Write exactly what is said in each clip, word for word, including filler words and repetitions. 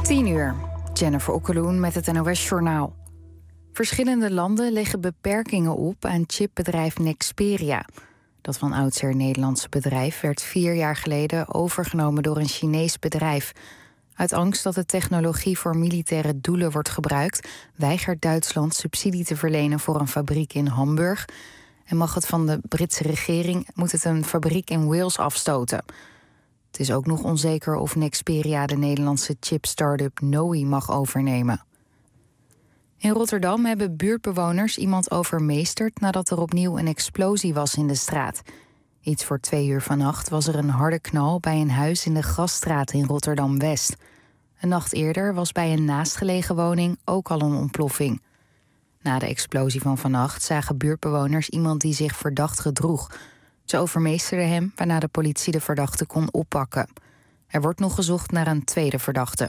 tien uur. Jennifer Okkeloen met het N O S-journaal. Verschillende landen leggen beperkingen op aan chipbedrijf Nexperia. Dat van oudsher Nederlandse bedrijf werd vier jaar geleden overgenomen door een Chinees bedrijf. Uit angst dat de technologie voor militaire doelen wordt gebruikt, weigert Duitsland subsidie te verlenen voor een fabriek in Hamburg. En mag het van de Britse regering moet het een fabriek in Wales afstoten. Het is ook nog onzeker of Nexperia de Nederlandse chip-startup Noe mag overnemen. In Rotterdam hebben buurtbewoners iemand overmeesterd nadat er opnieuw een explosie was in de straat. Iets voor twee uur vannacht was er een harde knal bij een huis in de Grasstraat in Rotterdam-West. Een nacht eerder was bij een naastgelegen woning ook al een ontploffing. Na de explosie van vannacht zagen buurtbewoners iemand die zich verdacht gedroeg. Ze overmeesterden hem, waarna de politie de verdachte kon oppakken. Er wordt nog gezocht naar een tweede verdachte.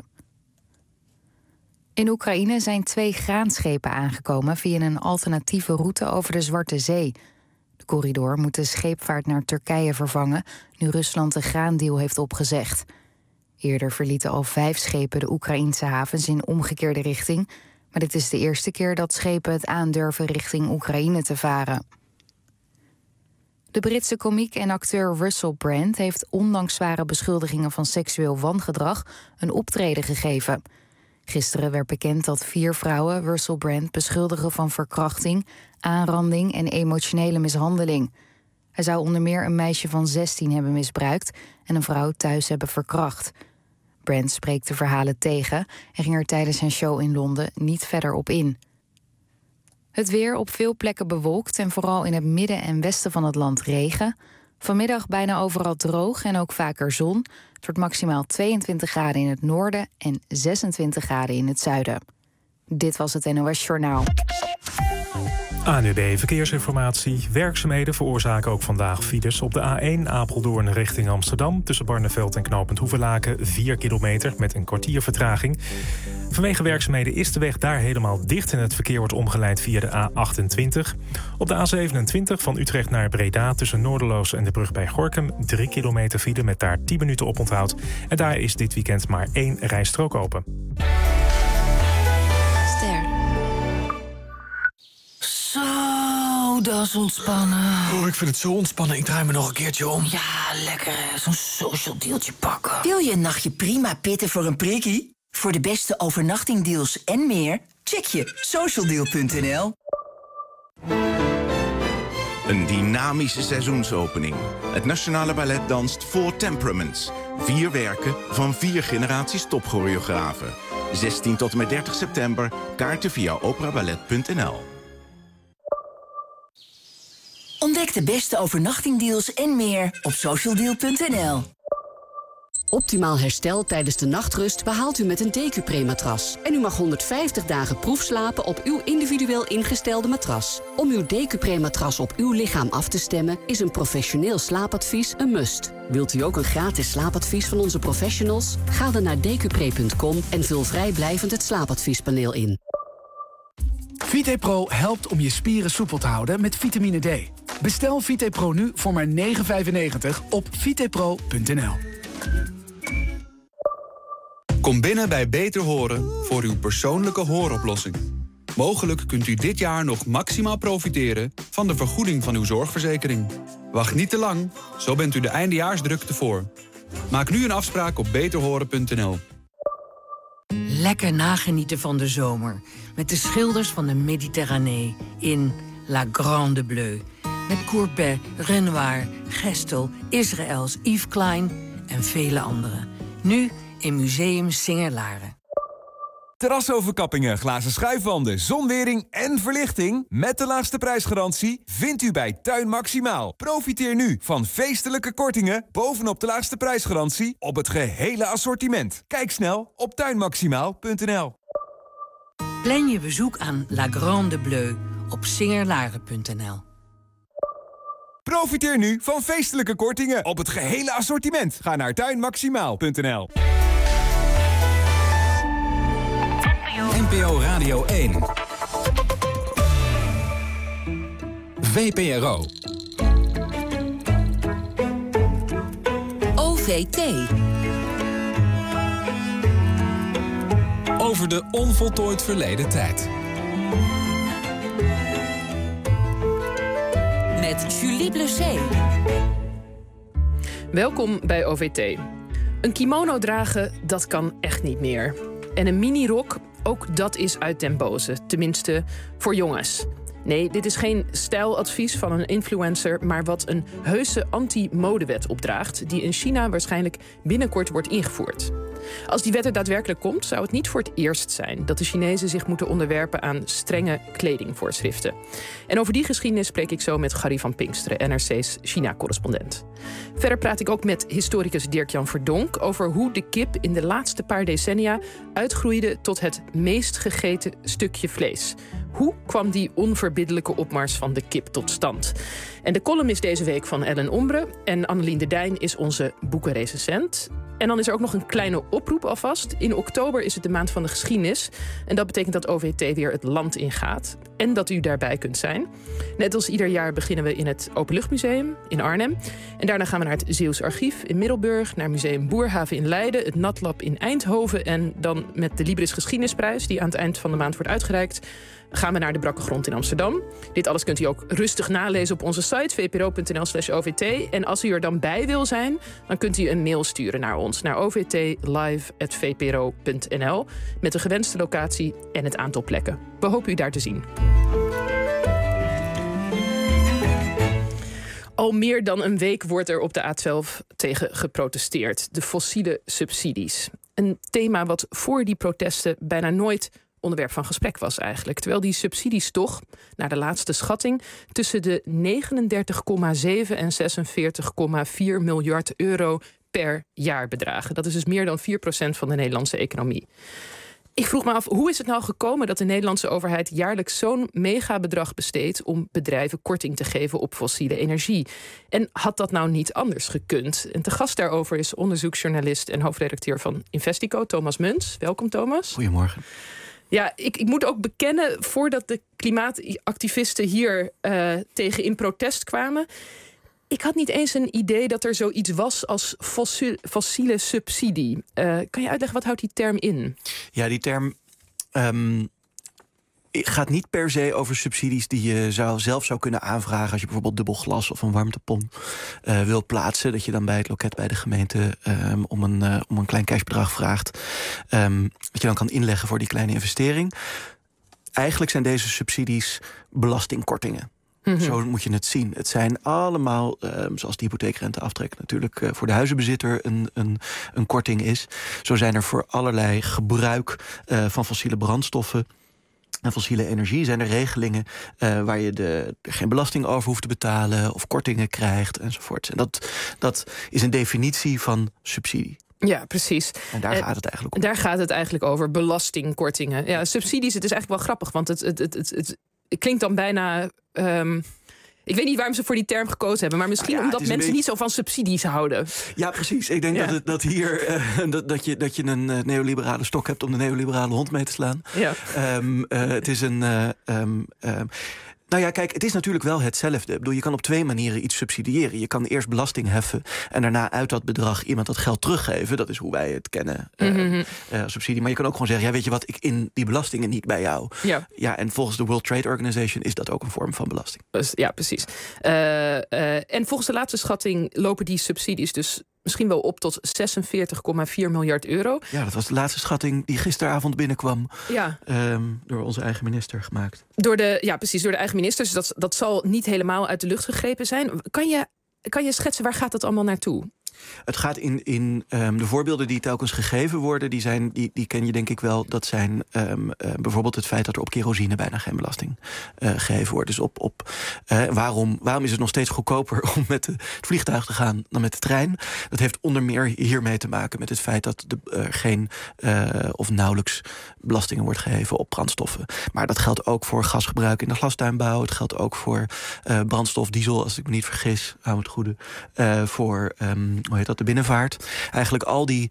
In Oekraïne zijn twee graanschepen aangekomen via een alternatieve route over de Zwarte Zee. De corridor moet de scheepvaart naar Turkije vervangen, nu Rusland de graandeal heeft opgezegd. Eerder verlieten al vijf schepen de Oekraïnse havens in omgekeerde richting, maar dit is de eerste keer dat schepen het aandurven richting Oekraïne te varen. De Britse komiek en acteur Russell Brand heeft ondanks zware beschuldigingen van seksueel wangedrag een optreden gegeven. Gisteren werd bekend dat vier vrouwen Russell Brand beschuldigen van verkrachting, aanranding en emotionele mishandeling. Hij zou onder meer een meisje van zestien hebben misbruikt en een vrouw thuis hebben verkracht. Brand spreekt de verhalen tegen en ging er tijdens zijn show in Londen niet verder op in. Het weer op veel plekken bewolkt en vooral in het midden en westen van het land regen. Vanmiddag bijna overal droog en ook vaker zon. Het wordt maximaal tweeëntwintig graden in het noorden en zesentwintig graden in het zuiden. Dit was het N O S-journaal. A N U B Verkeersinformatie. Werkzaamheden veroorzaken ook vandaag files op de A één Apeldoorn richting Amsterdam. Tussen Barneveld en knooppunt Hoevelaken vier kilometer met een kwartier vertraging. Vanwege werkzaamheden is de weg daar helemaal dicht en het verkeer wordt omgeleid via de A achtentwintig. Op de A zevenentwintig van Utrecht naar Breda tussen Noorderloos en de brug bij Gorinchem drie kilometer file met daar tien minuten oponthoud. En daar is dit weekend maar één rijstrook open. Zo, dat is ontspannen. Oh, ik vind het zo ontspannen. Ik draai me nog een keertje om. Ja, lekker hè. Zo'n social dealtje pakken. Wil je een nachtje prima pitten voor een prikkie? Voor de beste overnachtingdeals en meer, check je socialdeal punt n l. Een dynamische seizoensopening. Het Nationale Ballet danst Four Temperaments. Vier werken van vier generaties topchoreografen. zestien tot en met dertig september. Kaarten via opera ballet punt n l. Ontdek de beste overnachtingdeals en meer op socialdeal punt n l. Optimaal herstel tijdens de nachtrust behaalt u met een Decupre-matras. En u mag honderdvijftig dagen proefslapen op uw individueel ingestelde matras. Om uw Decupre-matras op uw lichaam af te stemmen is een professioneel slaapadvies een must. Wilt u ook een gratis slaapadvies van onze professionals? Ga dan naar decupre punt com en vul vrijblijvend het slaapadviespaneel in. VitePro helpt om je spieren soepel te houden met vitamine D. Bestel VitePro nu voor maar negen vijfennegentig op vitepro punt n l. Kom binnen bij Beter Horen voor uw persoonlijke hooroplossing. Mogelijk kunt u dit jaar nog maximaal profiteren van de vergoeding van uw zorgverzekering. Wacht niet te lang, zo bent u de eindejaarsdrukte voor. Maak nu een afspraak op beter horen punt n l. Lekker nagenieten van de zomer. Met de schilders van de Méditerranée in La Grande Bleue. Met Courbet, Renoir, Gestel, Israëls, Yves Klein en vele anderen. Nu in Museum Singer-Laren. Terrasoverkappingen, glazen schuifwanden, zonwering en verlichting. Met de laagste prijsgarantie vindt u bij Tuin Maximaal. Profiteer nu van feestelijke kortingen bovenop de laagste prijsgarantie op het gehele assortiment. Kijk snel op tuin maximaal punt n l. Plan je bezoek aan La Grande Bleue op singerlaren punt n l. Profiteer nu van feestelijke kortingen op het gehele assortiment. Ga naar tuin maximaal punt n l. N P O Radio één. V P R O. O V T. over de onvoltooid verleden tijd. Met Julie Bleuset. Welkom bij O V T. Een kimono dragen, dat kan echt niet meer. En een minirok, ook dat is uit den boze. Tenminste, voor jongens. Nee, dit is geen stijladvies van een influencer, maar wat een heuse anti-modewet opdraagt, die in China waarschijnlijk binnenkort wordt ingevoerd. Als die wet er daadwerkelijk komt, zou het niet voor het eerst zijn dat de Chinezen zich moeten onderwerpen aan strenge kledingvoorschriften. En over die geschiedenis spreek ik zo met Gary van Pinksteren, N R C's China-correspondent. Verder praat ik ook met historicus Dirk-Jan Verdonk over hoe de kip in de laatste paar decennia uitgroeide tot het meest gegeten stukje vlees. Hoe kwam die onverbiddelijke opmars van de kip tot stand? En de column is deze week van Ellen Ombre. En Annelien de Dijn is onze boekenrecensent. En dan is er ook nog een kleine oproep alvast. In oktober is het de maand van de geschiedenis. En dat betekent dat O V T weer het land ingaat. En dat u daarbij kunt zijn. Net als ieder jaar beginnen we in het Openluchtmuseum in Arnhem. En daarna gaan we naar het Zeeuws Archief in Middelburg, naar Museum Boerhaven in Leiden, het Natlab in Eindhoven. En dan met de Libris Geschiedenisprijs, die aan het eind van de maand wordt uitgereikt, gaan we naar de Brakke Grond in Amsterdam. Dit alles kunt u ook rustig nalezen op onze site v p r o punt n l slash o v t. En als u er dan bij wil zijn, dan kunt u een mail sturen naar ons, naar o v t live at v p r o punt n l met de gewenste locatie en het aantal plekken. We hopen u daar te zien. Al meer dan een week wordt er op de A twaalf tegen geprotesteerd. De fossiele subsidies. Een thema wat voor die protesten bijna nooit onderwerp van gesprek was eigenlijk. Terwijl die subsidies toch, naar de laatste schatting, tussen de negenendertig komma zeven en zesenveertig komma vier miljard euro per jaar bedragen. Dat is dus meer dan vier procent van de Nederlandse economie. Ik vroeg me af, hoe is het nou gekomen dat de Nederlandse overheid jaarlijks zo'n megabedrag besteedt om bedrijven korting te geven op fossiele energie? En had dat nou niet anders gekund? En te gast daarover is onderzoeksjournalist en hoofdredacteur van Investico, Thomas Muns. Welkom, Thomas. Goedemorgen. Ja, ik, ik moet ook bekennen, voordat de klimaatactivisten hier uh, tegen in protest kwamen, ik had niet eens een idee dat er zoiets was als fossiel, fossiele subsidie. Uh, kan je uitleggen, wat houdt die term in? Ja, die term um, gaat niet per se over subsidies die je zou, zelf zou kunnen aanvragen als je bijvoorbeeld dubbel glas of een warmtepomp uh, wil plaatsen. Dat je dan bij het loket bij de gemeente um, om, een, uh, om een klein cashbedrag vraagt. Um, dat je dan kan inleggen voor die kleine investering. Eigenlijk zijn deze subsidies belastingkortingen. Mm-hmm. Zo moet je het zien. Het zijn allemaal, um, zoals de hypotheekrenteaftrek natuurlijk uh, voor de huizenbezitter een, een, een korting is. Zo zijn er voor allerlei gebruik uh, van fossiele brandstoffen en fossiele energie zijn er regelingen uh, waar je de, er geen belasting over hoeft te betalen of kortingen krijgt enzovoort. En dat, dat is een definitie van subsidie. Ja, precies. En daar gaat het eigenlijk om. Daar gaat het eigenlijk over, belastingkortingen. Ja, subsidies, het is eigenlijk wel grappig, want het, het, het, het, het, het klinkt dan bijna Um, ik weet niet waarom ze voor die term gekozen hebben, maar misschien ah ja, omdat mensen beetje niet zo van subsidies houden. Ja, precies. Ik denk ja. dat, het, dat hier uh, dat, dat, je, dat je een uh, neoliberale stok hebt om de neoliberale hond mee te slaan. Ja. Um, uh, het is een Uh, um, um, Nou ja, kijk, het is natuurlijk wel hetzelfde. Ik bedoel, je kan op twee manieren iets subsidiëren. Je kan eerst belasting heffen en daarna uit dat bedrag iemand dat geld teruggeven. Dat is hoe wij het kennen, mm-hmm. uh, uh, subsidie. Maar je kan ook gewoon zeggen, ja, weet je wat, ik in die belastingen niet bij jou. Ja. Ja, en volgens de World Trade Organization is dat ook een vorm van belasting. Ja, precies. Uh, uh, en volgens de laatste schatting lopen die subsidies dus misschien wel op tot zesenveertig komma vier miljard euro. Ja, dat was de laatste schatting die gisteravond binnenkwam. Ja. Um, door onze eigen minister gemaakt. Door de, ja, precies, door de eigen minister. Dus dat, dat zal niet helemaal uit de lucht gegrepen zijn. Kan je, kan je schetsen, waar gaat dat allemaal naartoe? Het gaat in, in um, de voorbeelden die telkens gegeven worden, die, zijn, die, die ken je denk ik wel. Dat zijn um, uh, bijvoorbeeld het feit dat er op kerosine bijna geen belasting uh, gegeven wordt. Dus op, op uh, waarom, waarom is het nog steeds goedkoper om met de, het vliegtuig te gaan dan met de trein? Dat heeft onder meer hiermee te maken met het feit dat er uh, geen uh, of nauwelijks belastingen wordt gegeven op brandstoffen. Maar dat geldt ook voor gasgebruik in de glastuinbouw. Het geldt ook voor uh, brandstof, diesel, als ik me niet vergis, hou het goede. Uh, voor um, hoe heet dat, de binnenvaart. Eigenlijk al die,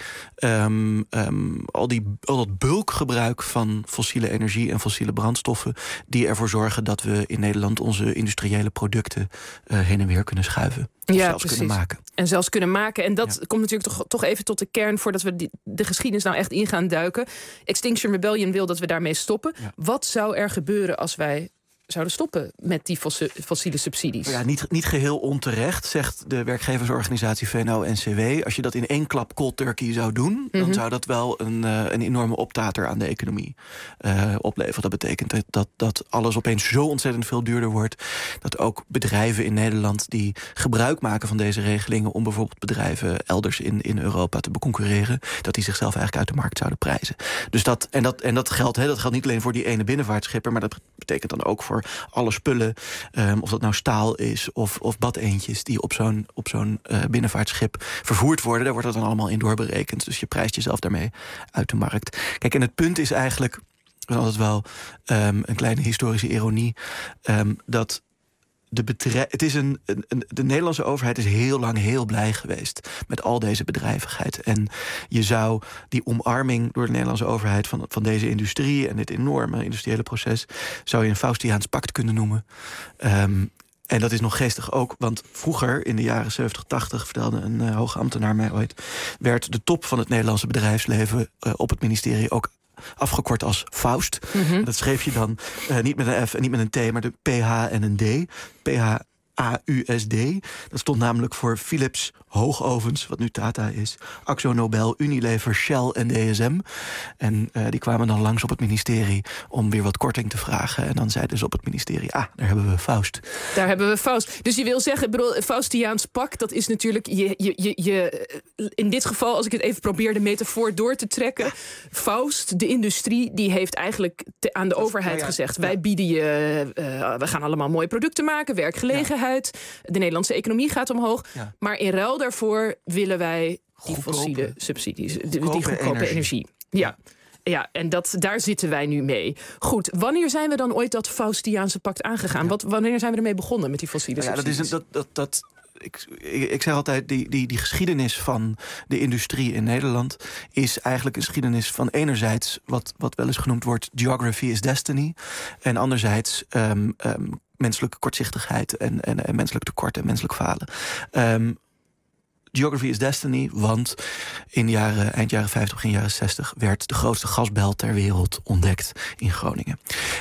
um, um, al die al dat bulkgebruik van fossiele energie en fossiele brandstoffen die ervoor zorgen dat we in Nederland onze industriële producten uh, heen en weer kunnen schuiven. Of ja, zelfs precies. kunnen maken. En zelfs kunnen maken. En dat ja. komt natuurlijk toch, toch even tot de kern voordat we die, de geschiedenis nou echt in gaan duiken. Extinction Rebellion wil dat we daarmee stoppen. Ja. Wat zou er gebeuren als wij zouden stoppen met die fossiele subsidies? Ja, niet, niet geheel onterecht, zegt de werkgeversorganisatie V N O N C W. Als je dat in één klap cold turkey zou doen, mm-hmm. dan zou dat wel een, uh, een enorme optater aan de economie uh, opleveren. Dat betekent dat, dat alles opeens zo ontzettend veel duurder wordt, dat ook bedrijven in Nederland die gebruik maken van deze regelingen om bijvoorbeeld bedrijven elders in, in Europa te beconcurreren, dat die zichzelf eigenlijk uit de markt zouden prijzen. Dus dat, en dat, en dat geldt, hè, dat geldt niet alleen voor die ene binnenvaartschipper, maar dat betekent dan ook voor alle spullen, um, of dat nou staal is of, of badeentjes die op zo'n, op zo'n uh, binnenvaartschip vervoerd worden, daar wordt dat dan allemaal in doorberekend. Dus je prijst jezelf daarmee uit de markt. Kijk, en het punt is eigenlijk, dat is altijd wel um, een kleine historische ironie, um, dat de bedrijf, het is een, een, de Nederlandse overheid is heel lang heel blij geweest met al deze bedrijvigheid. En je zou die omarming door de Nederlandse overheid van, van deze industrie en dit enorme industriële proces, zou je een Faustiaans pact kunnen noemen. Um, En dat is nog geestig ook, want vroeger in de jaren zeventig, tachtig... vertelde een uh, hoge ambtenaar mij ooit, werd de top van het Nederlandse bedrijfsleven uh, op het ministerie ook afgekort als Faust. Mm-hmm. Dat schreef je dan uh, niet met een F en niet met een T, maar de P H en een D. P H A U S D. Dat stond namelijk voor Philips Hoogovens, wat nu Tata is, Akzo Nobel, Unilever, Shell en D S M. En uh, die kwamen dan langs op het ministerie om weer wat korting te vragen. En dan zeiden ze op het ministerie, ah, daar hebben we Faust. Daar hebben we Faust. Dus je wil zeggen, bedoel, Faustiaans pak, dat is natuurlijk, je, je, je, je, in dit geval, als ik het even probeer de metafoor door te trekken, Faust, de industrie, die heeft eigenlijk te, aan de overheid ja, ja, gezegd, wij ja. bieden je, uh, we gaan allemaal mooie producten maken, werkgelegenheid, ja. de Nederlandse economie gaat omhoog, ja. maar in ruil daarvoor willen wij die goedkope, fossiele subsidies, goedkope die goedkope energie. energie. Ja. Ja, en dat, daar zitten wij nu mee. Goed, wanneer zijn we dan ooit dat Faustiaanse pact aangegaan? Ja. Wat, wanneer zijn we ermee begonnen met die fossiele ja, subsidies? Dat is een, dat, dat, dat, ik, ik, ik zeg altijd, die, die, die geschiedenis van de industrie in Nederland is eigenlijk een geschiedenis van enerzijds wat, wat wel eens genoemd wordt geography is destiny, en anderzijds um, um, menselijke kortzichtigheid en, en, en menselijk tekort en menselijk falen. Um, Geography is destiny, want in de jaren, eind jaren vijftig, begin jaren zestig werd de grootste gasbel ter wereld ontdekt in Groningen.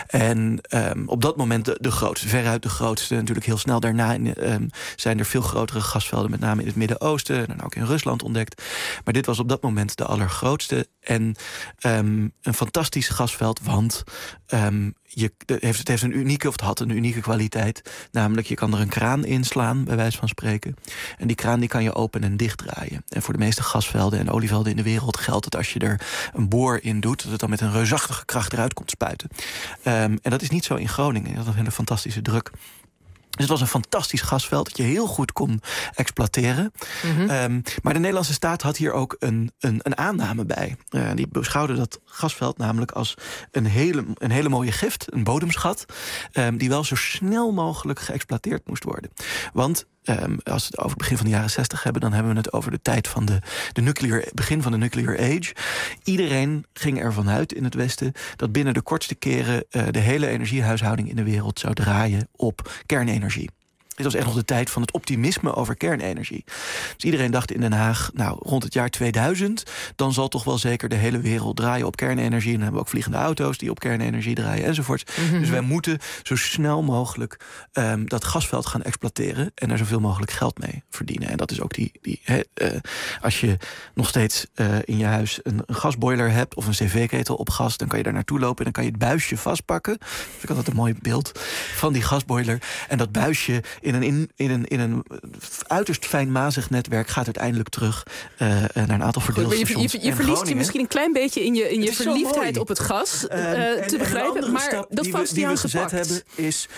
En um, op dat moment de, de grootste, veruit de grootste. Natuurlijk heel snel daarna um, zijn er veel grotere gasvelden, met name in het Midden-Oosten en ook in Rusland ontdekt. Maar dit was op dat moment de allergrootste. En um, een fantastisch gasveld, want um, Je, heeft, het heeft een unieke, of het had een unieke kwaliteit. Namelijk, je kan er een kraan inslaan, bij wijze van spreken. En die kraan die kan je open en dichtdraaien. En voor de meeste gasvelden en olievelden in de wereld geldt het, als je er een boor in doet, dat het dan met een reusachtige kracht eruit komt spuiten. Um, en dat is niet zo in Groningen. Dat had een hele fantastische druk. Dus het was een fantastisch gasveld dat je heel goed kon exploiteren. Mm-hmm. Um, maar de Nederlandse staat had hier ook een, een, een aanname bij. Uh, die beschouwde dat gasveld namelijk als een hele, een hele mooie gift, een bodemschat, um, die wel zo snel mogelijk geëxploiteerd moest worden. Want Um, als we het over het begin van de jaren zestig hebben, dan hebben we het over de tijd van de, de nuclear, begin van de nuclear age. Iedereen ging ervan uit in het Westen dat binnen de kortste keren uh, de hele energiehuishouding in de wereld zou draaien op kernenergie. Dit was echt nog de tijd van het optimisme over kernenergie. Dus iedereen dacht in Den Haag, nou, rond het jaar tweeduizend... dan zal toch wel zeker de hele wereld draaien op kernenergie. En dan hebben we ook vliegende auto's die op kernenergie draaien enzovoort. Mm-hmm. Dus wij moeten zo snel mogelijk um, dat gasveld gaan exploiteren en er zoveel mogelijk geld mee verdienen. En dat is ook die... die he, uh, als je nog steeds uh, in je huis een, een gasboiler hebt of een cv-ketel op gas, dan kan je daar naartoe lopen en dan kan je het buisje vastpakken. Dus ik had altijd een mooi beeld van die gasboiler. En dat buisje in een, in, in een, in een uiterst fijnmazig netwerk gaat uiteindelijk terug uh, naar een aantal verdeelstations. Je, je, je, je verliest je misschien een klein beetje in je, in je verliefdheid op het gas, uh, uh, te begrijpen. Maar dat die we, die we gezet hebben is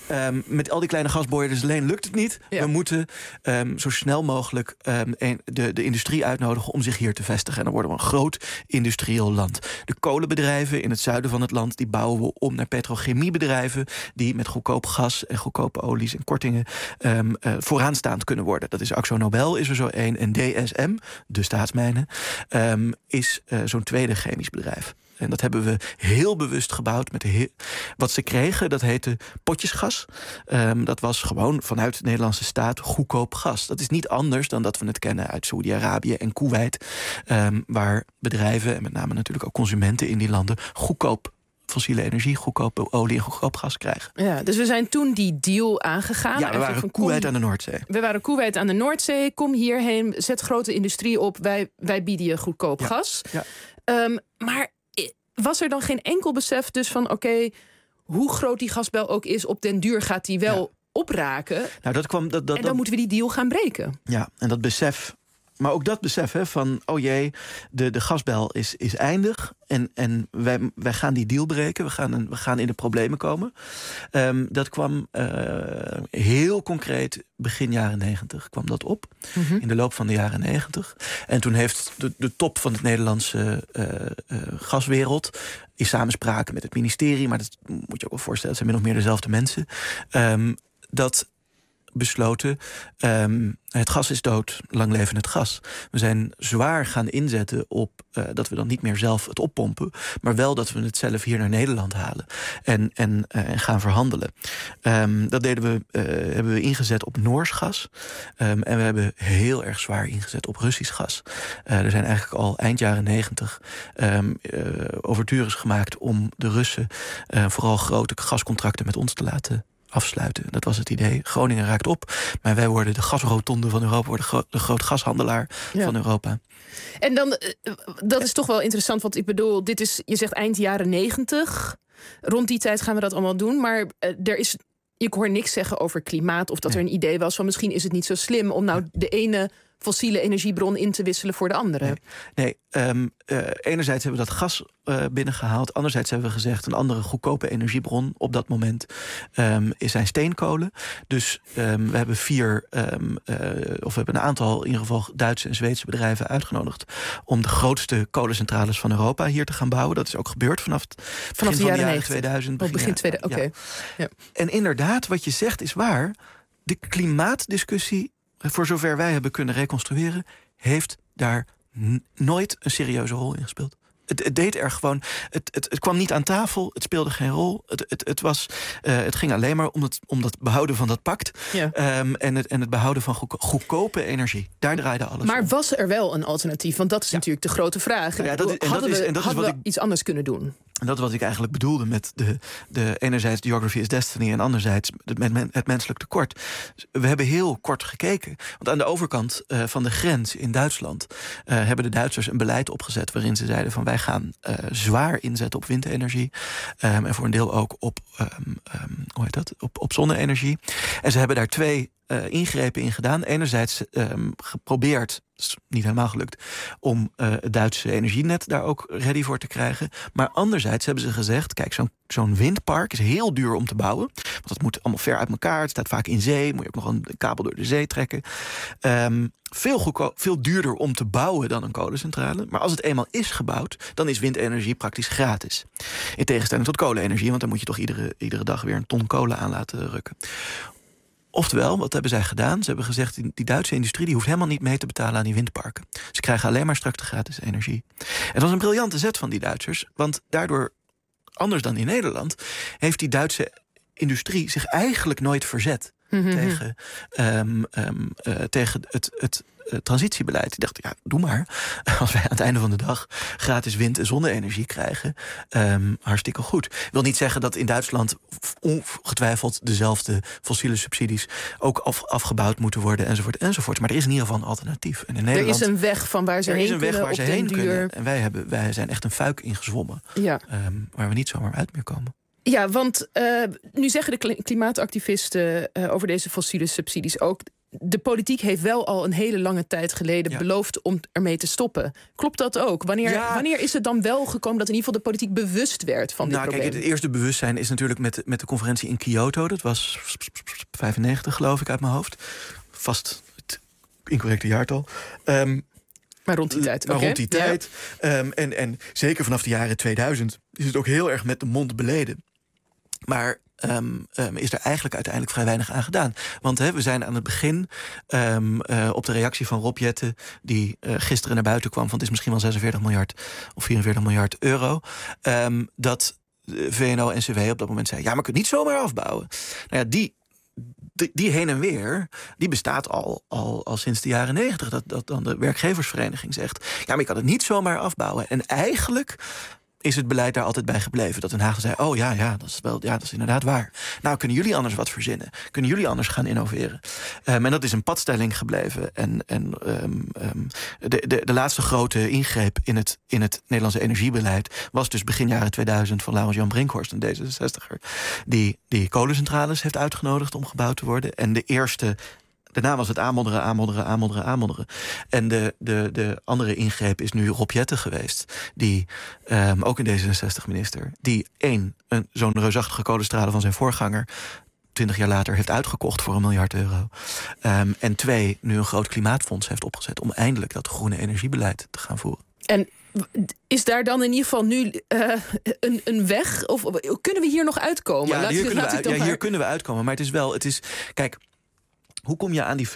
Um, met al die kleine gasboorders alleen lukt het niet. Ja. We moeten um, zo snel mogelijk um, een, de, de industrie uitnodigen om zich hier te vestigen. En dan worden we een groot industrieel land. De kolenbedrijven in het zuiden van het land, die bouwen we om naar petrochemiebedrijven die met goedkoop gas en goedkope olies en kortingen um, uh, vooraanstaand kunnen worden. Dat is Akzo Nobel, is er zo één. En D S M, de staatsmijnen, um, is uh, zo'n tweede chemisch bedrijf. En dat hebben we heel bewust gebouwd. Met heel, wat ze kregen, dat heette potjesgas. Um, dat was gewoon vanuit de Nederlandse staat goedkoop gas. Dat is niet anders dan dat we het kennen uit Saoedi-Arabië en Kuwait. Um, waar bedrijven, en met name natuurlijk ook consumenten in die landen, goedkoop fossiele energie, goedkope olie en goedkoop gas krijgen. Ja, dus we zijn toen die deal aangegaan. Ja, we waren van Kuwait aan de Noordzee. We waren Kuwait aan de Noordzee. Kom hierheen, zet grote industrie op. Wij, wij bieden je goedkoop ja. gas. Ja. Um, maar was er dan geen enkel besef dus van... oké, okay, hoe groot die gasbel ook is, op den duur gaat die wel ja. opraken. Nou, dat kwam, dat, dat, en dan dat, moeten we die deal gaan breken. Ja, en dat besef... Maar ook dat besef hè, van, oh jee, de, de gasbel is, is eindig. En, en wij, wij gaan die deal breken. We gaan, we gaan in de problemen komen. Um, dat kwam uh, heel concreet begin jaren negentig kwam dat op. Mm-hmm. In de loop van de jaren negentig. En toen heeft de, de top van het Nederlandse uh, uh, gaswereld... in samenspraak met het ministerie... maar dat moet je ook wel voorstellen, het zijn min of meer dezelfde mensen... Um, dat... besloten, um, het gas is dood, lang leven het gas. We zijn zwaar gaan inzetten op uh, dat we dan niet meer zelf het oppompen... maar wel dat we het zelf hier naar Nederland halen en, en, uh, en gaan verhandelen. Um, dat deden we, uh, hebben we ingezet op Noors gas. Um, en we hebben heel erg zwaar ingezet op Russisch gas. Uh, er zijn eigenlijk al eind jaren negentig um, uh, overtures gemaakt... om de Russen uh, vooral grote gascontracten met ons te laten afsluiten. Dat was het idee. Groningen raakt op, maar wij worden de gasrotonde van Europa, worden gro- de groot gashandelaar ja. van Europa. En dan, dat is toch wel interessant, want ik bedoel, dit is, je zegt eind jaren negentig. Rond die tijd gaan we dat allemaal doen, maar uh, er is, ik hoor niks zeggen over klimaat of dat nee. er een idee was van misschien is het niet zo slim om nou de ene fossiele energiebron in te wisselen voor de andere. Nee, nee um, uh, enerzijds hebben we dat gas uh, binnengehaald. Anderzijds hebben we gezegd, een andere goedkope energiebron op dat moment um, zijn steenkolen. Dus um, we hebben vier, um, uh, of we hebben een aantal, in ieder geval Duitse en Zweedse bedrijven uitgenodigd om de grootste kolencentrales van Europa hier te gaan bouwen. Dat is ook gebeurd vanaf het vanaf de jaren jaren tweeduizend. Begin, begin tweeduizend, oké. Okay. Ja. Ja. En inderdaad, wat je zegt is waar. De klimaatdiscussie, voor zover wij hebben kunnen reconstrueren, heeft daar n- nooit een serieuze rol in gespeeld. Het, het deed er gewoon. Het, het, het kwam niet aan tafel. Het speelde geen rol. Het, het, het, was, uh, het ging alleen maar om het, om dat behouden van dat pact. Ja. Um, en, het, en het behouden van goedko- goedkope energie. Daar draaide alles maar om. was er wel een alternatief? Want dat is ja. natuurlijk de grote vraag. Ja, dat is, en hadden dat is, we, en dat hadden is we wat ik, iets anders kunnen doen? En dat is wat ik eigenlijk bedoelde met de, de enerzijds Geography is Destiny en anderzijds het, het menselijk tekort. We hebben heel kort gekeken. Want aan de overkant uh, van de grens in Duitsland uh, hebben de Duitsers een beleid opgezet waarin ze zeiden van wij gaan uh, zwaar inzetten op windenergie. Um, en voor een deel ook op, um, um, hoe heet dat? Op, op zonne-energie. En ze hebben daar twee Uh, ingrepen in gedaan. Enerzijds um, geprobeerd, is niet helemaal gelukt, om uh, het Duitse energienet daar ook ready voor te krijgen. Maar anderzijds hebben ze gezegd, kijk, zo'n, zo'n windpark is heel duur om te bouwen. Want dat moet allemaal ver uit elkaar. Het staat vaak in zee. Moet je ook nog een kabel door de zee trekken. Um, veel, goedko- veel duurder om te bouwen dan een kolencentrale. Maar als het eenmaal is gebouwd, dan is windenergie praktisch gratis. In tegenstelling tot kolenenergie, want dan moet je toch iedere, iedere dag weer een ton kolen aan laten rukken. Oftewel, wat hebben zij gedaan? Ze hebben gezegd, die Duitse industrie die hoeft helemaal niet mee te betalen aan die windparken. Ze krijgen alleen maar straks de gratis energie. En dat was een briljante zet van die Duitsers. Want daardoor, anders dan in Nederland, heeft die Duitse industrie zich eigenlijk nooit verzet. Mm-hmm. Tegen, um, um, uh, tegen het, het uh, transitiebeleid. Die dachten, ja, doe maar. Als wij aan het einde van de dag gratis wind- en zonne-energie krijgen, um, hartstikke goed. Ik wil niet zeggen dat in Duitsland ongetwijfeld dezelfde fossiele subsidies ook af, afgebouwd moeten worden, enzovoort, enzovoort. Maar er is in ieder geval een alternatief. En in Nederland, er is een weg van waar ze er heen is een weg kunnen waar ze op heen den duur. kunnen. En wij, hebben, wij zijn echt een fuik ingezwommen. Ja. Um, waar we niet zomaar uit meer komen. Ja, want uh, nu zeggen de klimaatactivisten uh, over deze fossiele subsidies ook, de politiek heeft wel al een hele lange tijd geleden... Ja. beloofd om ermee te stoppen. Klopt dat ook? Wanneer, ja. wanneer is het dan wel gekomen dat in ieder geval de politiek bewust werd van dit nou, probleem? Kijk, het eerste bewustzijn is natuurlijk met, met de conferentie in Kyoto. Dat was vijfennegentig, geloof ik, uit mijn hoofd. Vast het incorrecte jaartal. Um, maar rond die tijd. Maar okay. rond die tijd. Ja. Um, en, en zeker vanaf de jaren tweeduizend is het ook heel erg met de mond beleden. Maar um, um, is er eigenlijk uiteindelijk vrij weinig aan gedaan. Want he, we zijn aan het begin um, uh, op de reactie van Rob Jetten... die uh, gisteren naar buiten kwam van het is misschien wel zesenveertig miljard... of vierenveertig miljard euro... Um, dat de V N O N C W op dat moment zei... ja, maar je kunt niet zomaar afbouwen. Nou ja, die... Die, die heen en weer, die bestaat al, al, al sinds de jaren negentig. Dat, dat dan de werkgeversvereniging zegt... ja, maar je kan het niet zomaar afbouwen. En eigenlijk is het beleid daar altijd bij gebleven. Dat Den Haag zei, oh ja, ja, dat is, wel, ja, dat is inderdaad waar. Nou, kunnen jullie anders wat verzinnen? Kunnen jullie anders gaan innoveren? Um, en dat is een padstelling gebleven. En, en um, um, de, de, de laatste grote ingreep in het, in het Nederlandse energiebeleid... was dus begin jaren tweeduizend van Laurens Jan Brinkhorst, een D zesenzestiger... die, die kolencentrales heeft uitgenodigd om gebouwd te worden. En de eerste... Daarna was het aanmodderen, aanmodderen, aanmodderen, aanmodderen. En de, de, de andere ingreep is nu Rob Jetten geweest. Die, um, ook een D zesenzestig-minister... die één, een, zo'n reusachtige kolencentrale van zijn voorganger... twintig jaar later heeft uitgekocht voor een miljard euro. Um, en twee, nu een groot klimaatfonds heeft opgezet... om eindelijk dat groene energiebeleid te gaan voeren. En is daar dan in ieder geval nu uh, een, een weg? Of kunnen we hier nog uitkomen? Ja, laat hier, ik, kunnen, laat we, ik dan ja maar... hier kunnen we uitkomen. Maar het is wel, het is, kijk... Hoe kom je aan die,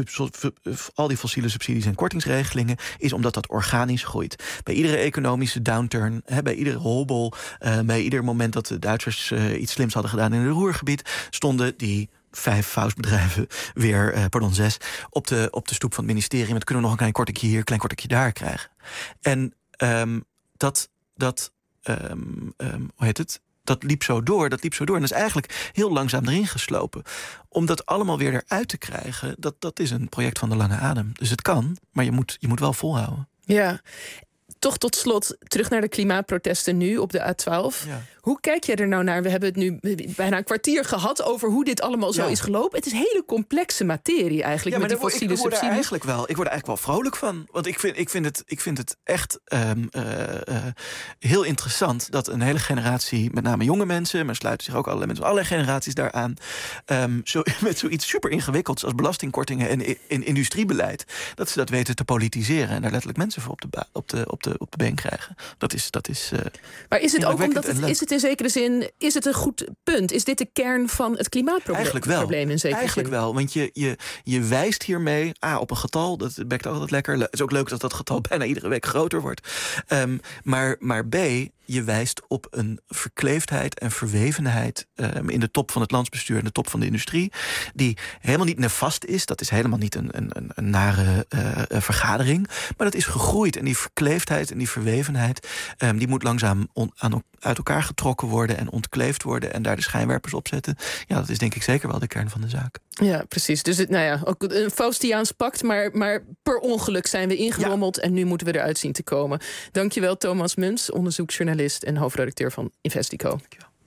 al die fossiele subsidies en kortingsregelingen? Is omdat dat organisch groeit. Bij iedere economische downturn, hè, bij iedere hobbel... Uh, bij ieder moment dat de Duitsers uh, iets slims hadden gedaan in het Ruhrgebied... stonden die vijf faustbedrijven weer, uh, pardon, zes... Op de, op de stoep van het ministerie... met kunnen we nog een klein kortingje hier, een klein kortingje daar krijgen. En um, dat... dat um, um, hoe heet het? Dat liep zo door, dat liep zo door. En dat is eigenlijk heel langzaam erin geslopen. Om dat allemaal weer eruit te krijgen... dat, dat is een project van de lange adem. Dus het kan, maar je moet, je moet wel volhouden. Ja, toch tot slot terug naar de klimaatprotesten nu op de A twaalf. Ja. Hoe kijk je er nou naar? We hebben het nu bijna een kwartier gehad... over hoe dit allemaal zo ja. is gelopen. Het is hele complexe materie eigenlijk. Ja, met die fossiele ik, ik word subsidies. Er eigenlijk wel, ik word er eigenlijk wel vrolijk van. Want ik vind, ik vind, het, ik vind het echt um, uh, uh, heel interessant... dat een hele generatie, met name jonge mensen... maar sluiten zich ook allerlei mensen, allerlei generaties daaraan... Um, zo, met zoiets super ingewikkelds als belastingkortingen... en in, in industriebeleid, dat ze dat weten te politiseren... en daar letterlijk mensen voor op de, ba- op de, op de, op de been krijgen. Dat is... Dat is uh, maar is het ook omdat het... Is het in zekere zin, is het een goed punt? Is dit de kern van het klimaatprobleem? Eigenlijk wel. Probleem in zekere Eigenlijk zin? wel, want je, je, je wijst hiermee ah, op een getal. Dat bekt altijd lekker. Het is ook leuk dat dat getal bijna iedere week groter wordt. Um, maar, maar B, je wijst op een verkleefdheid en verwevenheid... Um, in de top van het landsbestuur en de top van de industrie... die helemaal niet nefast is. Dat is helemaal niet een, een, een nare uh, vergadering. Maar dat is gegroeid. En die verkleefdheid en die verwevenheid... Um, die moet langzaam on, aan, uit elkaar getrokken worden... en ontkleefd worden en daar de schijnwerpers op zetten. Ja, dat is denk ik zeker wel de kern van de zaak. Ja, precies. Dus het, nou ja, ook een Faustiaans pact... maar, maar per ongeluk zijn we ingerommeld... Ja. en nu moeten we eruit zien te komen. Dankjewel, Thomas Muns, onderzoeksjournalist... en hoofdredacteur van Investico.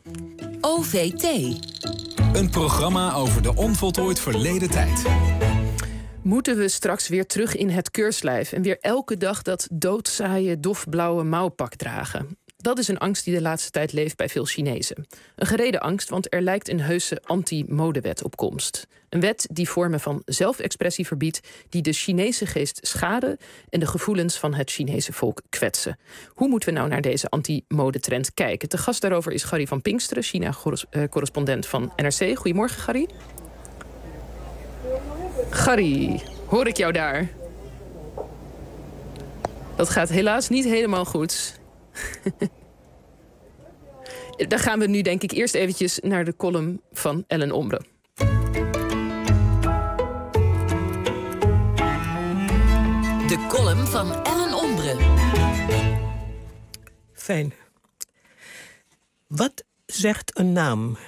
O V T. Een programma over de onvoltooid verleden tijd. Moeten we straks weer terug in het keurslijf... en weer elke dag dat doodzaaie, dofblauwe mouwpak dragen? Dat is een angst die de laatste tijd leeft bij veel Chinezen. Een gereden angst, want er lijkt een heuse anti-modewet op komst. Een wet die vormen van zelfexpressie verbiedt... die de Chinese geest schaden en de gevoelens van het Chinese volk kwetsen. Hoe moeten we nou naar deze anti-modetrend kijken? Te gast daarover is Gary van Pinksteren, China-correspondent van N R C. Goedemorgen, Gary. Gary, hoor ik jou daar? Dat gaat helaas niet helemaal goed... Daar gaan we nu denk ik eerst eventjes naar de column van Ellen Ombre. De column van Ellen Ombre. Fijn. Wat zegt een naam?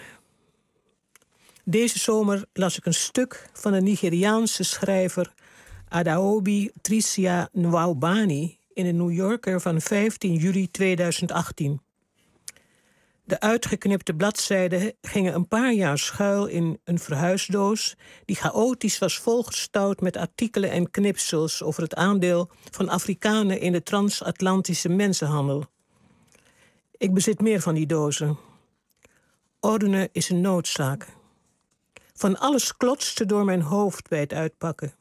Deze zomer las ik een stuk van de Nigeriaanse schrijver Adaobi Tricia Nwaubani... in de New Yorker van vijftien juli tweeduizend achttien. De uitgeknipte bladzijden gingen een paar jaar schuil in een verhuisdoos die chaotisch was volgestouwd met artikelen en knipsels over het aandeel van Afrikanen in de transatlantische mensenhandel. Ik bezit meer van die dozen. Ordenen is een noodzaak. Van alles klotste door mijn hoofd bij het uitpakken.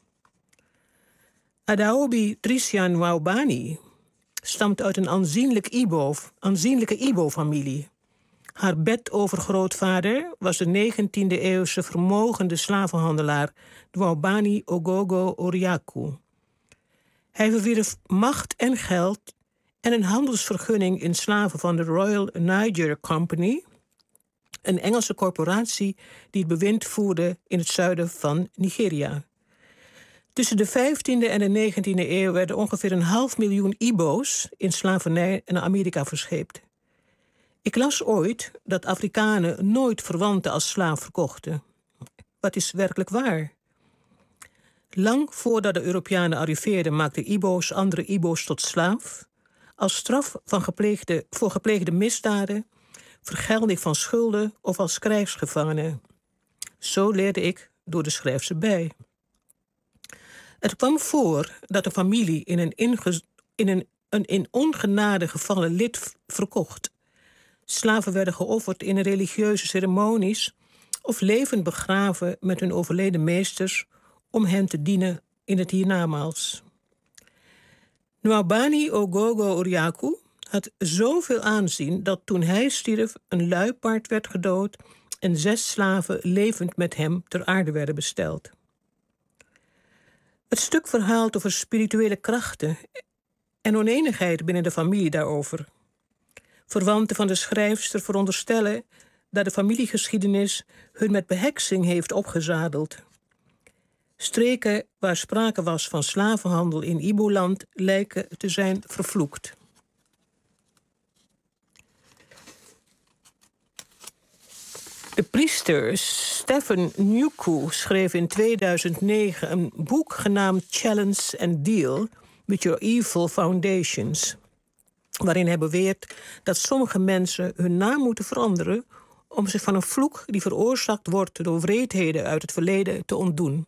Adaobi Trisian Nwaubani stamt uit een aanzienlijk Ibo, aanzienlijke Ibo-familie. Haar bedovergrootvader was de negentiende-eeuwse vermogende slavenhandelaar Nwaubani Ogogo Oriakụ. Hij verwierf macht en geld en een handelsvergunning in slaven van de Royal Niger Company, een Engelse corporatie die het bewind voerde in het zuiden van Nigeria. Tussen de vijftiende en de negentiende eeuw werden ongeveer een half miljoen Ibo's in slavernij naar Amerika verscheept. Ik las ooit dat Afrikanen nooit verwanten als slaaf verkochten. Wat is werkelijk waar? Lang voordat de Europeanen arriveerden maakten Ibo's andere Ibo's tot slaaf. Als straf van gepleegde, voor gepleegde misdaden, vergelding van schulden of als krijgsgevangenen. Zo leerde ik door de schrijfster bij. Het kwam voor dat een familie in een, inge, in een, een in ongenade gevallen lid verkocht. Slaven werden geofferd in religieuze ceremonies of levend begraven met hun overleden meesters om hen te dienen in het hiernamaals. Nwaubani Ogogo Oriakụ had zoveel aanzien dat toen hij stierf een luipaard werd gedood en zes slaven levend met hem ter aarde werden besteld. Het stuk verhaalt over spirituele krachten en oneenigheid binnen de familie daarover. Verwanten van de schrijfster veronderstellen dat de familiegeschiedenis hun met beheksing heeft opgezadeld. Streken waar sprake was van slavenhandel in Iboland lijken te zijn vervloekt. De priester Stephen Nyuku schreef in tweeduizend negen een boek genaamd Challenge and Deal with Your Evil Foundations, waarin hij beweert dat sommige mensen hun naam moeten veranderen om zich van een vloek die veroorzaakt wordt door wreedheden uit het verleden te ontdoen.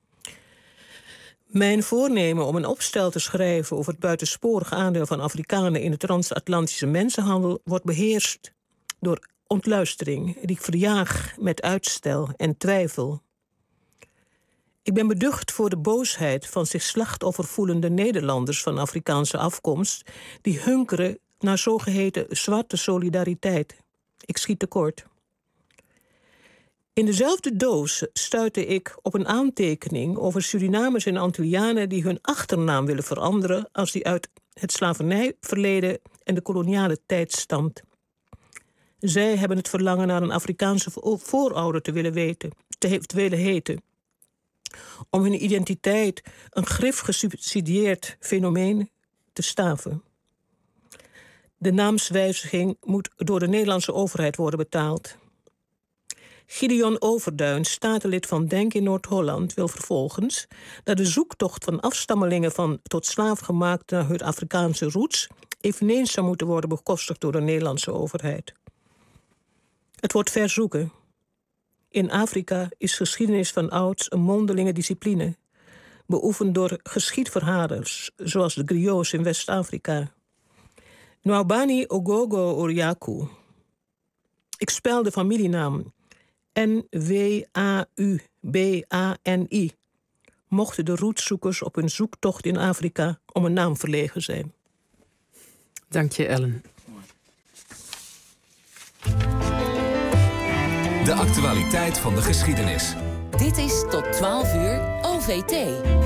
Mijn voornemen om een opstel te schrijven over het buitensporig aandeel van Afrikanen in de transatlantische mensenhandel wordt beheerst door ontluistering die ik verjaag met uitstel en twijfel. Ik ben beducht voor de boosheid van zich slachtoffer voelende Nederlanders van Afrikaanse afkomst die hunkeren naar zogeheten zwarte solidariteit. Ik schiet tekort. In dezelfde doos stuitte ik op een aantekening over Surinamers en Antillianen die hun achternaam willen veranderen als die uit het slavernijverleden en de koloniale tijd stamt. Zij hebben het verlangen naar een Afrikaanse voorouder te willen weten, te willen heten. Om hun identiteit een grif gesubsidieerd fenomeen te staven. De naamswijziging moet door de Nederlandse overheid worden betaald. Gideon Overduin, statenlid van Denk in Noord-Holland, wil vervolgens dat de zoektocht van afstammelingen van tot slaaf gemaakt naar hun Afrikaanse roots eveneens zou moeten worden bekostigd door de Nederlandse overheid. Het wordt ver zoeken. In Afrika is geschiedenis van ouds een mondelinge discipline, beoefend door geschiedverhalers, zoals de griots in West-Afrika. Nwaubani Ogogo Oriakụ. Ik spel de familienaam N W A U B A N I. Mochten de roetzoekers op hun zoektocht in Afrika om een naam verlegen zijn. Dank je, Ellen. De actualiteit van de geschiedenis. Dit is tot twaalf uur O V T.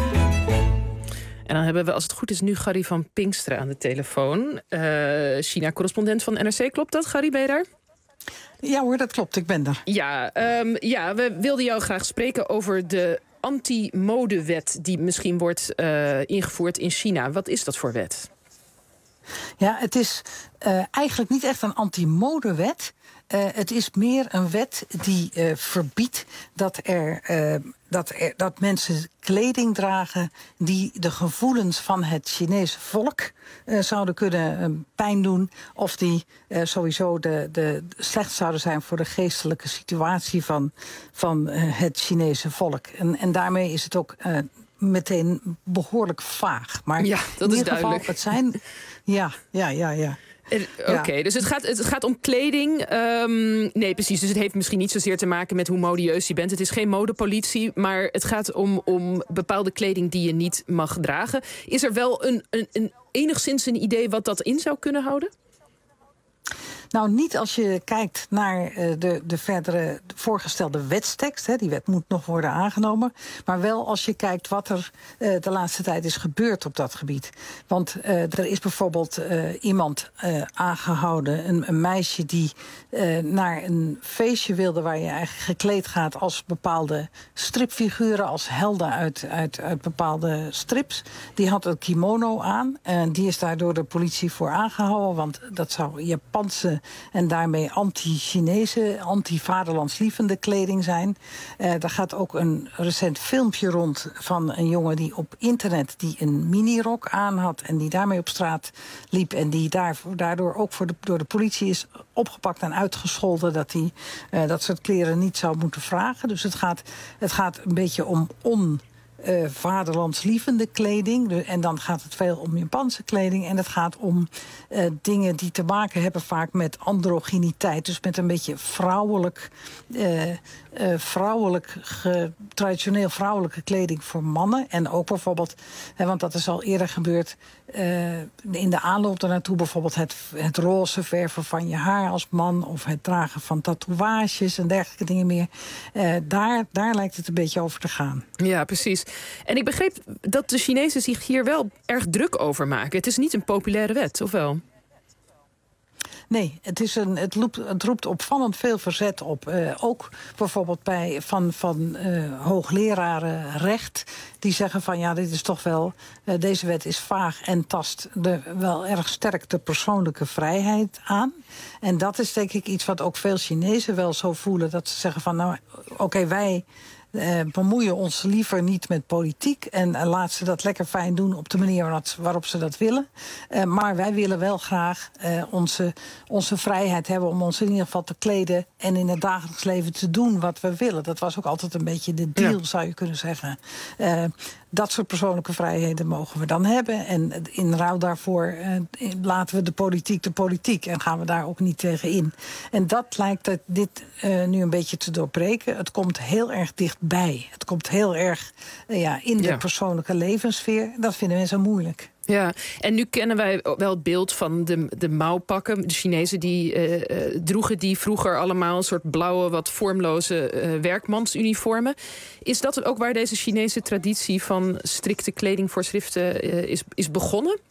En dan hebben we, als het goed is, nu Gary van Pinkstra aan de telefoon. Uh, China-correspondent van N R C. Klopt dat, Gary? Ben je daar? Ja hoor, dat klopt. Ik ben er. Ja, um, ja, we wilden jou graag spreken over de anti-modewet die misschien wordt uh, ingevoerd in China. Wat is dat voor wet? Ja, het is uh, eigenlijk niet echt een anti-modewet. Uh, het is meer een wet die uh, verbiedt dat er, uh, dat er dat mensen kleding dragen die de gevoelens van het Chinese volk uh, zouden kunnen uh, pijn doen, of die uh, sowieso de, de, slecht zouden zijn voor de geestelijke situatie van, van uh, het Chinese volk. En, en daarmee is het ook uh, meteen behoorlijk vaag. Maar ja, dat in is ieder geval, duidelijk. Het zijn, ja, ja, ja, ja. Oké, okay, ja. dus het gaat, het gaat om kleding. Um, nee, precies. Dus het heeft misschien niet zozeer te maken met hoe modieus je bent. Het is geen modepolitie, maar het gaat om, om bepaalde kleding die je niet mag dragen. Is er wel een, een, een enigszins een idee wat dat in zou kunnen houden? Nou, niet als je kijkt naar uh, de, de verdere voorgestelde wetstekst. Hè, die wet moet nog worden aangenomen. Maar wel als je kijkt wat er uh, de laatste tijd is gebeurd op dat gebied. Want uh, er is bijvoorbeeld uh, iemand uh, aangehouden, een, een meisje die uh, naar een feestje wilde waar je eigenlijk gekleed gaat als bepaalde stripfiguren, als helden uit, uit, uit bepaalde strips. Die had een kimono aan en die is daar door de politie voor aangehouden, want dat zou Japanse en daarmee anti-Chinese, anti-vaderlandslievende kleding zijn. Uh, daar gaat ook een recent filmpje rond van een jongen die op internet die een minirok aan had en die daarmee op straat liep en die daarvoor, daardoor ook voor de, door de politie is opgepakt en uitgescholden dat hij uh, dat soort kleren niet zou moeten vragen. Dus het gaat, het gaat een beetje om on... Uh, vaderlandslievende kleding. En dan gaat het veel om Japanse kleding. En het gaat om uh, dingen die te maken hebben vaak met androgyniteit. Dus met een beetje vrouwelijk, uh, uh, vrouwelijk ge, traditioneel vrouwelijke kleding voor mannen. En ook bijvoorbeeld, hè, want dat is al eerder gebeurd, uh, in de aanloop daarnaartoe bijvoorbeeld het, het roze verven van je haar als man, of het dragen van tatoeages en dergelijke dingen meer. Uh, daar, daar lijkt het een beetje over te gaan. Ja, precies. En ik begreep dat de Chinezen zich hier wel erg druk over maken. Het is niet een populaire wet, of wel? Nee, het, is een, het, roept, het roept opvallend veel verzet op. Uh, ook bijvoorbeeld bij, van, van uh, hoogleraren recht. Die zeggen van ja, dit is toch wel, uh, deze wet is vaag en tast de, wel erg sterk de persoonlijke vrijheid aan. En dat is denk ik iets wat ook veel Chinezen wel zo voelen. Dat ze zeggen van nou, oké, okay, wij Uh, bemoeien ons liever niet met politiek. En uh, laat ze dat lekker fijn doen op de manier waarop, waarop ze dat willen. Uh, maar wij willen wel graag uh, onze, onze vrijheid hebben om ons in ieder geval te kleden en in het dagelijks leven te doen wat we willen. Dat was ook altijd een beetje de deal, ja. zou je kunnen zeggen. Uh, dat soort persoonlijke vrijheden mogen we dan hebben. En in ruil daarvoor uh, laten we de politiek de politiek. En gaan we daar ook niet tegen in. En dat lijkt het, dit uh, nu een beetje te doorbreken. Het komt heel erg dichtbij. Het komt heel erg uh, ja, in de ja. persoonlijke levenssfeer. Dat vinden mensen moeilijk. Ja, en nu kennen wij wel het beeld van de, de mouwpakken. De Chinezen die uh, droegen die vroeger allemaal een soort blauwe, wat vormloze uh, werkmansuniformen. Is dat ook waar deze Chinese traditie van strikte kledingvoorschriften uh, is, is begonnen?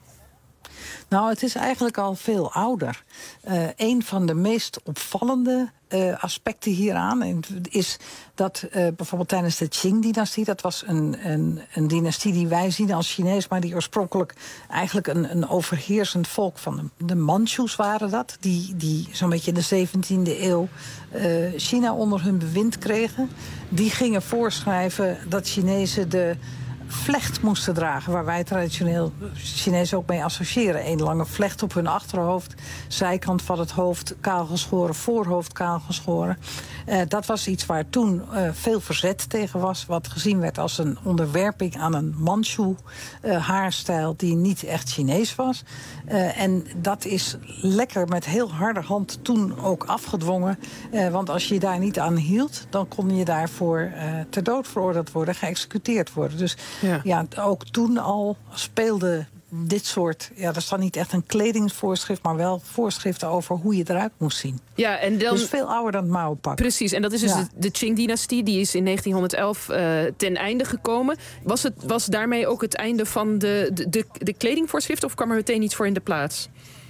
Nou, het is eigenlijk al veel ouder. Uh, een van de meest opvallende uh, aspecten hieraan is dat uh, bijvoorbeeld tijdens de Qing-dynastie, dat was een, een, een dynastie die wij zien als Chinees, maar die oorspronkelijk eigenlijk een, een overheersend volk van de, de Manchus waren dat, die, die zo'n beetje in de zeventiende eeuw uh, China onder hun bewind kregen. Die gingen voorschrijven dat Chinezen de vlecht moesten dragen, waar wij traditioneel Chinezen ook mee associëren. Een lange vlecht op hun achterhoofd, zijkant van het hoofd kaal geschoren, voorhoofd kaal geschoren. Uh, dat was iets waar toen uh, veel verzet tegen was, wat gezien werd als een onderwerping aan een Manchu uh, haarstijl die niet echt Chinees was. Uh, en dat is lekker met heel harde hand toen ook afgedwongen. Uh, want als je je daar niet aan hield, dan kon je daarvoor uh, ter dood veroordeeld worden, geëxecuteerd worden. Dus ja. ja, ook toen al speelde dit soort, ja, dat is dan niet echt een kledingsvoorschrift, maar wel voorschriften over hoe je eruit moest zien. Ja, en dan, dus veel ouder dan het mouwenpak. Precies, en dat is dus ja. de, de Qing-dynastie, die is in negentienhonderdelf uh, ten einde gekomen. Was, het, was daarmee ook het einde van de, de, de, de kledingvoorschriften, of kwam er meteen iets voor in de plaats?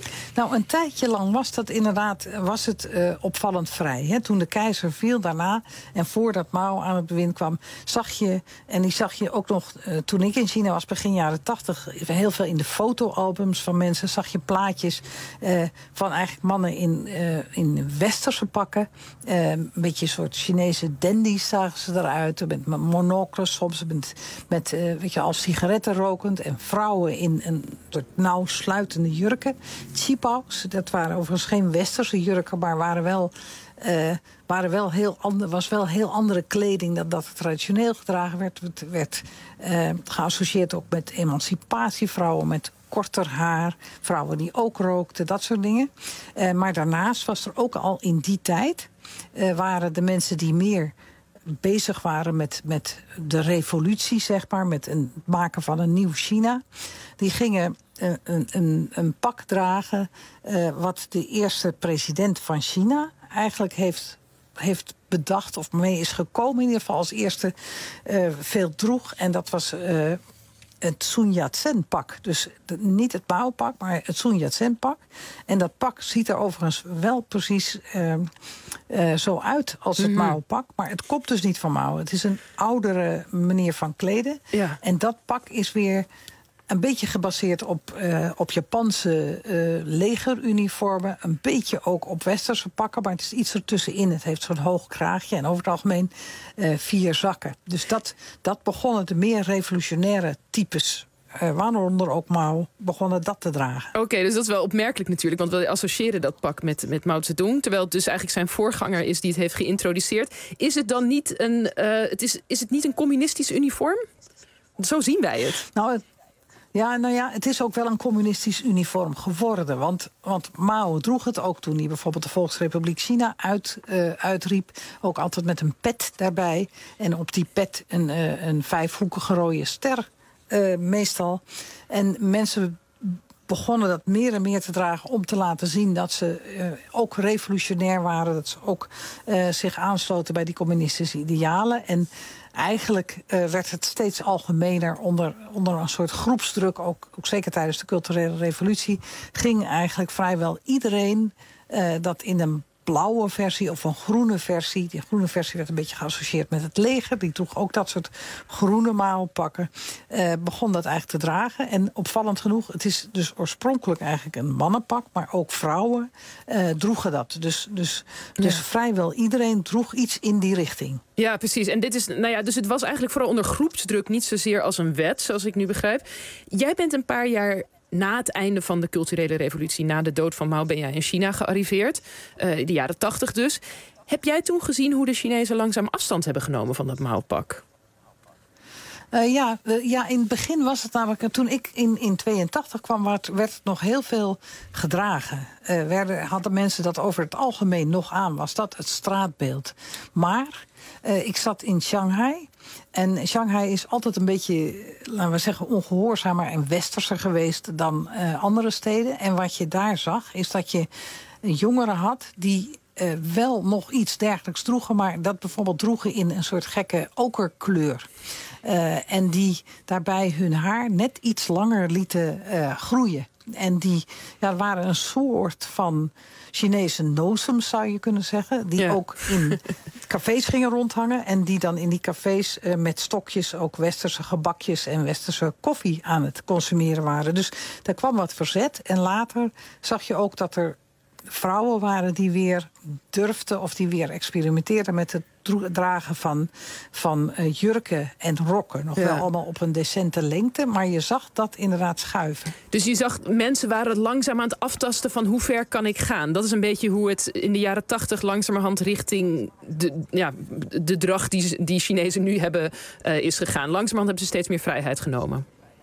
Nou, een tijdje lang was dat inderdaad was het uh, opvallend vrij. Hè? Toen de keizer viel daarna en voordat Mao aan het bewind kwam, zag je, en die zag je ook nog uh, toen ik in China was, begin jaren tachtig, heel veel in de fotoalbums van mensen, zag je plaatjes uh, van eigenlijk mannen in, uh, in westerse pakken. Uh, een beetje een soort Chinese dandies zagen ze eruit, met monocles, soms met, met uh, weet je, als sigaretten rokend, en vrouwen in een soort nauw sluitende jurken. Qipaos, dat waren overigens geen westerse jurken, maar waren wel, uh, waren wel heel ander, was wel heel andere kleding dan dat het traditioneel gedragen werd. Het werd uh, geassocieerd ook met emancipatie, vrouwen met korter haar, vrouwen die ook rookten, dat soort dingen. Uh, maar daarnaast was er ook al in die tijd, uh, waren de mensen die meer bezig waren met, met de revolutie, zeg maar, met het maken van een nieuw China. Die gingen een, een, een, een pak dragen uh, wat de eerste president van China eigenlijk heeft, heeft bedacht, of mee is gekomen in ieder geval als eerste uh, veel droeg. En dat was uh, het Sun Yat-sen-pak. Dus de, niet het Mao-pak, maar het Sun Yat-sen-pak. En dat pak ziet er overigens wel precies uh, uh, zo uit als het mm-hmm. Mao-pak. Maar het komt dus niet van Mao. Het is een oudere manier van kleden. Ja. En dat pak is weer een beetje gebaseerd op, uh, op Japanse uh, legeruniformen. Een beetje ook op westerse pakken. Maar het is iets ertussenin. Het heeft zo'n hoog kraagje. En over het algemeen uh, vier zakken. Dus dat, dat begonnen de meer revolutionaire types. Uh, waaronder ook Mao begonnen dat te dragen. Oké, okay, dus dat is wel opmerkelijk natuurlijk. Want we associëren dat pak met, met Mao Zedong. Terwijl het dus eigenlijk zijn voorganger is die het heeft geïntroduceerd. Is het dan niet een, uh, het is, is het niet een communistisch uniform? Zo zien wij het. Nou, het Ja, nou ja, het is ook wel een communistisch uniform geworden. Want, want Mao droeg het ook toen hij bijvoorbeeld de Volksrepubliek China uit, uh, uitriep. Ook altijd met een pet daarbij. En op die pet een, uh, een vijfhoekige rode ster uh, meestal. En mensen begonnen dat meer en meer te dragen om te laten zien dat ze uh, ook revolutionair waren. Dat ze ook uh, zich aansloten bij die communistische idealen. En eigenlijk uh, werd het steeds algemener onder, onder een soort groepsdruk. Ook, ook zeker tijdens de culturele revolutie ging eigenlijk vrijwel iedereen uh, dat in een blauwe versie of een groene versie. Die groene versie werd een beetje geassocieerd met het leger. Die droeg ook dat soort groene maalpakken. Uh, begon dat eigenlijk te dragen. En opvallend genoeg, het is dus oorspronkelijk eigenlijk een mannenpak, maar ook vrouwen uh, droegen dat. Dus, dus, dus ja. vrijwel iedereen droeg iets in die richting. Ja, precies. En dit is, nou ja, dus het was eigenlijk vooral onder groepsdruk, niet zozeer als een wet, zoals ik nu begrijp. Jij bent een paar jaar na het einde van de culturele revolutie, na de dood van Mao, ben jij in China gearriveerd. Uh, in de jaren tachtig dus. Heb jij toen gezien hoe de Chinezen langzaam afstand hebben genomen van dat Mao-pak? Uh, ja, uh, ja, in het begin was het namelijk, toen ik in, in tweeëntachtig kwam, werd, werd het nog heel veel gedragen. Uh, werden, hadden mensen dat over het algemeen nog aan, was dat het straatbeeld. Maar uh, ik zat in Shanghai. En Shanghai is altijd een beetje, laten we zeggen, ongehoorzamer en westerser geweest dan uh, andere steden. En wat je daar zag, is dat je jongeren had die uh, wel nog iets dergelijks droegen, maar dat bijvoorbeeld droegen in een soort gekke okerkleur. Uh, en die daarbij hun haar net iets langer lieten uh, groeien. En die ja, waren een soort van Chinese nozems, zou je kunnen zeggen. Die ja. ook in cafés gingen rondhangen. En die dan in die cafés uh, met stokjes ook westerse gebakjes en westerse koffie aan het consumeren waren. Dus daar kwam wat verzet. En later zag je ook dat er vrouwen waren die weer durfden of die weer experimenteerden met het dragen van, van uh, jurken en rokken. Nog ja. wel allemaal op een decente lengte, maar je zag dat inderdaad schuiven. Dus je zag, mensen waren langzaam aan het aftasten van hoe ver kan ik gaan? Dat is een beetje hoe het in de jaren tachtig langzamerhand richting de, ja, de drag die, die Chinezen nu hebben uh, is gegaan. Langzamerhand hebben ze steeds meer vrijheid genomen.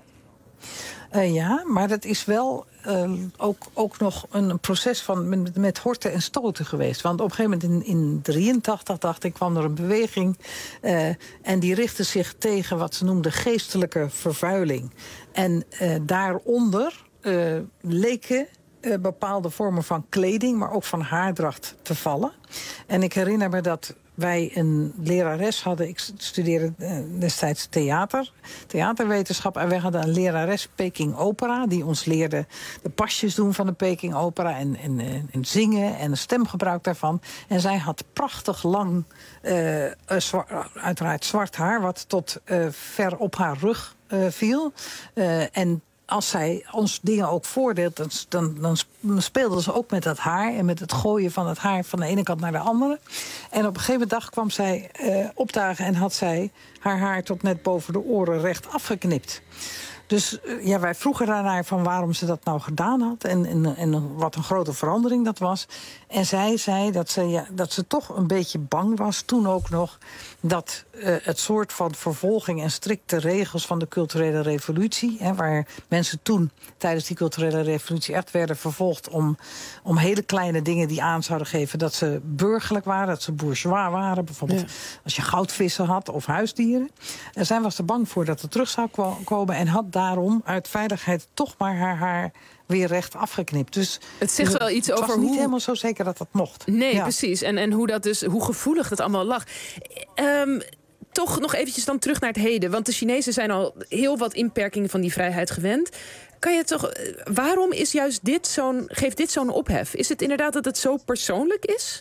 Uh, ja, maar dat is wel uh, ook, ook nog een proces van met, met horten en stoten geweest. Want op een gegeven moment in negentien drieëntachtig, dacht ik, kwam er een beweging. Uh, en die richtte zich tegen wat ze noemden geestelijke vervuiling. En uh, daaronder uh, leken uh, bepaalde vormen van kleding, maar ook van haardracht te vallen. En ik herinner me dat wij een lerares hadden. Ik studeerde uh, destijds theater, theaterwetenschap. En wij hadden een lerares Peking Opera. Die ons leerde de pasjes doen van de Peking Opera. En, en, en zingen en een stemgebruik daarvan. En zij had prachtig lang, uh, zwa- uiteraard zwart haar. Wat tot uh, ver op haar rug uh, viel. Uh, en als zij ons dingen ook voordeelt, dan, dan, dan speelde ze ook met dat haar en met het gooien van het haar van de ene kant naar de andere. En op een gegeven dag kwam zij uh, opdagen en had zij haar haar tot net boven de oren recht afgeknipt. Dus uh, ja, wij vroegen daarnaar van waarom ze dat nou gedaan had en, en, en wat een grote verandering dat was. En zij zei dat ze, ja, dat ze toch een beetje bang was, toen ook nog, dat uh, het soort van vervolging en strikte regels van de culturele revolutie, hè, waar mensen toen tijdens die culturele revolutie echt werden vervolgd om, om hele kleine dingen die aan zouden geven dat ze burgerlijk waren, dat ze bourgeois waren. Bijvoorbeeld ja. als je goudvissen had of huisdieren. En zij was er bang voor dat het terug zou komen en had daarom uit veiligheid toch maar haar haar weer recht afgeknipt. Dus het zegt wel iets het over was hoe... niet helemaal zo zeker dat dat mocht. Nee, ja. precies. En, en hoe, dat dus, hoe gevoelig dat allemaal lag. Um, toch nog eventjes dan terug naar het heden. Want de Chinezen zijn al heel wat inperkingen van die vrijheid gewend. Kan je toch... Waarom is juist dit zo'n... Geeft dit zo'n ophef? Is het inderdaad dat het zo persoonlijk is?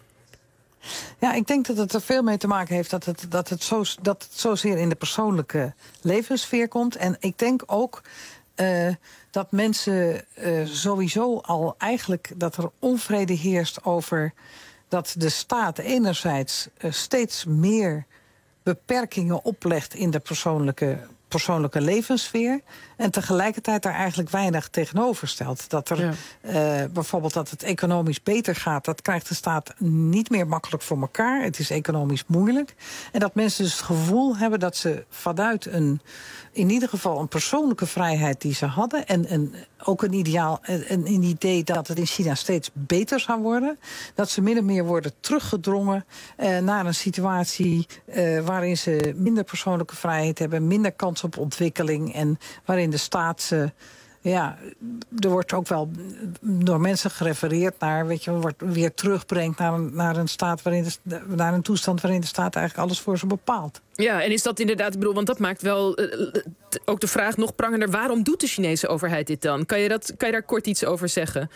Ja, ik denk dat het er veel mee te maken heeft dat het, dat het, zo, dat het zozeer in de persoonlijke levenssfeer komt. En ik denk ook uh, dat mensen uh, sowieso al eigenlijk dat er onvrede heerst over dat de staat enerzijds uh, steeds meer beperkingen oplegt in de persoonlijke persoonlijke levenssfeer en tegelijkertijd daar eigenlijk weinig tegenover stelt. Dat er ja. uh, bijvoorbeeld dat het economisch beter gaat, dat krijgt de staat niet meer makkelijk voor elkaar. Het is economisch moeilijk. En dat mensen dus het gevoel hebben dat ze vanuit een, in ieder geval een persoonlijke vrijheid die ze hadden en, en ook een ideaal, een, een idee dat het in China steeds beter zou worden, dat ze min of meer worden teruggedrongen uh, naar een situatie uh, waarin ze minder persoonlijke vrijheid hebben, minder kans op ontwikkeling en waarin de staat, uh, ja, er wordt ook wel door mensen gerefereerd naar, weet je, wordt weer terugbrengt naar een, naar een staat waarin de, naar een toestand waarin de staat eigenlijk alles voor ze bepaalt. Ja, en is dat inderdaad, ik bedoel, want dat maakt wel uh, ook de vraag nog prangender, waarom doet de Chinese overheid dit dan? Kan je, dat, kan je daar kort iets over zeggen?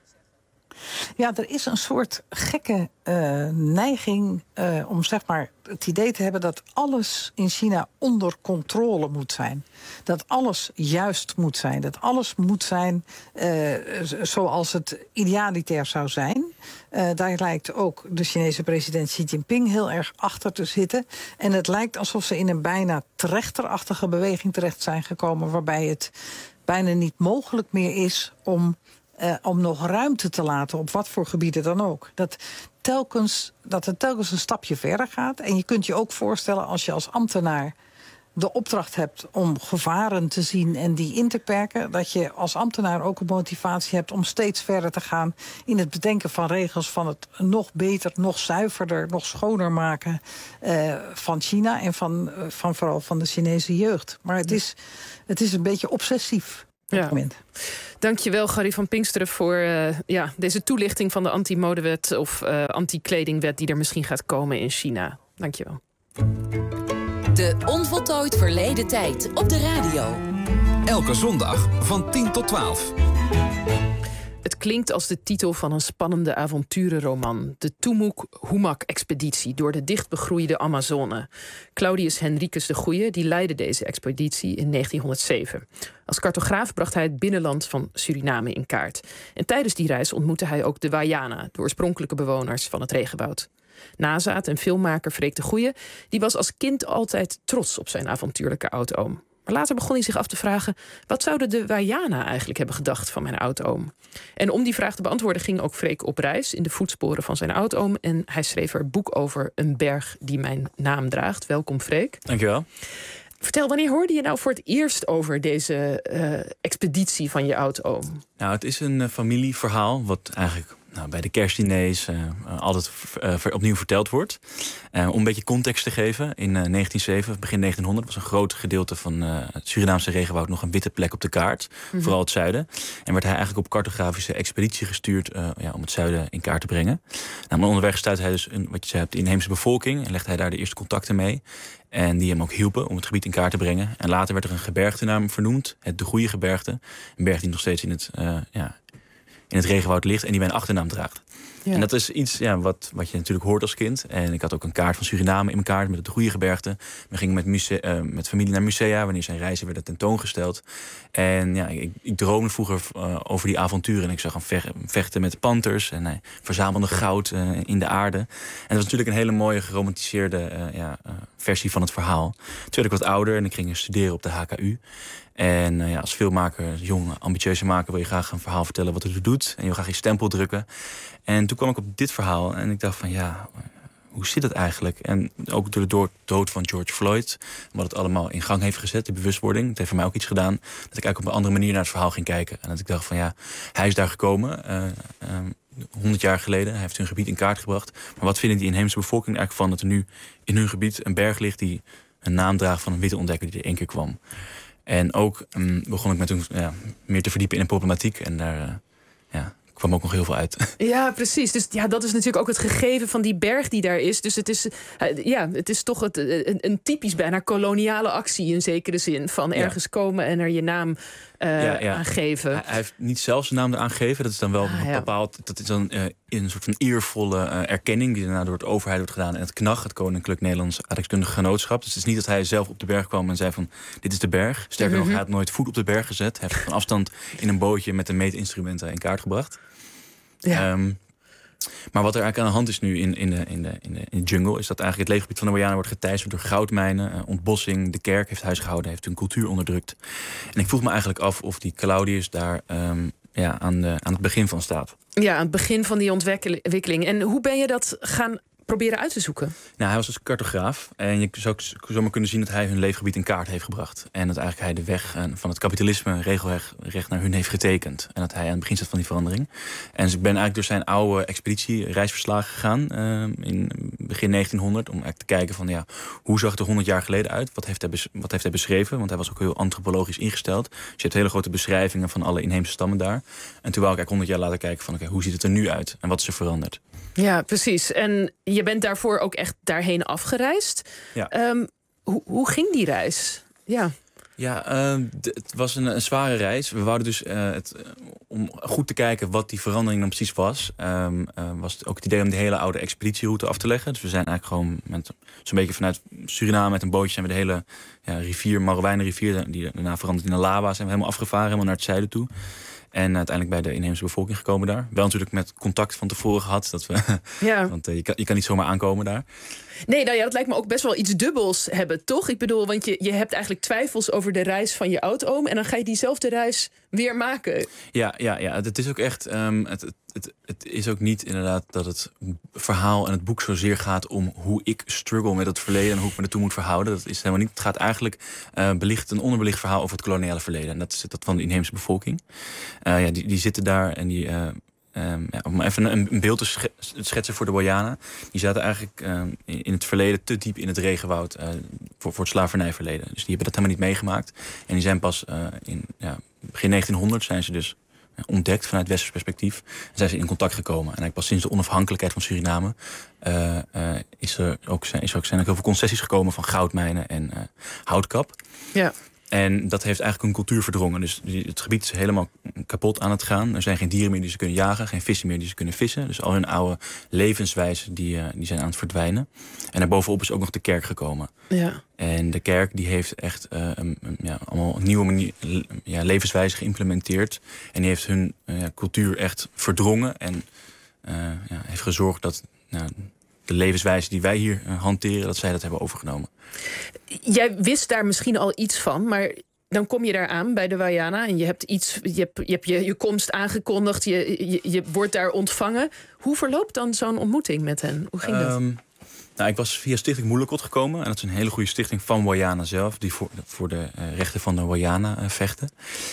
Ja, er is een soort gekke uh, neiging uh, om zeg maar het idee te hebben dat alles in China onder controle moet zijn. Dat alles juist moet zijn. Dat alles moet zijn uh, zoals het idealitair zou zijn. Uh, daar lijkt ook de Chinese president Xi Jinping heel erg achter te zitten. En het lijkt alsof ze in een bijna trechterachtige beweging terecht zijn gekomen, waarbij het bijna niet mogelijk meer is om Uh, om nog ruimte te laten op wat voor gebieden dan ook. Dat, telkens, dat het telkens een stapje verder gaat. En je kunt je ook voorstellen als je als ambtenaar de opdracht hebt om gevaren te zien en die in te perken, dat je als ambtenaar ook een motivatie hebt om steeds verder te gaan in het bedenken van regels van het nog beter, nog zuiverder, nog schoner maken uh, van China en van, uh, van vooral van de Chinese jeugd. Maar het is, het is een beetje obsessief. Ja. Dankjewel, Gary van Pinksteren, voor uh, ja, deze toelichting van de anti-modewet of uh, anti-kledingwet die er misschien gaat komen in China. Dankjewel. De Onvoltooid Verleden Tijd op de radio. Elke zondag van tien tot twaalf. Het klinkt als de titel van een spannende avonturenroman. De Tumuk-Humak-expeditie door de dichtbegroeide Amazone. Claudius Henricus de Goeie die leidde deze expeditie in negentienhonderdzeven. Als cartograaf bracht hij het binnenland van Suriname in kaart. En tijdens die reis ontmoette hij ook de Wayana, de oorspronkelijke bewoners van het regenwoud. Nazaat en filmmaker Freek de Goeie die was als kind altijd trots op zijn avontuurlijke oudoom. Maar later begon hij zich af te vragen, wat zouden de Wayana eigenlijk hebben gedacht van mijn oudoom? En om die vraag te beantwoorden ging ook Freek op reis in de voetsporen van zijn oudoom. En hij schreef er een boek over een berg die mijn naam draagt. Welkom, Freek. Dankjewel. Vertel, wanneer hoorde je nou voor het eerst over deze uh, expeditie van je oudoom? Nou, het is een uh, familieverhaal wat eigenlijk nou, bij de kerstdiners uh, altijd uh, opnieuw verteld wordt. Uh, om een beetje context te geven, in uh, negentien zeven, begin negentienhonderd... was een groot gedeelte van uh, het Surinaamse regenwoud nog een witte plek op de kaart. Mm-hmm. Vooral het zuiden. En werd hij eigenlijk op cartografische expeditie gestuurd uh, ja, om het zuiden in kaart te brengen. Nou, maar onderweg stuitte hij dus, een, wat je zei, op de inheemse bevolking en legde hij daar de eerste contacten mee. En die hem ook hielpen om het gebied in kaart te brengen. En later werd er een gebergte naar hem vernoemd, het De Goeie Gebergte. Een berg die nog steeds in het, uh, ja, in het regenwoud ligt en die mijn achternaam draagt. Ja. En dat is iets ja, wat, wat je natuurlijk hoort als kind. En ik had ook een kaart van Suriname in mijn kaart met het De Goeie Gebergte. We gingen met, musea, uh, met familie naar musea wanneer zijn reizen werden tentoongesteld. En ja, ik, ik droomde vroeger uh, over die avonturen. En ik zag hem vechten met panthers. En hij verzamelde goud uh, in de aarde. En dat was natuurlijk een hele mooie geromantiseerde uh, ja, uh, versie van het verhaal. Toen werd ik wat ouder en ik ging studeren op de H K U. En uh, ja, als filmmaker, jonge, ambitieuze maker, wil je graag een verhaal vertellen wat het er doet. En je wil graag je stempel drukken. En toen kwam ik op dit verhaal en ik dacht van ja, hoe zit het eigenlijk? En ook door de dood van George Floyd, wat het allemaal in gang heeft gezet, die bewustwording. Het heeft voor mij ook iets gedaan dat ik eigenlijk op een andere manier naar het verhaal ging kijken. En dat ik dacht van ja, hij is daar gekomen, uh, um, honderd jaar geleden. Hij heeft hun gebied in kaart gebracht. Maar wat vinden die inheemse bevolking eigenlijk van dat er nu in hun gebied een berg ligt die een naam draagt van een witte ontdekker die er één keer kwam? En ook um, begon ik met toen ja, meer te verdiepen in de problematiek. En daar uh, ja, kwam ook nog heel veel uit. Ja, precies. Dus ja, dat is natuurlijk ook het gegeven van die berg die daar is. Dus het is, uh, ja, het is toch het, een, een typisch bijna koloniale actie in zekere zin. Van ergens ja. komen en er je naam uh, ja, ja. aan geven. Hij, hij heeft niet zelf zijn naam eraan gegeven. Dat is dan wel ah, ja. bepaald. Dat is dan uh, een soort van eervolle uh, erkenning die daarna door de overheid wordt gedaan. En het K N A G, het Koninklijk Nederlands Aardrijkskundig Genootschap. Dus het is niet dat hij zelf op de berg kwam en zei van dit is de berg. Sterker mm-hmm. nog, hij had nooit voet op de berg gezet. Hij heeft van afstand in een bootje met een meetinstrumenten in kaart gebracht. Ja. Um, maar wat er eigenlijk aan de hand is nu in, in, de, in, de, in, de, in de jungle, is dat eigenlijk het leefgebied van de Bojana wordt geteisterd door goudmijnen, uh, ontbossing. De kerk heeft huis gehouden, heeft hun cultuur onderdrukt. En ik vroeg me eigenlijk af of die Claudius daar um, ja, aan, de, aan het begin van staat. Ja, aan het begin van die ontwikkeling. En hoe ben je dat gaan proberen uit te zoeken? Nou, hij was dus cartograaf. En je zou zomaar kunnen zien dat hij hun leefgebied in kaart heeft gebracht. En dat eigenlijk hij de weg van het kapitalisme regelrecht naar hun heeft getekend. En dat hij aan het begin staat van die verandering. En dus ik ben eigenlijk door zijn oude expeditie reisverslagen gegaan. Uh, in begin negentienhonderd. Om eigenlijk te kijken van ja, hoe zag het er honderd jaar geleden uit? Wat heeft hij, bes- wat heeft hij beschreven? Want hij was ook heel antropologisch ingesteld. Dus je hebt hele grote beschrijvingen van alle inheemse stammen daar. En toen wou ik eigenlijk honderd jaar later kijken van oké, okay, hoe ziet het er nu uit? En wat is er veranderd? Ja, precies. En je bent daarvoor ook echt daarheen afgereisd. Ja. Um, hoe, hoe ging die reis? Ja, ja uh, d- het was een, een zware reis. We wouden dus, uh, het, uh, om goed te kijken wat die verandering dan precies was... Um, uh, was het ook het idee om de hele oude expeditieroute af te leggen. Dus we zijn eigenlijk gewoon met, zo'n beetje vanuit Suriname met een bootje... zijn we de hele ja, rivier, Marowijnenrivier, die daarna veranderd in een lava... zijn we helemaal afgevaren, helemaal naar het zuiden toe... En uiteindelijk bij de inheemse bevolking gekomen daar. Wel natuurlijk met contact van tevoren gehad. Dat we, ja. Want uh, je, kan, je kan niet zomaar aankomen daar. Nee, nou ja, dat lijkt me ook best wel iets dubbels hebben, toch? Ik bedoel, want je, je hebt eigenlijk twijfels over de reis van je oudoom... en dan ga je diezelfde reis weer maken. Ja, ja, ja. Het is ook echt... Um, het, het, het, het is ook niet inderdaad dat het verhaal en het boek zozeer gaat... om hoe ik struggle met het verleden en hoe ik me ertoe moet verhouden. Dat is helemaal niet. Het gaat eigenlijk uh, belicht, een onderbelicht verhaal over het koloniale verleden. En dat is dat van de inheemse bevolking. Uh, ja, die, die zitten daar en die... Uh, Um, ja, om even een, een beeld te schetsen voor de Bojana. Die zaten eigenlijk um, in het verleden te diep in het regenwoud uh, voor, voor het slavernijverleden. Dus die hebben dat helemaal niet meegemaakt. En die zijn pas uh, in ja, begin negentienhonderd zijn ze dus uh, ontdekt vanuit westers perspectief. En zijn ze in contact gekomen. En eigenlijk pas sinds de onafhankelijkheid van Suriname uh, uh, is er ook, zijn, is er ook, zijn er heel veel concessies gekomen van goudmijnen en uh, houtkap. Ja. En dat heeft eigenlijk een cultuur verdrongen. Dus het gebied is helemaal kapot aan het gaan. Er zijn geen dieren meer die ze kunnen jagen. Geen vissen meer die ze kunnen vissen. Dus al hun oude levenswijzen die, uh, die zijn aan het verdwijnen. En daarbovenop is ook nog de kerk gekomen. Ja. En de kerk die heeft echt uh, een, een, ja, allemaal nieuwe manier, ja, levenswijzen geïmplementeerd. En die heeft hun uh, ja, cultuur echt verdrongen. En uh, ja, heeft gezorgd dat... Nou, de levenswijze die wij hier uh, hanteren, dat zij dat hebben overgenomen. Jij wist daar misschien al iets van, maar dan kom je daar aan bij de Bojana en je hebt iets, je hebt je, hebt je, je komst aangekondigd, je, je, je wordt daar ontvangen. Hoe verloopt dan zo'n ontmoeting met hen? Hoe ging dat? Um, Nou, ik was via Stichting Moelekot gekomen. En dat is een hele goede stichting van Wayana zelf. Die voor, voor de uh, rechten van de Wayana uh, vechten.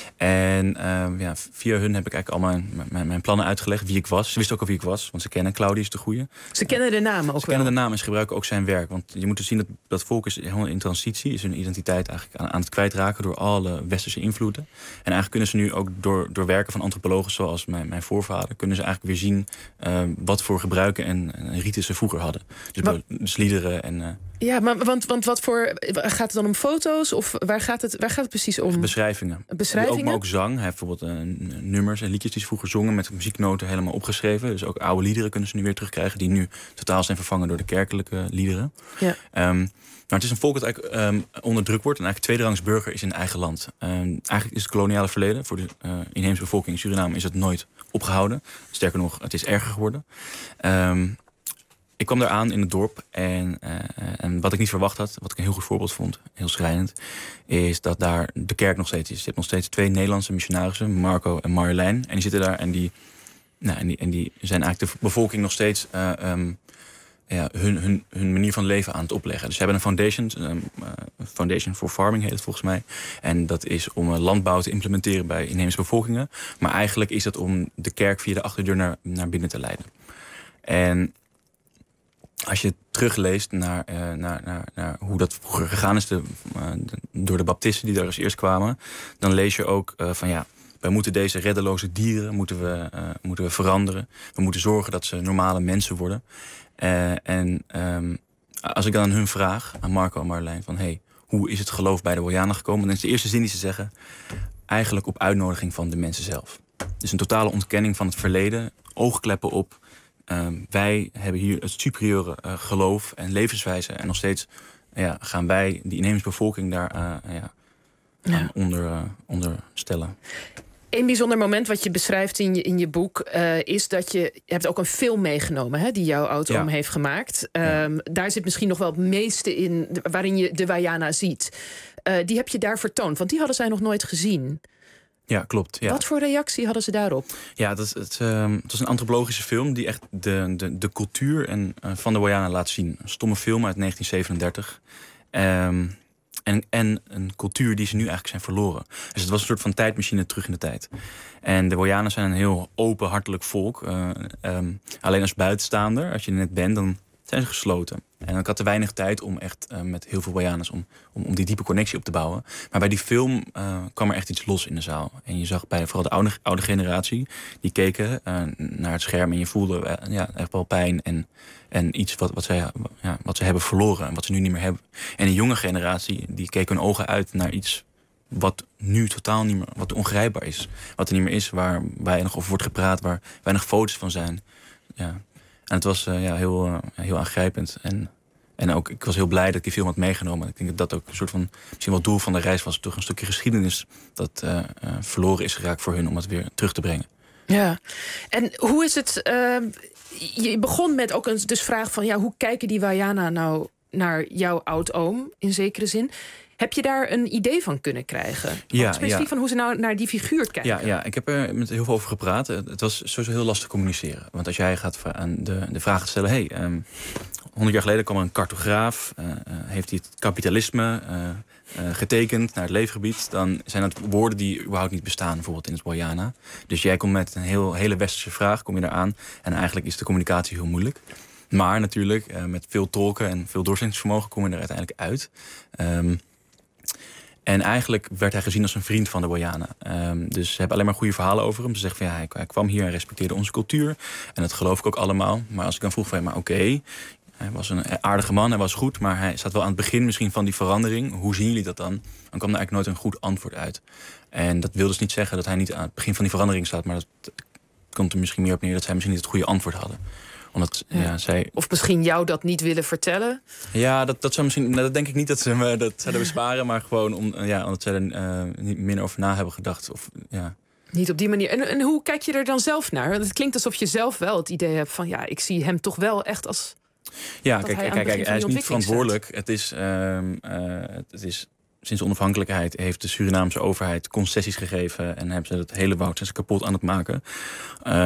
En uh, ja, via hun heb ik eigenlijk al mijn, mijn, mijn plannen uitgelegd. Wie ik was. Ze wisten ook al wie ik was. Want ze kennen Claudius de Goeie. Ze kennen de naam ook Ze kennen de naam en ze gebruiken ook zijn werk. Want je moet dus zien dat dat volk is helemaal in transitie. Is hun identiteit eigenlijk aan, aan het kwijtraken door alle westerse invloeden. En eigenlijk kunnen ze nu ook door, door werken van antropologen zoals mijn, mijn voorvader... kunnen ze eigenlijk weer zien uh, wat voor gebruiken en, en riten ze vroeger hadden. Dus, maar, dus liederen en... Uh, ja, maar want, want wat voor... Gaat het dan om foto's? Of waar gaat het, waar gaat het precies om? Beschrijvingen. Beschrijvingen? Ook, maar ook zang. Hij heeft bijvoorbeeld uh, nummers en liedjes die ze vroeger zongen... met muzieknoten helemaal opgeschreven. Dus ook oude liederen kunnen ze nu weer terugkrijgen... die nu totaal zijn vervangen door de kerkelijke liederen. Ja. Um, maar het is een volk dat eigenlijk um, onder druk wordt... en eigenlijk tweederangs burger is in eigen land. Um, eigenlijk is het koloniale verleden... voor de uh, inheemse bevolking in Suriname is het nooit opgehouden. Sterker nog, het is erger geworden. Um, Ik kwam daar aan in het dorp en, uh, en wat ik niet verwacht had... wat ik een heel goed voorbeeld vond, heel schrijnend... is dat daar de kerk nog steeds is. Je hebt nog steeds twee Nederlandse missionarissen, Marco en Marjolein. En die zitten daar en die, nou, en die, en die zijn eigenlijk de bevolking nog steeds... Uh, um, ja, hun, hun, hun manier van leven aan het opleggen. Dus ze hebben een foundation, um, uh, Foundation for Farming heet het volgens mij. En dat is om uh, landbouw te implementeren bij inheemse bevolkingen. Maar eigenlijk is dat om de kerk via de achterdeur naar, naar binnen te leiden. En... als je terugleest naar, uh, naar, naar, naar hoe dat vroeger gegaan is... De, uh, de, door de baptisten die daar als eerst kwamen... dan lees je ook uh, van ja, wij moeten deze reddeloze dieren moeten we, uh, moeten we veranderen. We moeten zorgen dat ze normale mensen worden. Uh, en um, als ik dan aan hun vraag, aan Marco en Marjolein... van hey, hoe is het geloof bij de Wayana gekomen? Dan is de eerste zin die ze zeggen... eigenlijk op uitnodiging van de mensen zelf. Dus een totale ontkenning van het verleden, oogkleppen op... Um, wij hebben hier het superieure uh, geloof en levenswijze. En nog steeds ja, gaan wij, die inheemse bevolking, daar uh, ja, ja. onder, uh, onderstellen. Een bijzonder moment wat je beschrijft in je, in je boek... Uh, is dat je, je hebt ook een film meegenomen... Hè, die jouw oud-oom ja. heeft gemaakt. Um, ja. Daar zit misschien nog wel het meeste in... waarin je de Wayana ziet. Uh, die heb je daar vertoond, want die hadden zij nog nooit gezien... Ja, klopt. Ja. Wat voor reactie hadden ze daarop? Ja, dat, het, uh, het was een antropologische film die echt de, de, de cultuur en, uh, van de Wayana laat zien. Een stomme film uit negentien zevenendertig. Um, en, en een cultuur die ze nu eigenlijk zijn verloren. Dus het was een soort van tijdmachine terug in de tijd. En de Wayanas zijn een heel open, hartelijk volk. Uh, um, alleen als buitenstaander, als je er net bent, dan zijn ze gesloten. En ik had te weinig tijd om echt uh, met heel veel Wayanas... Om, om, om die diepe connectie op te bouwen. Maar bij die film uh, kwam er echt iets los in de zaal. En je zag bij vooral de oude, oude generatie... die keken uh, naar het scherm en je voelde uh, ja, echt wel pijn... en, en iets wat, wat, zij, ja, wat ze hebben verloren en wat ze nu niet meer hebben. En de jonge generatie die keek hun ogen uit naar iets... wat nu totaal niet meer, wat ongrijpbaar is. Wat er niet meer is, waar weinig over wordt gepraat... waar weinig foto's van zijn. Ja. En het was uh, ja, heel, uh, heel aangrijpend. En, en ook, ik was heel blij dat ik die film had meegenomen. Ik denk dat dat ook een soort van, misschien wel het doel van de reis was. Toch een stukje geschiedenis dat uh, uh, verloren is geraakt voor hun om het weer terug te brengen. Ja, en hoe is het... Uh, je begon met ook een dus vraag van... ja, hoe kijken die Wayana nou naar jouw oud-oom, in zekere zin... Heb je daar een idee van kunnen krijgen? Ja, specifiek ja. van hoe ze nou naar die figuur kijken? Ja, ja, ik heb er met heel veel over gepraat. Het was sowieso heel lastig communiceren. Want als jij gaat aan de, de vraag stellen... hey, um, honderd jaar geleden kwam er een cartograaf... Uh, uh, heeft hij het kapitalisme uh, uh, getekend naar het leefgebied... dan zijn het woorden die überhaupt niet bestaan... bijvoorbeeld in het Wayana. Dus jij komt met een heel, hele westerse vraag, kom je daar aan... en eigenlijk is de communicatie heel moeilijk. Maar natuurlijk, uh, met veel tolken en veel doorzettingsvermogen... kom je er uiteindelijk uit... Um, En eigenlijk werd hij gezien als een vriend van de Wayana. Um, dus ze hebben alleen maar goede verhalen over hem. Ze zeggen van ja, hij, hij kwam hier en respecteerde onze cultuur. En dat geloof ik ook allemaal. Maar als ik dan vroeg van ja, maar oké, okay, hij was een aardige man, hij was goed... maar hij staat wel aan het begin misschien van die verandering. Hoe zien jullie dat dan? Dan kwam er eigenlijk nooit een goed antwoord uit. En dat wil dus niet zeggen dat hij niet aan het begin van die verandering staat... maar dat komt er misschien meer op neer dat zij misschien niet het goede antwoord hadden. Omdat, ja. Ja, zij... Of misschien jou dat niet willen vertellen? Ja, dat, dat zou misschien. Nou, dat denk ik niet dat ze me dat zouden besparen, maar gewoon om, ja, omdat ze er uh, niet minder over na hebben gedacht. Of, ja. Niet op die manier. En, en hoe kijk je er dan zelf naar? Want het klinkt alsof je zelf wel het idee hebt van ja, ik zie hem toch wel echt als. Ja, kijk, hij, kijk, kijk, hij is niet verantwoordelijk. Het is, uh, uh, het is. Sinds de onafhankelijkheid heeft de Surinaamse overheid concessies gegeven en hebben ze het hele woud zijn ze kapot aan het maken. Um,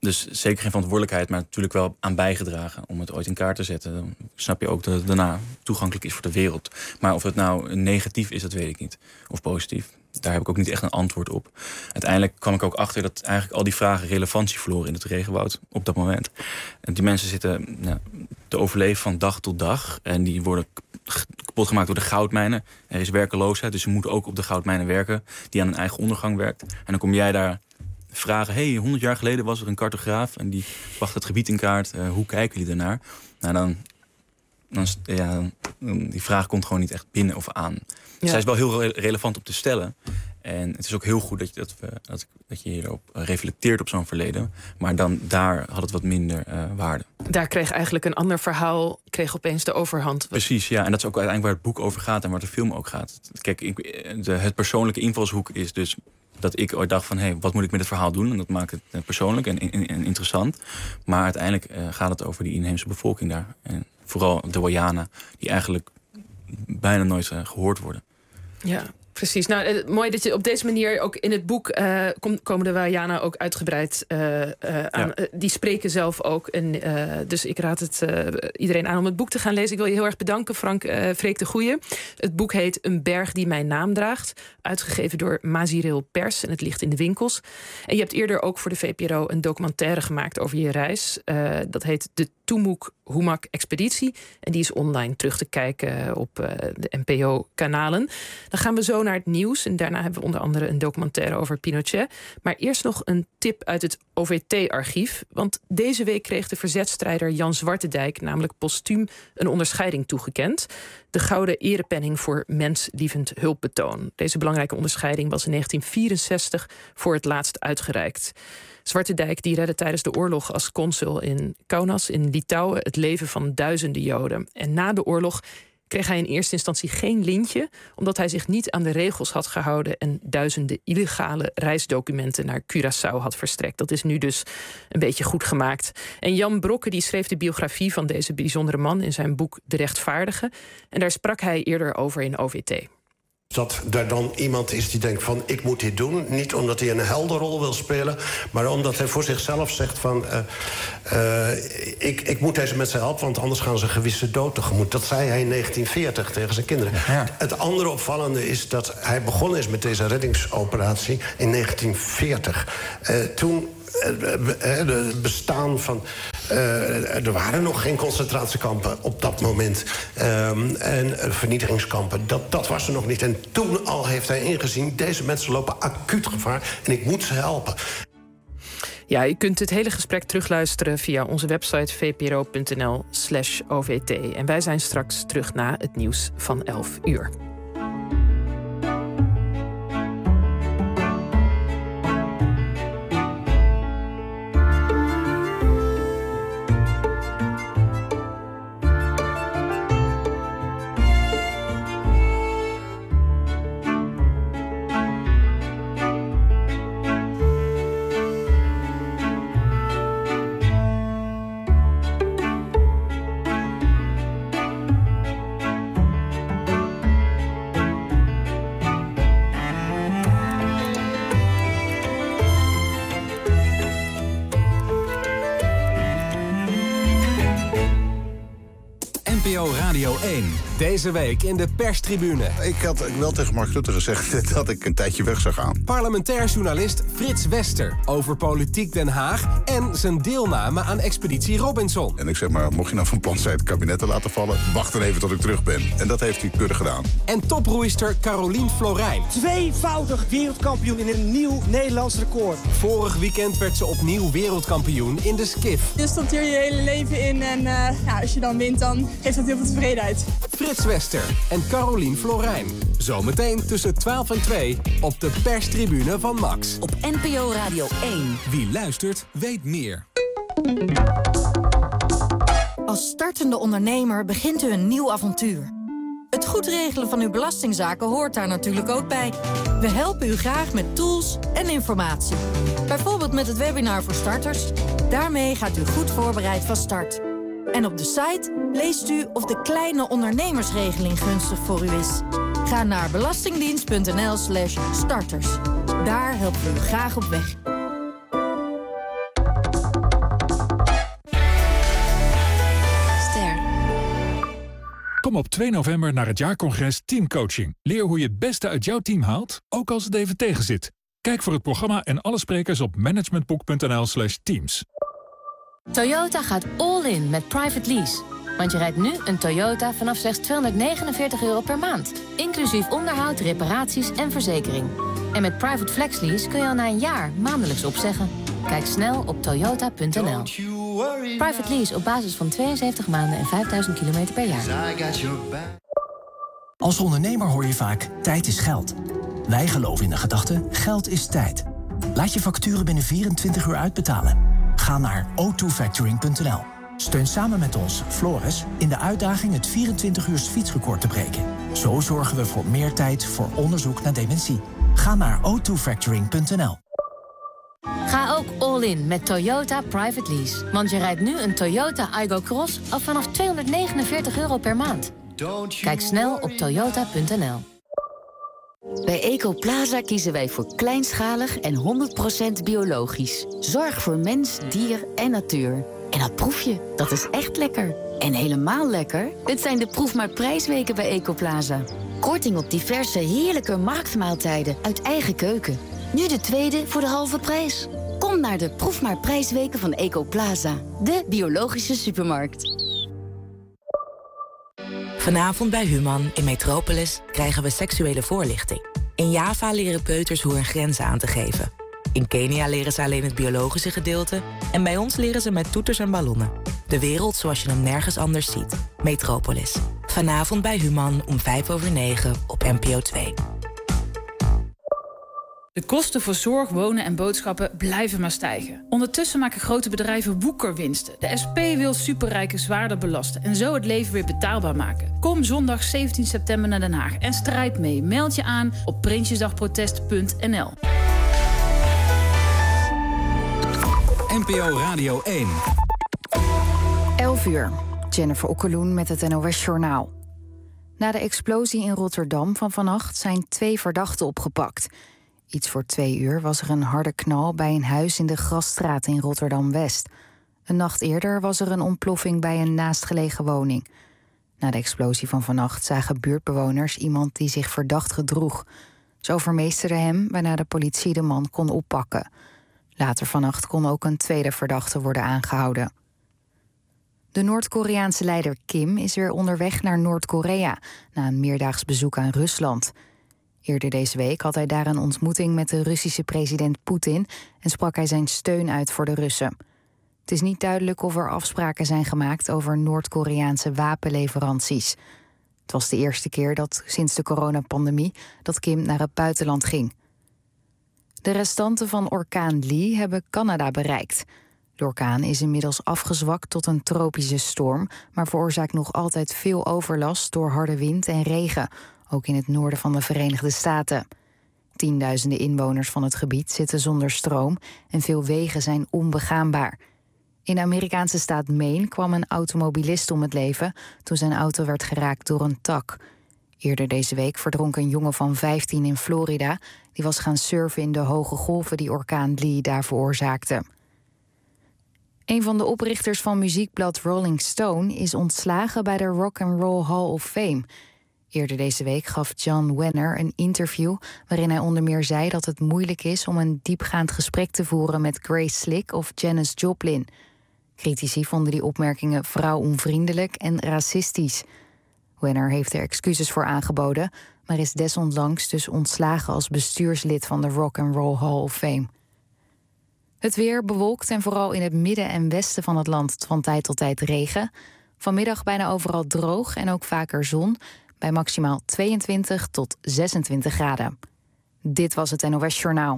Dus zeker geen verantwoordelijkheid, maar natuurlijk wel aan bijgedragen om het ooit in kaart te zetten. Dan snap je ook dat het daarna toegankelijk is voor de wereld. Maar of het nou negatief is, dat weet ik niet. Of positief. Daar heb ik ook niet echt een antwoord op. Uiteindelijk kwam ik ook achter dat eigenlijk al die vragen relevantie verloren in het regenwoud op dat moment. En die mensen zitten nou, te overleven van dag tot dag. En die worden kapot gemaakt door de goudmijnen. Er is werkeloosheid, dus ze moeten ook op de goudmijnen werken die aan hun eigen ondergang werkt. En dan kom jij daar vragen, hey, honderd jaar geleden was er een cartograaf en die bracht het gebied in kaart. Uh, hoe kijken jullie daarnaar? Nou, dan, dan, ja, dan, die vraag komt gewoon niet echt binnen of aan. Ja. Zij is wel heel re- relevant om te stellen. En het is ook heel goed dat je, dat we, dat, dat je hierop reflecteert op zo'n verleden. Maar dan daar had het wat minder uh, waarde. Daar kreeg eigenlijk een ander verhaal, kreeg opeens de overhand. Precies, ja. En dat is ook uiteindelijk waar het boek over gaat en waar de film ook gaat. Kijk, ik, de, het persoonlijke invalshoek is dus dat ik ooit dacht van, hé, hey, wat moet ik met het verhaal doen? En dat maakt het persoonlijk en, en, en interessant. Maar uiteindelijk uh, gaat het over die inheemse bevolking daar. En vooral de Wayana, die eigenlijk bijna nooit uh, gehoord worden. Ja, precies. Nou, uh, mooi dat je op deze manier ook in het boek uh, kom, komen de Wayana ook uitgebreid uh, uh, aan. Ja. Uh, die spreken zelf ook. En, uh, dus ik raad het uh, iedereen aan om het boek te gaan lezen. Ik wil je heel erg bedanken, Frank uh, Freek de Goeie. Het boek heet Een berg die mijn naam draagt. Uitgegeven door Mazireel Pers en het ligt in de winkels. En je hebt eerder ook voor de V P R O een documentaire gemaakt over je reis. Uh, dat heet De Tumoek Humak Expeditie. En die is online terug te kijken op uh, de N P O-kanalen. Dan gaan we zo naar het nieuws. En daarna hebben we onder andere een documentaire over Pinochet. Maar eerst nog een tip uit het O V T-archief. Want deze week kreeg de verzetstrijder Jan Zwartendijk namelijk postuum een onderscheiding toegekend. De Gouden Erepenning voor menslievend hulpbetoon. Deze belangrijke onderscheiding was in negentien vierenzestig voor het laatst uitgereikt. Zwartendijk die redde tijdens de oorlog als consul in Kaunas in Litouwen het leven van duizenden Joden. En na de oorlog kreeg hij in eerste instantie geen lintje, omdat hij zich niet aan de regels had gehouden en duizenden illegale reisdocumenten naar Curaçao had verstrekt. Dat is nu dus een beetje goed gemaakt. En Jan Brokke die schreef de biografie van deze bijzondere man in zijn boek De Rechtvaardige. En daar sprak hij eerder over in O V T. Dat er dan iemand is die denkt van, ik moet dit doen. Niet omdat hij een heldenrol wil spelen, maar omdat hij voor zichzelf zegt van, Uh, uh, ik, ik moet deze mensen helpen, want anders gaan ze gewisse dood tegemoet. Dat zei hij in negentien veertig tegen zijn kinderen. Ja. Het andere opvallende is dat hij begonnen is met deze reddingsoperatie in negentien veertig. Uh, toen het bestaan van Uh, er waren nog geen concentratiekampen op dat moment. Um, en vernietigingskampen, dat, dat was er nog niet. En toen al heeft hij ingezien, deze mensen lopen acuut gevaar en ik moet ze helpen. Ja, je kunt het hele gesprek terugluisteren via onze website v p r o punt n l slash o v t. En wij zijn straks terug na het nieuws van elf uur. Radio één. Deze week in de perstribune. Ik had wel tegen Mark Rutte gezegd dat ik een tijdje weg zou gaan. Parlementair journalist Frits Wester over politiek Den Haag en zijn deelname aan Expeditie Robinson. En ik zeg maar, mocht je nou van plan zijn het kabinet te laten vallen, wacht dan even tot ik terug ben. En dat heeft hij keurig gedaan. En toproeister Carolien Florijn. Tweevoudig wereldkampioen in een nieuw Nederlands record. Vorig weekend werd ze opnieuw wereldkampioen in de skiff. Je stort hier je hele leven in en uh, ja, als je dan wint, dan geeft dat heel veel tevredenheid. Frits Wester en Carolien Florijn. Zometeen tussen twaalf en twee op de perstribune van Max. Op N P O Radio één. Wie luistert, weet meer. Als startende ondernemer begint u een nieuw avontuur. Het goed regelen van uw belastingzaken hoort daar natuurlijk ook bij. We helpen u graag met tools en informatie. Bijvoorbeeld met het webinar voor starters. Daarmee gaat u goed voorbereid van start. En op de site leest u of de kleine ondernemersregeling gunstig voor u is. Ga naar belastingdienst punt n l slash starters. Daar helpen we u graag op weg. Kom op twee november naar het jaarcongres Teamcoaching. Leer hoe je het beste uit jouw team haalt, ook als het even tegenzit. Kijk voor het programma en alle sprekers op managementboek.nl slash teams. Toyota gaat all in met private lease. Want je rijdt nu een Toyota vanaf slechts tweehonderdnegenenveertig euro per maand. Inclusief onderhoud, reparaties en verzekering. En met private flex lease kun je al na een jaar maandelijks opzeggen. Kijk snel op toyota punt n l. Private lease op basis van tweeënzeventig maanden en vijfduizend kilometer per jaar. Als ondernemer hoor je vaak, tijd is geld. Wij geloven in de gedachte, geld is tijd. Laat je facturen binnen vierentwintig uur uitbetalen. Ga naar o twee factoring punt n l. Steun samen met ons, Floris, in de uitdaging het vierentwintig uur fietsrecord te breken. Zo zorgen we voor meer tijd voor onderzoek naar dementie. Ga naar o twee factoring punt n l. Ga ook all in met Toyota Private Lease. Want je rijdt nu een Toyota Aygo Cross al vanaf tweehonderdnegenenveertig euro per maand. Kijk snel op toyota punt n l. Bij Ecoplaza kiezen wij voor kleinschalig en honderd procent biologisch. Zorg voor mens, dier en natuur. En dat proef je, dat is echt lekker. En helemaal lekker, dit zijn de Proef maar prijsweken bij Ecoplaza. Korting op diverse heerlijke marktmaaltijden uit eigen keuken. Nu de tweede voor de halve prijs. Kom naar de Proef maar prijsweken van Ecoplaza. De biologische supermarkt. Vanavond bij Human in Metropolis krijgen we seksuele voorlichting. In Java leren peuters hoe hun grenzen aan te geven. In Kenia leren ze alleen het biologische gedeelte. En bij ons leren ze met toeters en ballonnen. De wereld zoals je hem nergens anders ziet. Metropolis. Vanavond bij Human om vijf over negen op N P O twee. De kosten voor zorg, wonen en boodschappen blijven maar stijgen. Ondertussen maken grote bedrijven woekerwinsten. De S P wil superrijken zwaarder belasten en zo het leven weer betaalbaar maken. Kom zondag zeventien september naar Den Haag en strijd mee. Meld je aan op prinsjesdagprotest punt n l. N P O Radio één. elf uur. Jennifer Okkeloen met het N O S Journaal. Na de explosie in Rotterdam van vannacht zijn twee verdachten opgepakt. Iets voor twee uur was er een harde knal bij een huis in de Grasstraat in Rotterdam-West. Een nacht eerder was er een ontploffing bij een naastgelegen woning. Na de explosie van vannacht zagen buurtbewoners iemand die zich verdacht gedroeg. Ze overmeesterden hem, waarna de politie de man kon oppakken. Later vannacht kon ook een tweede verdachte worden aangehouden. De Noord-Koreaanse leider Kim is weer onderweg naar Noord-Korea na een meerdaags bezoek aan Rusland. Eerder deze week had hij daar een ontmoeting met de Russische president Poetin en sprak hij zijn steun uit voor de Russen. Het is niet duidelijk of er afspraken zijn gemaakt over Noord-Koreaanse wapenleveranties. Het was de eerste keer dat sinds de coronapandemie dat Kim naar het buitenland ging. De restanten van orkaan Lee hebben Canada bereikt. De orkaan is inmiddels afgezwakt tot een tropische storm, maar veroorzaakt nog altijd veel overlast door harde wind en regen, ook in het noorden van de Verenigde Staten. Tienduizenden inwoners van het gebied zitten zonder stroom en veel wegen zijn onbegaanbaar. In de Amerikaanse staat Maine kwam een automobilist om het leven toen zijn auto werd geraakt door een tak. Eerder deze week verdronk een jongen van vijftien in Florida. Die was gaan surfen in de hoge golven die orkaan Lee daar veroorzaakte. Een van de oprichters van muziekblad Rolling Stone is ontslagen bij de Rock and Roll Hall of Fame. Eerder deze week gaf John Wenner een interview waarin hij onder meer zei dat het moeilijk is om een diepgaand gesprek te voeren met Grace Slick of Janis Joplin. Critici vonden die opmerkingen vrouwonvriendelijk en racistisch. Wenner heeft er excuses voor aangeboden, maar is desondanks dus ontslagen als bestuurslid van de Rock and Roll Hall of Fame. Het weer bewolkt en vooral in het midden en westen van het land van tijd tot tijd regen. Vanmiddag bijna overal droog en ook vaker zon, bij maximaal tweeëntwintig tot zesentwintig graden. Dit was het N O S Journaal.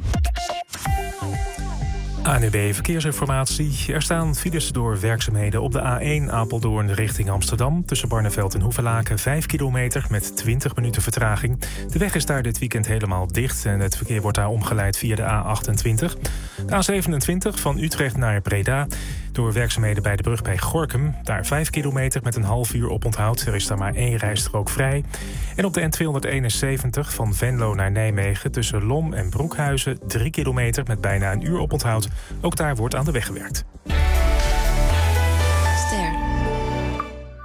A N U B Verkeersinformatie. Er staan files door werkzaamheden op de A één Apeldoorn richting Amsterdam. Tussen Barneveld en Hoevelaken vijf kilometer met twintig minuten vertraging. De weg is daar dit weekend helemaal dicht en het verkeer wordt daar omgeleid via de A achtentwintig. De A zevenentwintig van Utrecht naar Breda. Door werkzaamheden bij de brug bij Gorinchem. Daar vijf kilometer met een half uur oponthoud. Er is daar maar één rijstrook vrij. En op de N tweehonderdeenenzeventig van Venlo naar Nijmegen tussen Lom en Broekhuizen drie kilometer met bijna een uur oponthoud. Ook daar wordt aan de weg gewerkt. Ster.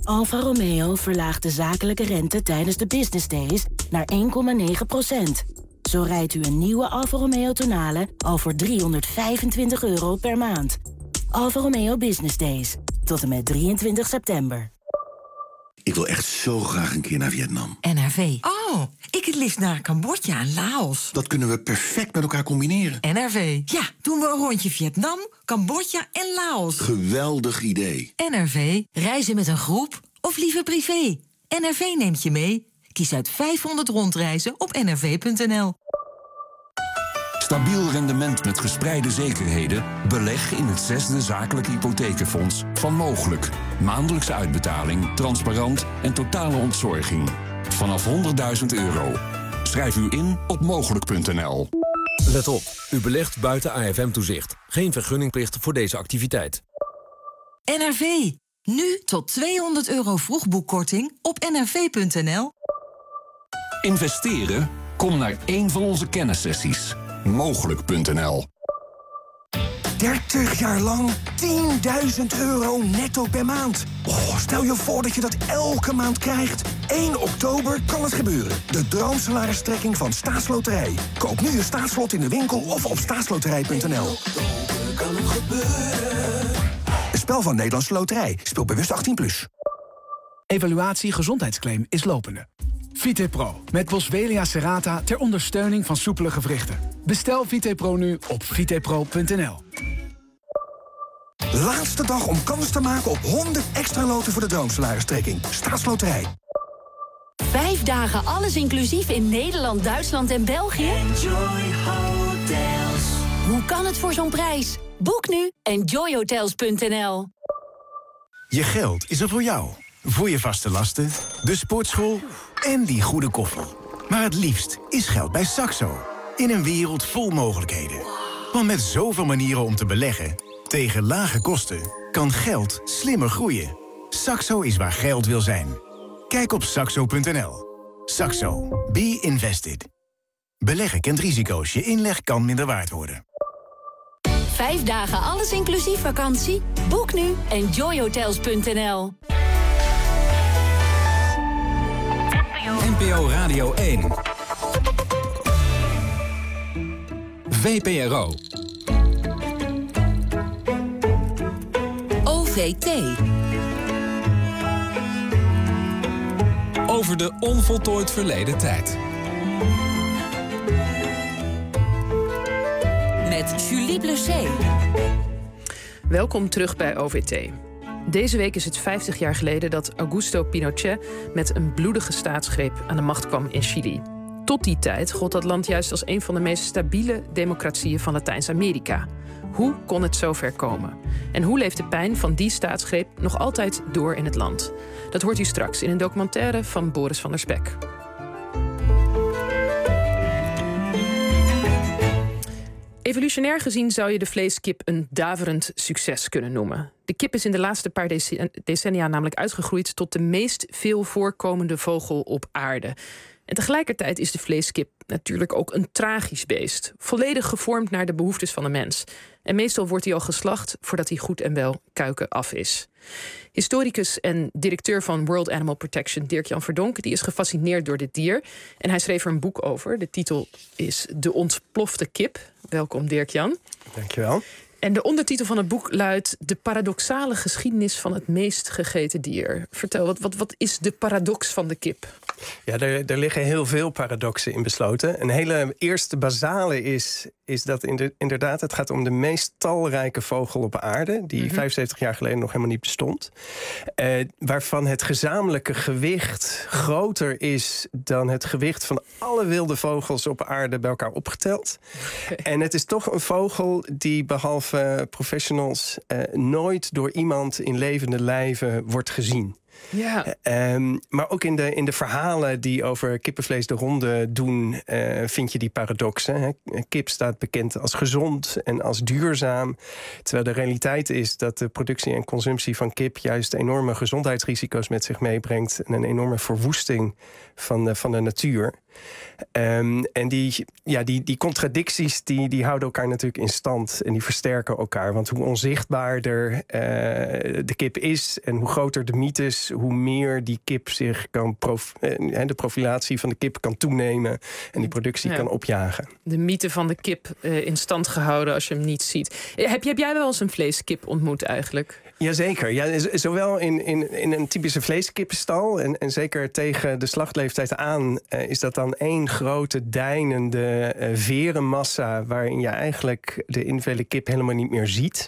Alfa Romeo verlaagt de zakelijke rente tijdens de business days naar één komma negen procent. Zo rijdt u een nieuwe Alfa Romeo Tonale al voor driehonderdvijfentwintig euro per maand. Alfa Romeo Business Days. Tot en met drieëntwintig september. Ik wil echt zo graag een keer naar Vietnam. N R V. Oh, ik het liefst naar Cambodja en Laos. Dat kunnen we perfect met elkaar combineren. N R V. Ja, doen we een rondje Vietnam, Cambodja en Laos. Geweldig idee. N R V. Reizen met een groep of liever privé. N R V neemt je mee. Kies uit vijfhonderd rondreizen op n r v punt n l. Stabiel rendement met gespreide zekerheden? Beleg in het zesde zakelijke hypothekenfonds van Mogelijk. Maandelijkse uitbetaling, transparant en totale ontzorging. Vanaf honderdduizend euro. Schrijf u in op mogelijk punt n l. Let op, u belegt buiten A F M-toezicht. Geen vergunningplicht voor deze activiteit. N R V. Nu tot tweehonderd euro vroegboekkorting op n r v punt n l. Investeren? Kom naar één van onze kennissessies. mogelijk punt n l. dertig jaar lang tienduizend euro netto per maand. Oh, stel je voor dat je dat elke maand krijgt. één oktober kan het gebeuren. De droomsalaristrekking van Staatsloterij. Koop nu een staatslot in de winkel of op staatsloterij punt n l. Kan het gebeuren. Een spel van Nederlandse Loterij. Speel bewust achttien plus. Evaluatie gezondheidsclaim is lopende. VitePro met Boswellia serrata ter ondersteuning van soepele gewrichten. Bestel VitePro nu op vitepro punt n l. Laatste dag om kans te maken op honderd extra loten voor de droomsalaristrekking. Staatsloterij. Vijf dagen alles inclusief in Nederland, Duitsland en België? Enjoy Hotels. Hoe kan het voor zo'n prijs? Boek nu enjoy hotels punt n l. Je geld is er voor jou. Voor je vaste lasten, de sportschool en die goede koffie. Maar het liefst is geld bij Saxo. In een wereld vol mogelijkheden. Want met zoveel manieren om te beleggen, tegen lage kosten, kan geld slimmer groeien. Saxo is waar geld wil zijn. Kijk op saxo punt n l. Saxo. Be invested. Beleggen kent risico's. Je inleg kan minder waard worden. Vijf dagen alles inclusief vakantie? Boek nu enjoy hotels punt n l. N P O Radio één. V P R O. O V T. Over de onvoltooid verleden tijd. Met Julie Bleuset. Welkom terug bij O V T. Deze week is het vijftig jaar geleden dat Augusto Pinochet met een bloedige staatsgreep aan de macht kwam in Chili. Tot die tijd gold dat land juist als een van de meest stabiele democratieën van Latijns-Amerika. Hoe kon het zover komen? En hoe leeft de pijn van die staatsgreep nog altijd door in het land? Dat hoort u straks in een documentaire van Boris van der Spek. Evolutionair gezien zou je de vleeskip een daverend succes kunnen noemen. De kip is in de laatste paar decennia namelijk uitgegroeid tot de meest veel voorkomende vogel op aarde. En tegelijkertijd is de vleeskip natuurlijk ook een tragisch beest. Volledig gevormd naar de behoeftes van de mens. En meestal wordt hij al geslacht voordat hij goed en wel kuiken af is. Historicus en directeur van World Animal Protection Dirk-Jan Verdonk die is gefascineerd door dit dier. En hij schreef er een boek over. De titel is De ontplofte kip. Welkom Dirk-Jan. Dankjewel. En de ondertitel van het boek luidt De paradoxale geschiedenis van het meest gegeten dier. Vertel, wat, wat, wat is de paradox van de kip? Ja, er, er liggen heel veel paradoxen in besloten. Een hele eerste basale is, is dat in de, inderdaad het gaat om de meest talrijke vogel op aarde, die mm-hmm. vijfenzeventig jaar geleden nog helemaal niet bestond. Uh, waarvan het gezamenlijke gewicht groter is dan het gewicht van alle wilde vogels op aarde bij elkaar opgeteld. Okay. En het is toch een vogel die behalve professionals uh, nooit door iemand in levende lijven wordt gezien. Ja. Um, maar ook in de, in de verhalen die over kippenvlees de ronde doen, uh, vind je die paradoxen. Hè? Kip staat bekend als gezond en als duurzaam. Terwijl de realiteit is dat de productie en consumptie van kip juist enorme gezondheidsrisico's met zich meebrengt en een enorme verwoesting van de, van de natuur. Um, en die, ja, die, die contradicties die, die houden elkaar natuurlijk in stand en die versterken elkaar. Want hoe onzichtbaarder uh, de kip is en hoe groter de mythes, hoe meer die kip zich kan prof, uh, de profilatie van de kip kan toenemen en die productie ja. kan opjagen. De mythe van de kip uh, in stand gehouden als je hem niet ziet. Heb, heb jij wel eens een vleeskip ontmoet eigenlijk? Jazeker. Ja, zowel in, in, in een typische vleeskippenstal en, en zeker tegen de slachtleeftijd aan uh, is dat dan één grote deinende uh, verenmassa waarin je eigenlijk de individuele kip helemaal niet meer ziet.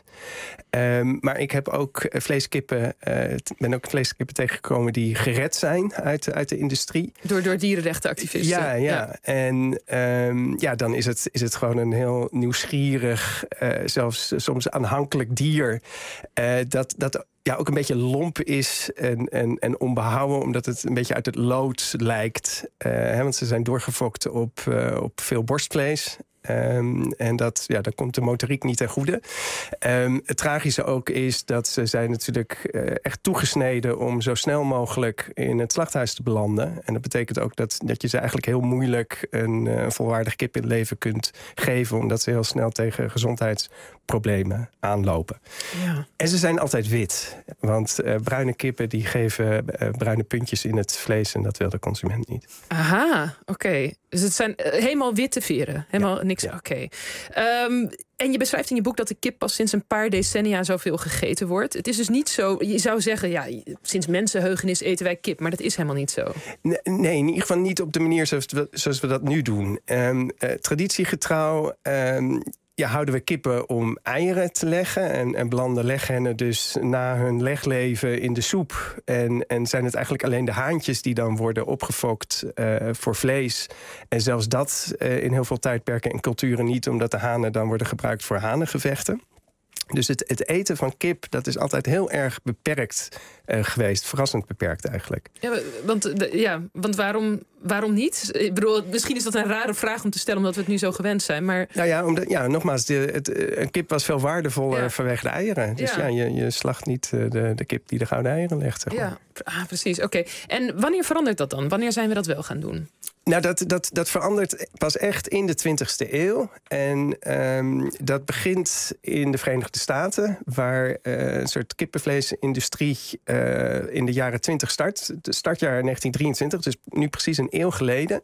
Um, maar ik heb ook vleeskippen, uh, ben ook vleeskippen tegengekomen die gered zijn uit, uit de industrie. Door, door dierenrechtenactivisten? Ja, ja. ja. En um, ja, dan is het, is het gewoon een heel nieuwsgierig, uh, zelfs soms aanhankelijk dier. Uh, dat, dat ja, ook een beetje lomp is en, en, en onbehouden, omdat het een beetje uit het lood lijkt. Uh, hè, want ze zijn doorgefokt op, uh, op veel borstvlees. Um, en dat, ja, dan komt de motoriek niet ten goede. Um, het tragische ook is dat ze zijn natuurlijk uh, echt toegesneden om zo snel mogelijk in het slachthuis te belanden. En dat betekent ook dat, dat je ze eigenlijk heel moeilijk een uh, volwaardig kip in het leven kunt geven, omdat ze heel snel tegen gezondheidsproblemen aanlopen. Ja. En ze zijn altijd wit. Want uh, bruine kippen die geven uh, bruine puntjes in het vlees en dat wil de consument niet. Aha, oké. Okay. Dus het zijn uh, helemaal witte veren. Helemaal ja. niks. Ja. Oké. Okay. Um, en je beschrijft in je boek dat de kip pas sinds een paar decennia zoveel gegeten wordt. Het is dus niet zo. Je zou zeggen, ja, sinds mensenheugenis eten wij kip, maar dat is helemaal niet zo. Nee, nee in ieder geval niet op de manier zoals we, zoals we dat nu doen. Um, uh, traditiegetrouw. Um, Ja, houden we kippen om eieren te leggen en, en belanden leghennen dus na hun legleven in de soep. En, en zijn het eigenlijk alleen de haantjes die dan worden opgefokt uh, voor vlees. En zelfs dat uh, in heel veel tijdperken en culturen niet, omdat de hanen dan worden gebruikt voor hanengevechten. Dus het, het eten van kip, dat is altijd heel erg beperkt uh, geweest. Verrassend beperkt eigenlijk. Ja, want, de, ja, want waarom, waarom niet? Ik bedoel, misschien is dat een rare vraag om te stellen, omdat we het nu zo gewend zijn. Maar... Nou ja, omdat, ja nogmaals, de, het, een kip was veel waardevoller ja. vanwege de eieren. Dus ja, ja je, je slacht niet de, de kip die de gouden eieren legt. Zeg maar. Ja, ah, precies. Oké. Okay. En wanneer verandert dat dan? Wanneer zijn we dat wel gaan doen? Nou, dat, dat, dat verandert pas echt in de twintigste eeuw. En um, dat begint in de Verenigde Staten, waar uh, een soort kippenvleesindustrie uh, in de jaren twintig start. De startjaar negentien drieëntwintig, dus nu precies een eeuw geleden.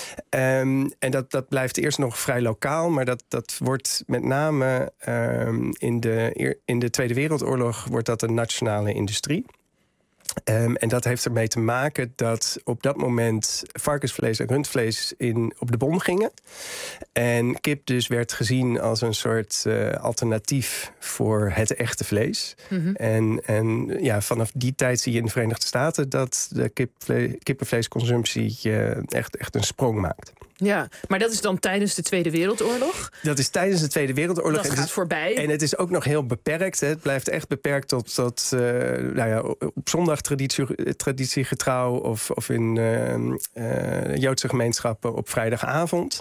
Um, en dat, dat blijft eerst nog vrij lokaal, maar dat, dat wordt met name um, in, de, in de Tweede Wereldoorlog wordt dat een nationale industrie. Um, en dat heeft ermee te maken dat op dat moment varkensvlees en rundvlees in, op de bon gingen. En kip dus werd gezien als een soort uh, alternatief voor het echte vlees. Mm-hmm. En, en ja, vanaf die tijd zie je in de Verenigde Staten dat de kipvle- kippenvleesconsumptie uh, echt, echt een sprong maakt. Ja, maar dat is dan tijdens de Tweede Wereldoorlog? Dat is tijdens de Tweede Wereldoorlog. Dat gaat is, voorbij. En het is ook nog heel beperkt. Hè. Het blijft echt beperkt tot, tot uh, nou ja, op zondag traditie, traditiegetrouw of, of in uh, uh, Joodse gemeenschappen op vrijdagavond.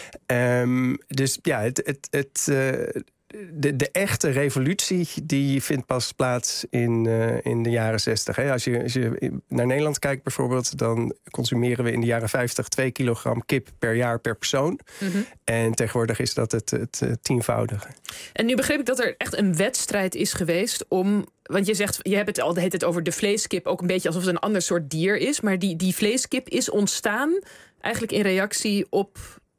Um, dus ja, het... het, het uh, De, de echte revolutie die vindt pas plaats in, uh, in de jaren zestig. Hè. Als, je, als je naar Nederland kijkt bijvoorbeeld, dan consumeren we in de jaren vijftig twee kilogram kip per jaar per persoon. Mm-hmm. En tegenwoordig is dat het, het, het tienvoudige. En nu begreep ik dat er echt een wedstrijd is geweest om... Want je zegt, je hebt het al de hele tijd over de vleeskip, ook een beetje alsof het een ander soort dier is. Maar die, die vleeskip is ontstaan eigenlijk in reactie op...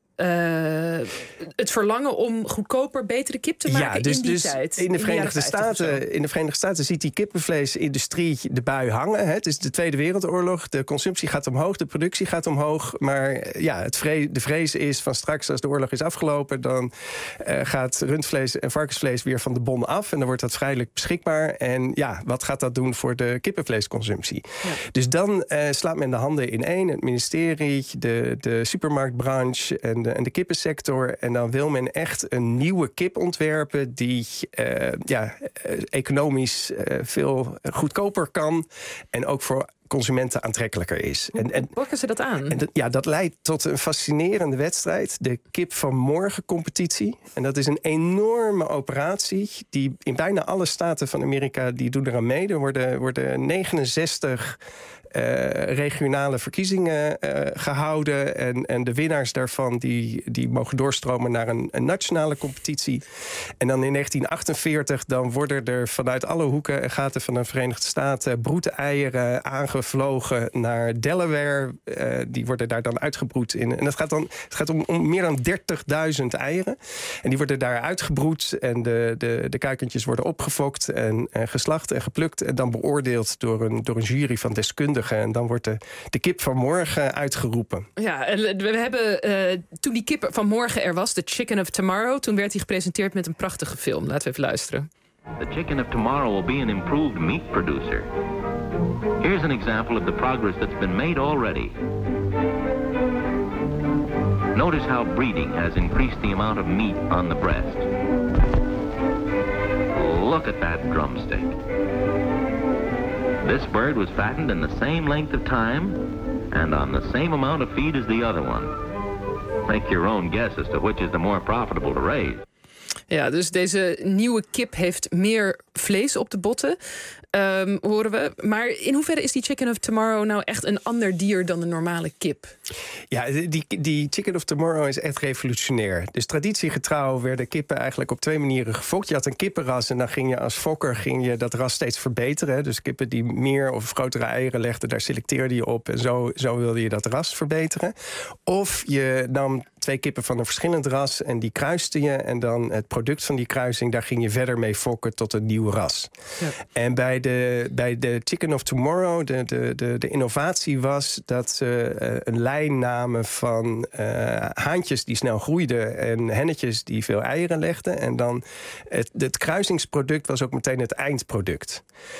Uh, het verlangen om goedkoper, betere kip te maken ja, dus, in die dus tijd. In de, Verenigde Staten, in de Verenigde Staten ziet die kippenvleesindustrie de bui hangen. Hè. Het is de Tweede Wereldoorlog. De consumptie gaat omhoog, de productie gaat omhoog. Maar ja, het vrees, de vrees is van straks als de oorlog is afgelopen... dan uh, gaat rundvlees en varkensvlees weer van de bon af. En dan wordt dat vrijelijk beschikbaar. En ja, wat gaat dat doen voor de kippenvleesconsumptie? Ja. Dus dan uh, slaat men de handen ineen. Het ministerie, de, de supermarktbranche... En de, en de kippensector. En dan wil men echt een nieuwe kip ontwerpen die uh, ja, economisch uh, veel goedkoper kan. En ook voor consumenten aantrekkelijker is. Hoe, en, en, hoe pakken ze dat aan? En dat, ja, dat leidt tot een fascinerende wedstrijd. De Kip van Morgen competitie. En dat is een enorme operatie die in bijna alle staten van Amerika die doen eraan mee. Er worden, worden negenenzestig Uh, regionale verkiezingen uh, gehouden. En, en de winnaars daarvan die, die mogen doorstromen naar een, een nationale competitie. En dan in negentien achtenveertig dan worden er vanuit alle hoeken en gaten van de Verenigde Staten broedeieren aangevlogen naar Delaware. Uh, die worden daar dan uitgebroed in. En dat gaat dan, het gaat om, om meer dan dertigduizend eieren. En die worden daar uitgebroed. En de, de, de kuikentjes worden opgefokt en, en geslacht en geplukt. En dan beoordeeld door een, door een jury van deskundigen. En dan wordt de, de kip van morgen uitgeroepen. Ja, en we hebben uh, toen die kip van morgen er was, The Chicken of Tomorrow, toen werd hij gepresenteerd met een prachtige film. Laten we even luisteren. The Chicken of Tomorrow will be an improved meat producer. Here's an example of the progress that's been made already. Notice how breeding has increased the amount of meat on the breast. Look at that drumstick. This bird was fattened in the same length of time and on the same amount of feed as the other one. Make your own guess as to which is the more profitable to raise. Ja, dus deze nieuwe kip heeft meer vlees op de botten, um, horen we. Maar in hoeverre is die Chicken of Tomorrow nou echt een ander dier dan de normale kip? Ja, die, die Chicken of Tomorrow is echt revolutionair. Dus traditiegetrouw werden kippen eigenlijk op twee manieren gefokt. Je had een kippenras en dan ging je als fokker ging je dat ras steeds verbeteren. Dus kippen die meer of grotere eieren legden, daar selecteerde je op. En zo, zo wilde je dat ras verbeteren. Of je nam twee kippen van een verschillend ras en die kruiste je. En dan het product van die kruising, daar ging je verder mee fokken tot een nieuw ras. Ja. En bij de, bij de Chicken of Tomorrow, de, de, de, de innovatie was dat ze uh, een lijn namen van uh, haantjes die snel groeiden en hennetjes die veel eieren legden. En dan het, het kruisingsproduct was ook meteen het eindproduct.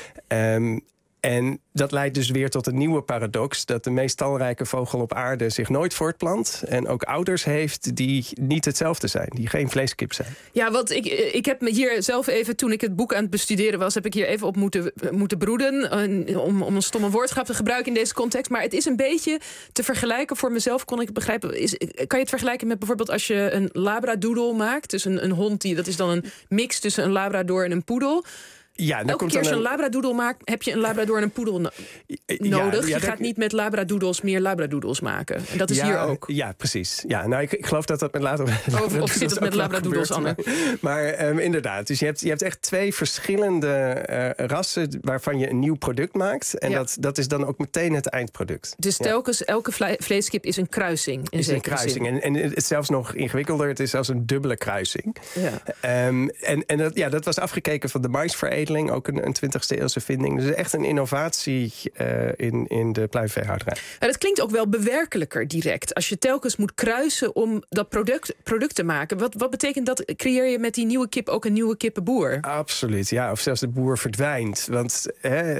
Um, En dat leidt dus weer tot een nieuwe paradox, dat de meest talrijke vogel op aarde zich nooit voortplant en ook ouders heeft die niet hetzelfde zijn, die geen vleeskip zijn. Ja, want ik, ik heb me hier zelf even, toen ik het boek aan het bestuderen was, heb ik hier even op moeten, moeten broeden, om, om een stomme woordschap te gebruiken in deze context. Maar het is een beetje te vergelijken, voor mezelf kon ik begrijpen, is, kan je het vergelijken met bijvoorbeeld als je een labradoodle maakt, dus een, een hond, die, dat is dan een mix tussen een labrador en een poedel. Ja, dan Elke komt keer als je een een labradoodle maakt, heb je een labrador en een poedel no- nodig. Ja, ja, je gaat niet met labradoodles meer labradoodles maken. En dat is ja, hier ook. Ja, precies. Ja, nou, ik, ik geloof dat dat met later. Of, of zit het met labradoodles aan? Maar um, inderdaad, dus je hebt, je hebt echt twee verschillende uh, rassen waarvan je een nieuw product maakt. En ja. dat, dat is dan ook meteen het eindproduct. Dus telkens, ja. elke vle- vleeskip is een kruising. In is een kruising. En, en het is zelfs nog ingewikkelder. Het is zelfs een dubbele kruising. Ja. Um, en en dat, ja, dat was afgekeken van de maisveredeling. Ook een, een twintigste eeuwse vinding. Dus echt een innovatie uh, in, in de pluimveehouderij. Ja, dat klinkt ook wel bewerkelijker direct. Als je telkens moet kruisen om dat product, product te maken. Wat, wat betekent dat? Creëer je met die nieuwe kip ook een nieuwe kippenboer? Absoluut, ja. Of zelfs de boer verdwijnt. Want hè,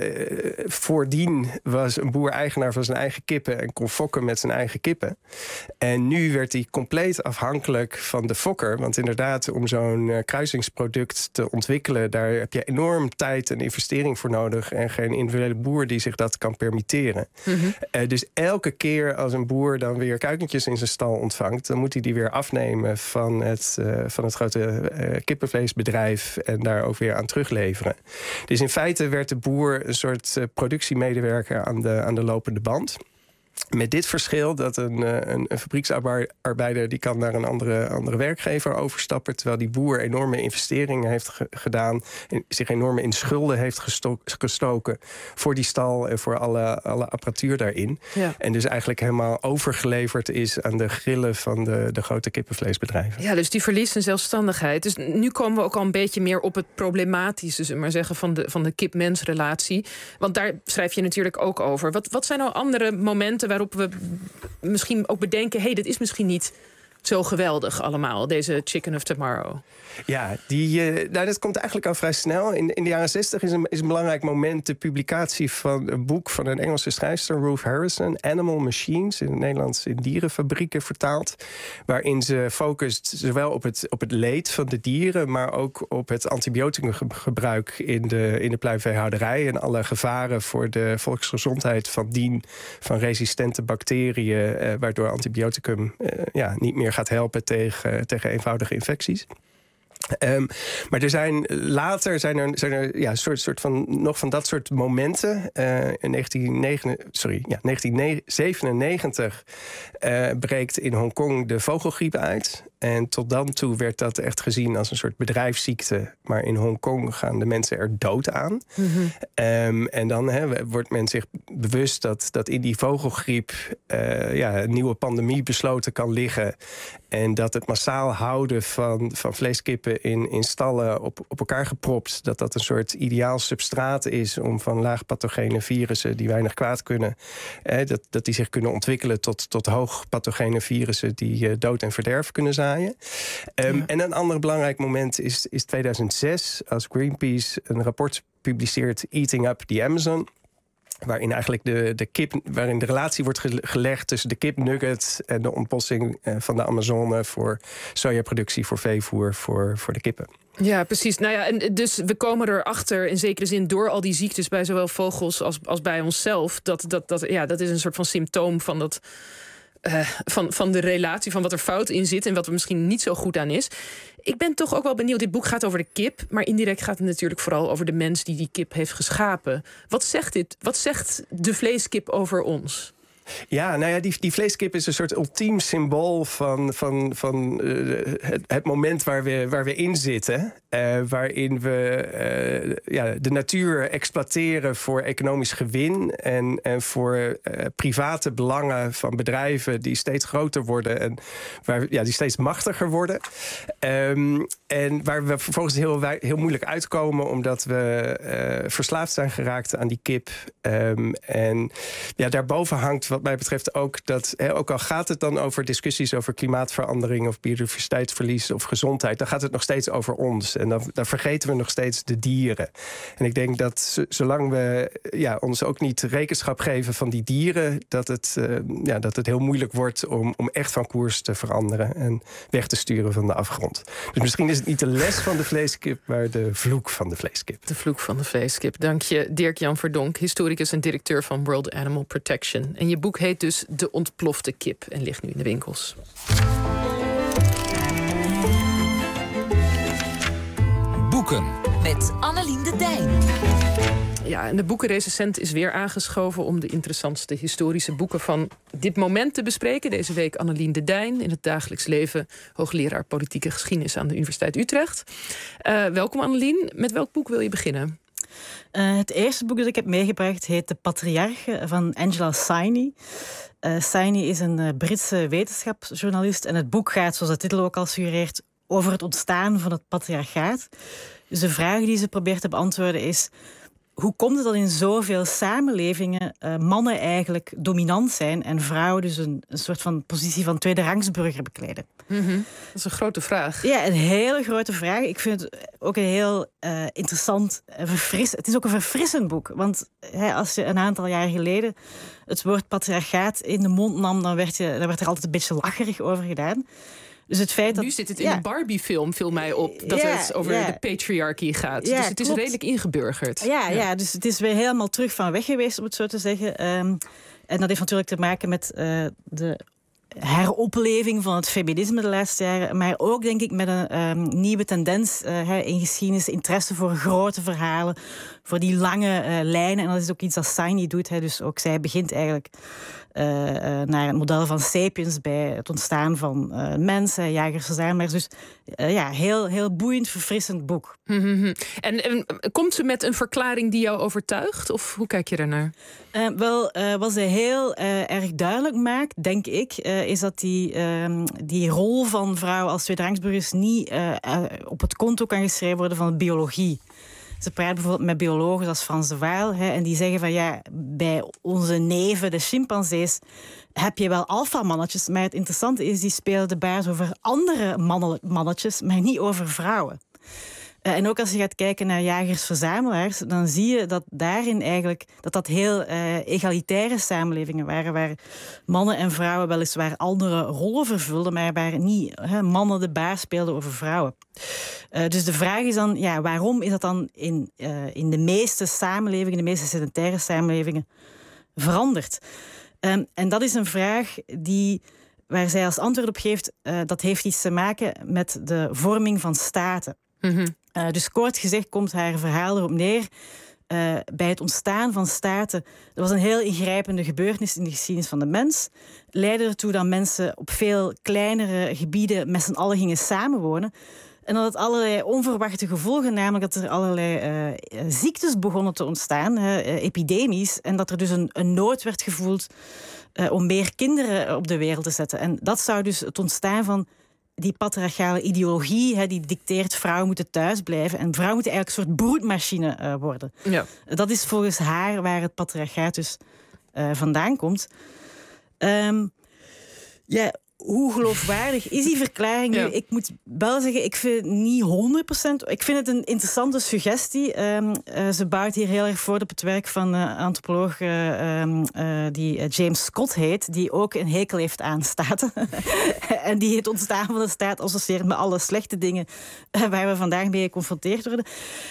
voordien was een boer eigenaar van zijn eigen kippen en kon fokken met zijn eigen kippen. En nu werd hij compleet afhankelijk van de fokker. Want inderdaad, om zo'n uh, kruisingsproduct te ontwikkelen, daar heb je enorm tijd en investering voor nodig en geen individuele boer die zich dat kan permitteren. Mm-hmm. Uh, dus elke keer als een boer dan weer kuikentjes in zijn stal ontvangt, dan moet hij die weer afnemen van het, uh, van het grote uh, kippenvleesbedrijf en daar ook weer aan terugleveren. Dus in feite werd de boer een soort uh, productiemedewerker aan de, aan de lopende band. Met dit verschil dat een, een, een fabrieksarbeider die kan naar een andere, andere werkgever overstappen, terwijl die boer enorme investeringen heeft ge- gedaan en zich enorm in schulden heeft gesto- gestoken voor die stal en voor alle, alle apparatuur daarin. Ja. En dus eigenlijk helemaal overgeleverd is aan de grillen van de, de grote kippenvleesbedrijven. Ja, dus die verliest zijn zelfstandigheid. Dus nu komen we ook al een beetje meer op het problematische, zullen we maar zeggen, van de, van de kip-mens-relatie. Want daar schrijf je natuurlijk ook over. Wat, wat zijn nou andere momenten waarop we misschien ook bedenken, hé, hey, dit is misschien niet zo geweldig allemaal, deze Chicken of Tomorrow? Ja, die, uh, nou, dat komt eigenlijk al vrij snel. In, in de jaren zestig is een, is een belangrijk moment de publicatie van een boek van een Engelse schrijfster, Ruth Harrison, Animal Machines, in het Nederlands in dierenfabrieken vertaald, waarin ze focust zowel op het, op het leed van de dieren, maar ook op het antibioticumgebruik in de, in de pluimveehouderij en alle gevaren voor de volksgezondheid van dien van resistente bacteriën, uh, waardoor antibioticum uh, ja, niet meer gaat helpen tegen, tegen eenvoudige infecties. Um, maar er zijn later zijn er, zijn er ja, soort, soort van, nog van dat soort momenten. Uh, in negentien zevenennegentig uh, breekt in Hongkong de vogelgriep uit. En tot dan toe werd dat echt gezien als een soort bedrijfsziekte. Maar in Hongkong gaan de mensen er dood aan. Mm-hmm. Um, en dan he, wordt men zich bewust dat, dat in die vogelgriep uh, ja, een nieuwe pandemie besloten kan liggen. En dat het massaal houden van, van vleeskippen in, in stallen op, op elkaar gepropt, dat dat een soort ideaal substraat is om van laagpathogene virussen die weinig kwaad kunnen, eh, dat, dat die zich kunnen ontwikkelen tot, tot hoogpathogene virussen die uh, dood en verderf kunnen zaaien. Um, ja. En een ander belangrijk moment is, is tweeduizend zes, als Greenpeace een rapport publiceert, Eating Up the Amazon, waarin eigenlijk de, de kip, waarin de relatie wordt gelegd tussen de kipnugget en de ontbossing van de Amazone voor sojaproductie, voor veevoer, voor, voor de kippen. Ja, precies. Nou ja, en dus we komen erachter in zekere zin door al die ziektes bij zowel vogels als, als bij onszelf. Dat, dat, dat, ja, dat is een soort van symptoom van dat. Uh, van, van de relatie, van wat er fout in zit en wat er misschien niet zo goed aan is. Ik ben toch ook wel benieuwd. Dit boek gaat over de kip, maar indirect gaat het natuurlijk vooral over de mens die die kip heeft geschapen. Wat zegt dit? Wat zegt de vleeskip over ons? Ja, nou ja, die, die vleeskip is een soort ultiem symbool van, van, van uh, het, het moment waar we, waar we in zitten. Uh, waarin we uh, ja, de natuur exploiteren voor economisch gewin en, en voor uh, private belangen van bedrijven die steeds groter worden en waar, ja, die steeds machtiger worden. Um, en waar we vervolgens heel, heel moeilijk uitkomen omdat we uh, verslaafd zijn geraakt aan die kip. Um, en ja, daarboven hangt wat mij betreft ook dat, he, ook al gaat het dan over discussies over klimaatverandering of biodiversiteitsverlies of gezondheid, dan gaat het nog steeds over ons. En dan, dan vergeten we nog steeds de dieren. En ik denk dat zolang we ja, ons ook niet rekenschap geven van die dieren, dat het, uh, ja, dat het heel moeilijk wordt om, om echt van koers te veranderen en weg te sturen van de afgrond. Dus misschien is het niet de les van de vleeskip, maar de vloek van de vleeskip. De vloek van de vleeskip. Dank je, Dirk-Jan Verdonk, historicus en directeur van World Animal Protection. En je boek heet dus De Ontplofte Kip en ligt nu in de winkels. Boeken. Met Annelien de Dijn. Ja, en de boekenrecensent is weer aangeschoven om de interessantste historische boeken van dit moment te bespreken. Deze week Annelien de Dijn, in het dagelijks leven hoogleraar politieke geschiedenis aan de Universiteit Utrecht. Uh, welkom Annelien. Met welk boek wil je beginnen? Uh, het eerste boek dat ik heb meegebracht heet De Patriarchen van Angela Saini. Uh, Saini is een uh, Britse wetenschapsjournalist en het boek gaat, zoals de titel ook al suggereert, over het ontstaan van het patriarchaat. Dus de vraag die ze probeert te beantwoorden is: hoe komt het dat in zoveel samenlevingen uh, mannen eigenlijk dominant zijn en vrouwen dus een, een soort van positie van tweederangsburger bekleden? Mm-hmm. Dat is een grote vraag. Ja, een hele grote vraag. Ik vind het ook een heel uh, interessant, uh, verfris. Het is ook een verfrissend boek. Want hè, als je een aantal jaar geleden het woord patriarchaat in de mond nam, dan werd, je, dan werd er altijd een beetje lacherig over gedaan. Dus het feit dat, nu zit het in ja. een Barbie-film, viel mij op, dat ja, het over ja. de patriarchy gaat. Ja, dus het is klopt. redelijk ingeburgerd. Ja, ja. ja, dus het is weer helemaal terug van weg geweest, om het zo te zeggen. Um, en dat heeft natuurlijk te maken met uh, de heropleving van het feminisme de laatste jaren. Maar ook, denk ik, met een um, nieuwe tendens uh, in geschiedenis. Interesse voor grote verhalen, voor die lange uh, lijnen. En dat is ook iets dat Saini doet. Hè. Dus ook zij begint eigenlijk Uh, uh, naar het model van Sapiens bij het ontstaan van uh, mensen, jagers, verzamelaars. Dus uh, ja, heel, heel boeiend, verfrissend boek. Mm-hmm. En, en komt ze met een verklaring die jou overtuigt? Of hoe kijk je daarnaar? Uh, wel, uh, wat ze heel uh, erg duidelijk maakt, denk ik, uh, is dat die, uh, die rol van vrouwen als tweederangsburgers niet uh, uh, op het konto kan geschreven worden van de biologie. Ze praten bijvoorbeeld met biologen als Frans de Waal. Hè, en die zeggen van ja, bij onze neven, de chimpansees, heb je wel alfamannetjes. Maar het interessante is, die spelen de baas over andere mannetjes, maar niet over vrouwen. Uh, en ook als je gaat kijken naar jagers-verzamelaars, dan zie je dat daarin eigenlijk dat dat heel uh, egalitaire samenlevingen waren, waar mannen en vrouwen weliswaar andere rollen vervulden, maar waar niet uh, mannen de baas speelden over vrouwen. Uh, dus de vraag is dan, ja, waarom is dat dan in, uh, in de meeste samenlevingen, de meeste sedentaire samenlevingen, veranderd? Um, en dat is een vraag die, waar zij als antwoord op geeft, uh, dat heeft iets te maken met de vorming van staten. Mm-hmm. Uh, dus kort gezegd komt haar verhaal erop neer. Uh, bij het ontstaan van staten, er was een heel ingrijpende gebeurtenis in de geschiedenis van de mens. Leidde ertoe dat mensen op veel kleinere gebieden met z'n allen gingen samenwonen. En dat had allerlei onverwachte gevolgen, namelijk dat er allerlei uh, ziektes begonnen te ontstaan, uh, epidemies, en dat er dus een, een nood werd gevoeld uh, om meer kinderen op de wereld te zetten. En dat zou dus het ontstaan van die patriarchale ideologie, hè, die dicteert vrouwen moeten thuis blijven en vrouwen moeten eigenlijk een soort broedmachine uh, worden. Ja. Dat is volgens haar waar het patriarchaat dus uh, vandaan komt. Um, ja, hoe geloofwaardig is die verklaring nu? Ja. Ik moet wel zeggen, ik vind het niet honderd procent. Ik vind het een interessante suggestie. Um, uh, ze bouwt hier heel erg voort op het werk van een uh, antropoloog uh, um, uh, die uh, James Scott heet, die ook een hekel heeft aan staten. En die het ontstaan van de staat associeert met alle slechte dingen uh, waar we vandaag mee geconfronteerd worden.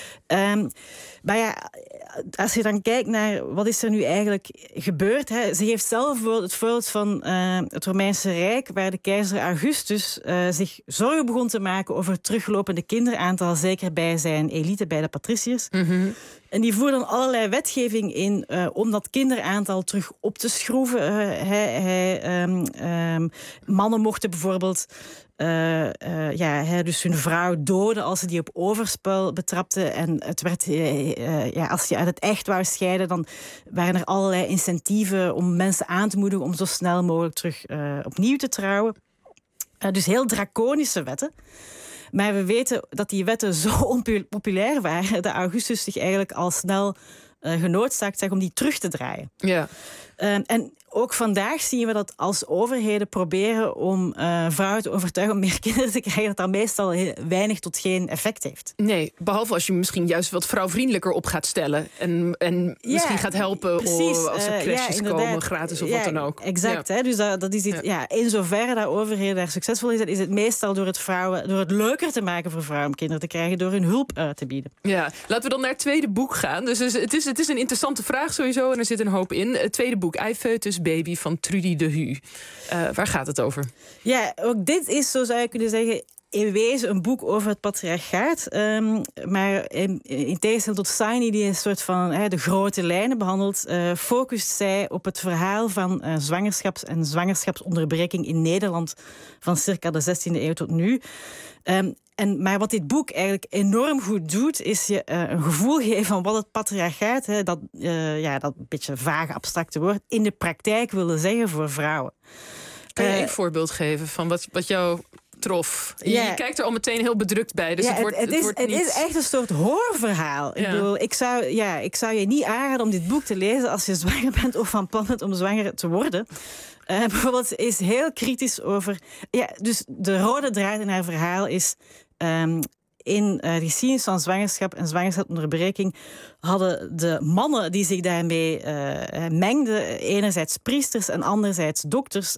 Um, maar ja, als je dan kijkt naar wat is er nu eigenlijk gebeurd. Hè, ze geeft zelf het voorbeeld van uh, het Romeinse Rijk, waar de keizer Augustus uh, zich zorgen begon te maken over het teruglopende kinderaantal, zeker bij zijn elite, bij de patriciërs. Mm-hmm. En die voerde dan allerlei wetgeving in uh, om dat kinderaantal terug op te schroeven. Uh, hij, hij, um, um, mannen mochten bijvoorbeeld Uh, uh, ja, hè, dus hun vrouw doden als ze die op overspel betrapte. En het werd, uh, uh, ja, als je uit het echt wou scheiden, dan waren er allerlei incentieven om mensen aan te moedigen om zo snel mogelijk terug uh, opnieuw te trouwen. Uh, dus heel draconische wetten. Maar we weten dat die wetten zo onpopulair waren dat Augustus zich eigenlijk al snel uh, genoodzaakt zag om die terug te draaien. Ja. Uh, en ook vandaag zien we dat als overheden proberen om uh, vrouwen te overtuigen om meer kinderen te krijgen, dat dat meestal heel weinig tot geen effect heeft. Nee, behalve als je misschien juist wat vrouwvriendelijker op gaat stellen. En, en ja, misschien gaat helpen precies, als er crashes uh, ja, komen, gratis of ja, wat dan ook. Exact, ja. Hè, dus dat, dat is iets, ja. Ja, in zoverre dat overheden daar succesvol is, is het meestal door het, vrouwen, door het leuker te maken voor vrouwen om kinderen te krijgen, door hun hulp uh, te bieden. Ja, laten we dan naar het tweede boek gaan. Dus het is, het is een interessante vraag sowieso en er zit een hoop in. Het tweede boek, I, Foetus, Baby van Trudy de Hu. Uh, waar gaat het over? Ja, ook dit is, zo zou je kunnen zeggen, in wezen een boek over het patriarchaat. Um, maar in, in tegenstelling tot Saini, die een soort van he, de grote lijnen behandelt, uh, focust zij op het verhaal van uh, zwangerschaps- en zwangerschapsonderbreking in Nederland van circa de zestiende eeuw tot nu. Um, En, maar wat dit boek eigenlijk enorm goed doet, is je uh, een gevoel geven van wat het patriarchaat, hè, dat, uh, ja, dat beetje vage, abstracte woord, in de praktijk wilde zeggen voor vrouwen. Kan je uh, een voorbeeld geven van wat, wat jou trof? Je, ja. je kijkt er al meteen heel bedrukt bij, dus ja, het, wordt, het, het, het is, wordt het niet... is echt een soort horrorverhaal. Ja. Ik bedoel, ik zou, ja, ik zou je niet aanraden om dit boek te lezen als je zwanger bent of van plan bent om zwanger te worden. Uh, bijvoorbeeld is heel kritisch over... Ja, dus de rode draad in haar verhaal is... Um, in uh, de geschiedenis van zwangerschap en zwangerschapsonderbreking hadden de mannen die zich daarmee uh, mengden, enerzijds priesters en anderzijds dokters,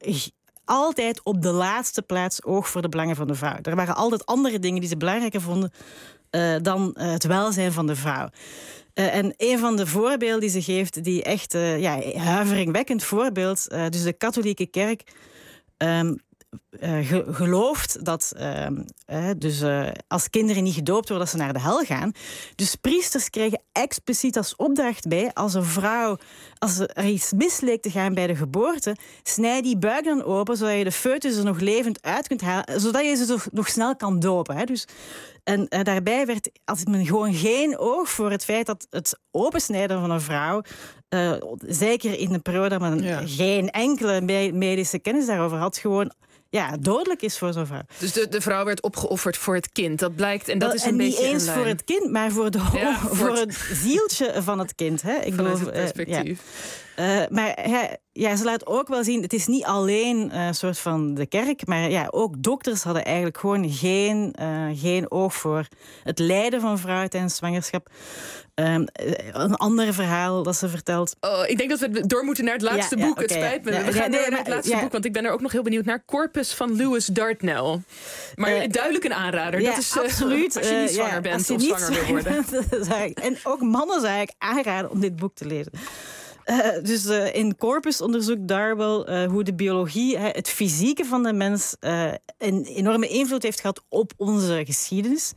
altijd op de laatste plaats oog voor de belangen van de vrouw. Er waren altijd andere dingen die ze belangrijker vonden uh, dan uh, het welzijn van de vrouw. Uh, en een van de voorbeelden die ze geeft, die echt uh, ja, huiveringwekkend voorbeeld, uh, dus de katholieke kerk um, Uh, ge- gelooft dat uh, uh, dus, uh, als kinderen niet gedoopt worden, dat ze naar de hel gaan. Dus priesters kregen expliciet als opdracht bij, als een vrouw, als er iets mis leek te gaan bij de geboorte, snijd die buik dan open, zodat je de foetus er nog levend uit kunt halen, zodat je ze toch nog snel kan dopen. Hè. Dus, en uh, daarbij werd als men gewoon geen oog voor het feit dat het opensnijden van een vrouw, uh, zeker in de periode dat men ja. geen enkele medische kennis daarover had, gewoon ja, dodelijk is voor zo'n vrouw. Dus de, de vrouw werd opgeofferd voor het kind, dat blijkt. En dat Wel, is een en beetje niet eens een voor het kind, maar voor, de, ja, voor, voor het... het zieltje van het kind. Hè? Ik Vanuit bedoel, het perspectief. Uh, ja. uh, maar ja, ja, ze laat ook wel zien, het is niet alleen een uh, soort van de kerk, maar ja, ook dokters hadden eigenlijk gewoon geen, uh, geen oog voor het lijden van vrouwen tijdens zwangerschap. Um, een ander verhaal dat ze vertelt. Oh, ik denk dat we door moeten naar het laatste ja, boek. Ja, het okay, spijt me. ja. We gaan ja, door nee, naar het laatste ja. boek, want ik ben er ook nog heel benieuwd naar. Corpus van Lewis Dartnell. Maar uh, duidelijk een aanrader. Ja, dat is uh, absoluut. Als je niet uh, zwanger ja, bent je of niet zwanger wil worden. En ook mannen zou ik aanraden om dit boek te lezen. Uh, dus uh, in Corpus onderzoekt Darwell uh, hoe de biologie, uh, het fysieke van de mens, uh, een enorme invloed heeft gehad op onze geschiedenis.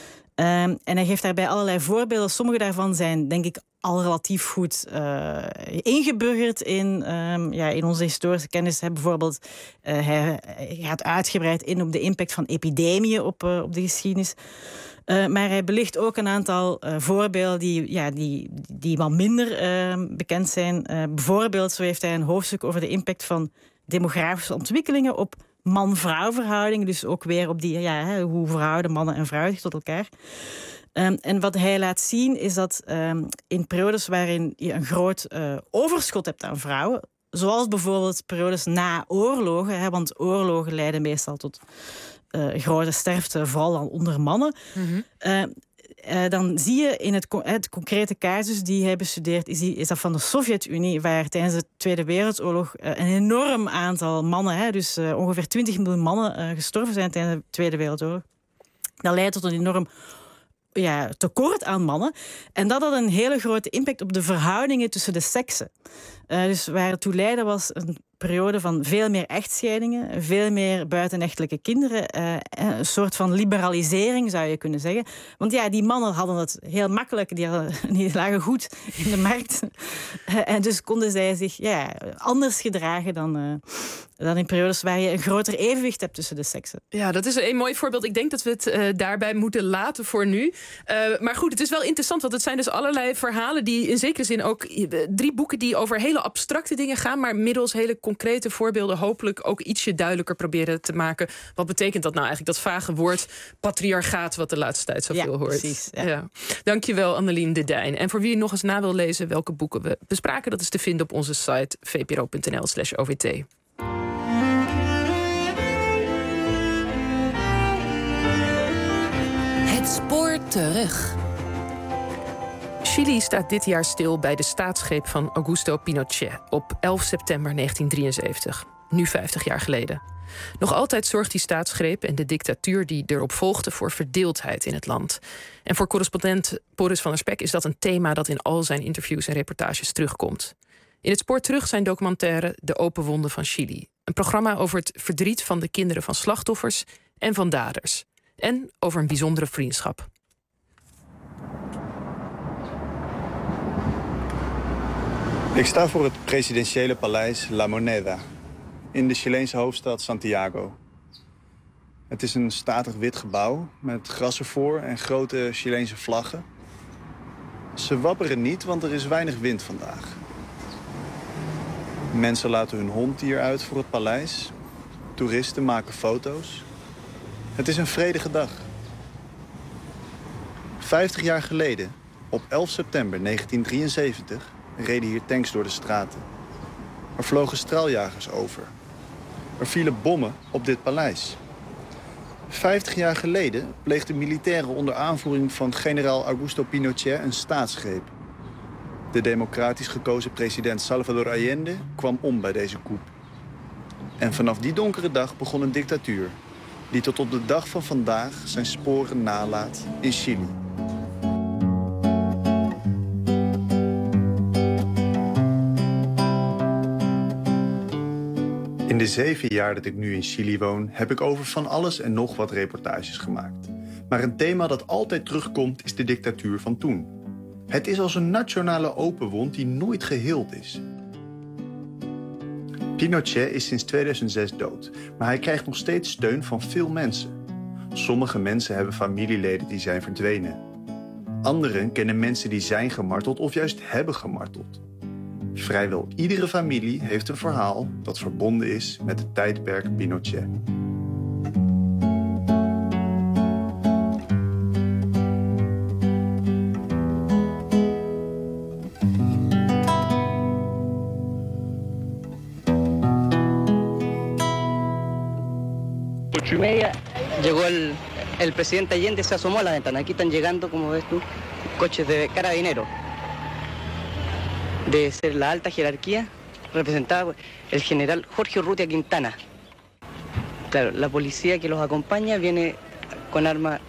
Um, en hij geeft daarbij allerlei voorbeelden. Sommige daarvan zijn, denk ik, al relatief goed uh, ingeburgerd in, um, ja, in onze historische kennis. He, bijvoorbeeld, uh, hij, hij gaat uitgebreid in op de impact van epidemieën op, uh, op de geschiedenis. Uh, maar hij belicht ook een aantal uh, voorbeelden die, ja, die, die wat minder uh, bekend zijn. Uh, bijvoorbeeld, zo heeft hij een hoofdstuk over de impact van demografische ontwikkelingen op man-vrouw verhoudingen. Dus ook weer op die, ja, hè, hoe verhouden mannen en vrouwen zich tot elkaar. Um, en wat hij laat zien is dat um, in periodes waarin je een groot uh, overschot hebt aan vrouwen, zoals bijvoorbeeld periodes na oorlogen, hè, want oorlogen leiden meestal tot uh, grote sterfte, vooral dan onder mannen. Mm-hmm. Uh, Uh, dan zie je in het, het concrete casus die hij bestudeert, is, die, is dat van de Sovjet-Unie, waar tijdens de Tweede Wereldoorlog uh, een enorm aantal mannen, hè, dus uh, ongeveer twintig miljoen mannen uh, gestorven zijn tijdens de Tweede Wereldoorlog. Dat leidt tot een enorm ja, tekort aan mannen. En dat had een hele grote impact op de verhoudingen tussen de seksen. Uh, dus waar het toe leidde was een periode van veel meer echtscheidingen, veel meer buitenechtelijke kinderen. Uh, een soort van liberalisering zou je kunnen zeggen. Want ja, die mannen hadden het heel makkelijk, die, hadden, die lagen goed in de markt. Uh, en dus konden zij zich ja, anders gedragen dan, uh, dan in periodes waar je een groter evenwicht hebt tussen de seksen. Ja, dat is een mooi voorbeeld. Ik denk dat we het uh, daarbij moeten laten voor nu. Uh, maar goed, het is wel interessant, want het zijn dus allerlei verhalen die in zekere zin ook uh, drie boeken die over hele abstracte dingen gaan, maar middels hele concrete voorbeelden hopelijk ook ietsje duidelijker proberen te maken. Wat betekent dat nou eigenlijk, dat vage woord patriarchaat wat de laatste tijd zoveel ja, hoort. Precies, ja. Ja. Dankjewel Annelien de Dijn. En voor wie nog eens na wil lezen welke boeken we bespraken, dat is te vinden op onze site v p r o punt n l slash o v t. Het spoor terug. Chili staat dit jaar stil bij de staatsgreep van Augusto Pinochet op elf september negentien drieënzeventig, nu vijftig jaar geleden. Nog altijd zorgt die staatsgreep en de dictatuur die erop volgde voor verdeeldheid in het land. En voor correspondent Boris van der Spek is dat een thema dat in al zijn interviews en reportages terugkomt. In het spoor terug zijn documentaire De Open Wonden van Chili. Een programma over het verdriet van de kinderen van slachtoffers en van daders. En over een bijzondere vriendschap. Ik sta voor het presidentiële paleis La Moneda in de Chileense hoofdstad Santiago. Het is een statig wit gebouw met gras ervoor en grote Chileense vlaggen. Ze wapperen niet, want er is weinig wind vandaag. Mensen laten hun hond hier uit voor het paleis. Toeristen maken foto's. Het is een vredige dag. Vijftig jaar geleden, op elf september negentien drieënzeventig... reden hier tanks door de straten. Er vlogen straaljagers over. Er vielen bommen op dit paleis. Vijftig jaar geleden pleegden militairen onder aanvoering van generaal Augusto Pinochet een staatsgreep. De democratisch gekozen president Salvador Allende kwam om bij deze coup. En vanaf die donkere dag begon een dictatuur die tot op de dag van vandaag zijn sporen nalaat in Chili. In de zeven jaar dat ik nu in Chili woon, heb ik over van alles en nog wat reportages gemaakt. Maar een thema dat altijd terugkomt is de dictatuur van toen. Het is als een nationale open wond die nooit geheeld is. Pinochet is sinds tweeduizend zes dood, maar hij krijgt nog steeds steun van veel mensen. Sommige mensen hebben familieleden die zijn verdwenen. Anderen kennen mensen die zijn gemarteld of juist hebben gemarteld. Vrijwel iedere familie heeft een verhaal dat verbonden is met het tijdperk Pinochet. Media llegó el, el presidente Allende, se asomó a la ventana. Aquí están llegando, como ves tú, coches de carabineros. De ser la alta jerarquía, representada por el general Jorge Urrutia Quintana. Claro, la policía que los acompaña viene con armas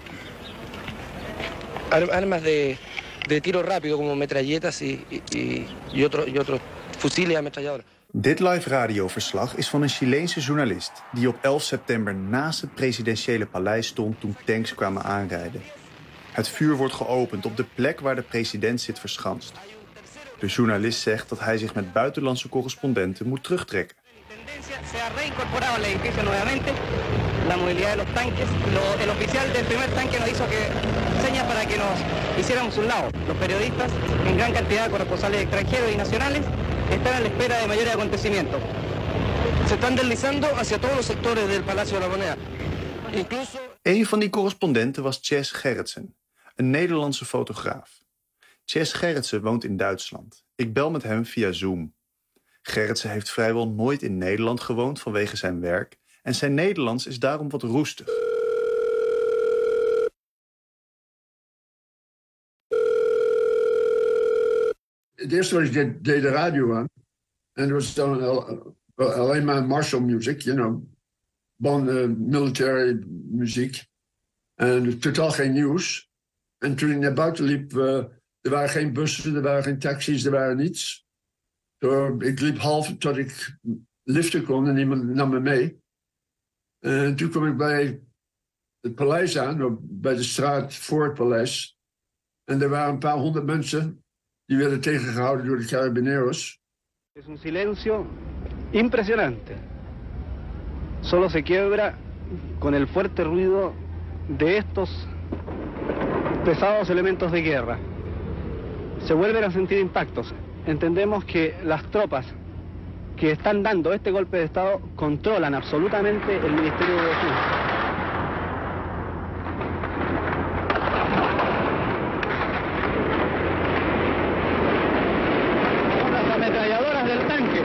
ar, armas de, de tiro rápido, como metralletas y, y, y, otro, y otros fusiles ametralladoras. Dit live radioverslag is van een Chileense journalist die op elf september naast het presidentiële paleis stond toen tanks kwamen aanrijden. Het vuur wordt geopend op de plek waar de president zit verschanst. De journalist zegt dat hij zich met buitenlandse correspondenten moet terugtrekken. Se ha reincorporado al edificio nuevamente la movilidad de los tanques. Lo, el oficial del primer tanque nos hizo que, señas para que nos hiciéramos un lado. Los periodistas, en gran cantidad, corresponsales extranjeros y nacionales, están a la espera de mayores acontecimientos. Se están deslizando hacia todos los sectores del Palacio de la Moneda. Incluso... Een van die correspondenten was Chess Gerritsen, een Nederlandse fotograaf. Chess Gerritsen woont in Duitsland. Ik bel met hem via Zoom. Gerritsen heeft vrijwel nooit in Nederland gewoond vanwege zijn werk en zijn Nederlands is daarom wat roestig. Het eerste wat ik deed, deed de radio aan. En er was dan alleen maar martial music, you know. Gewoon uh, military muziek. En totaal geen nieuws. En toen ik naar buiten liep, uh, er waren geen bussen, er waren geen taxis, er waren niets. Door, ik liep half tot ik liften kon en iemand nam me mee. En toen kwam ik bij het paleis aan, bij de straat voor het paleis. En er waren een paar honderd mensen die werden tegengehouden door de carabineros. Es un silencio impresionante. Solo se quiebra con el fuerte ruido de estos pesados elementos de guerra. Se vuelven a sentir impactos. Entendemos que las tropas que están dando este golpe de Estado controlan absolutamente el Ministerio de Defensa. Son las ametralladoras del tanque.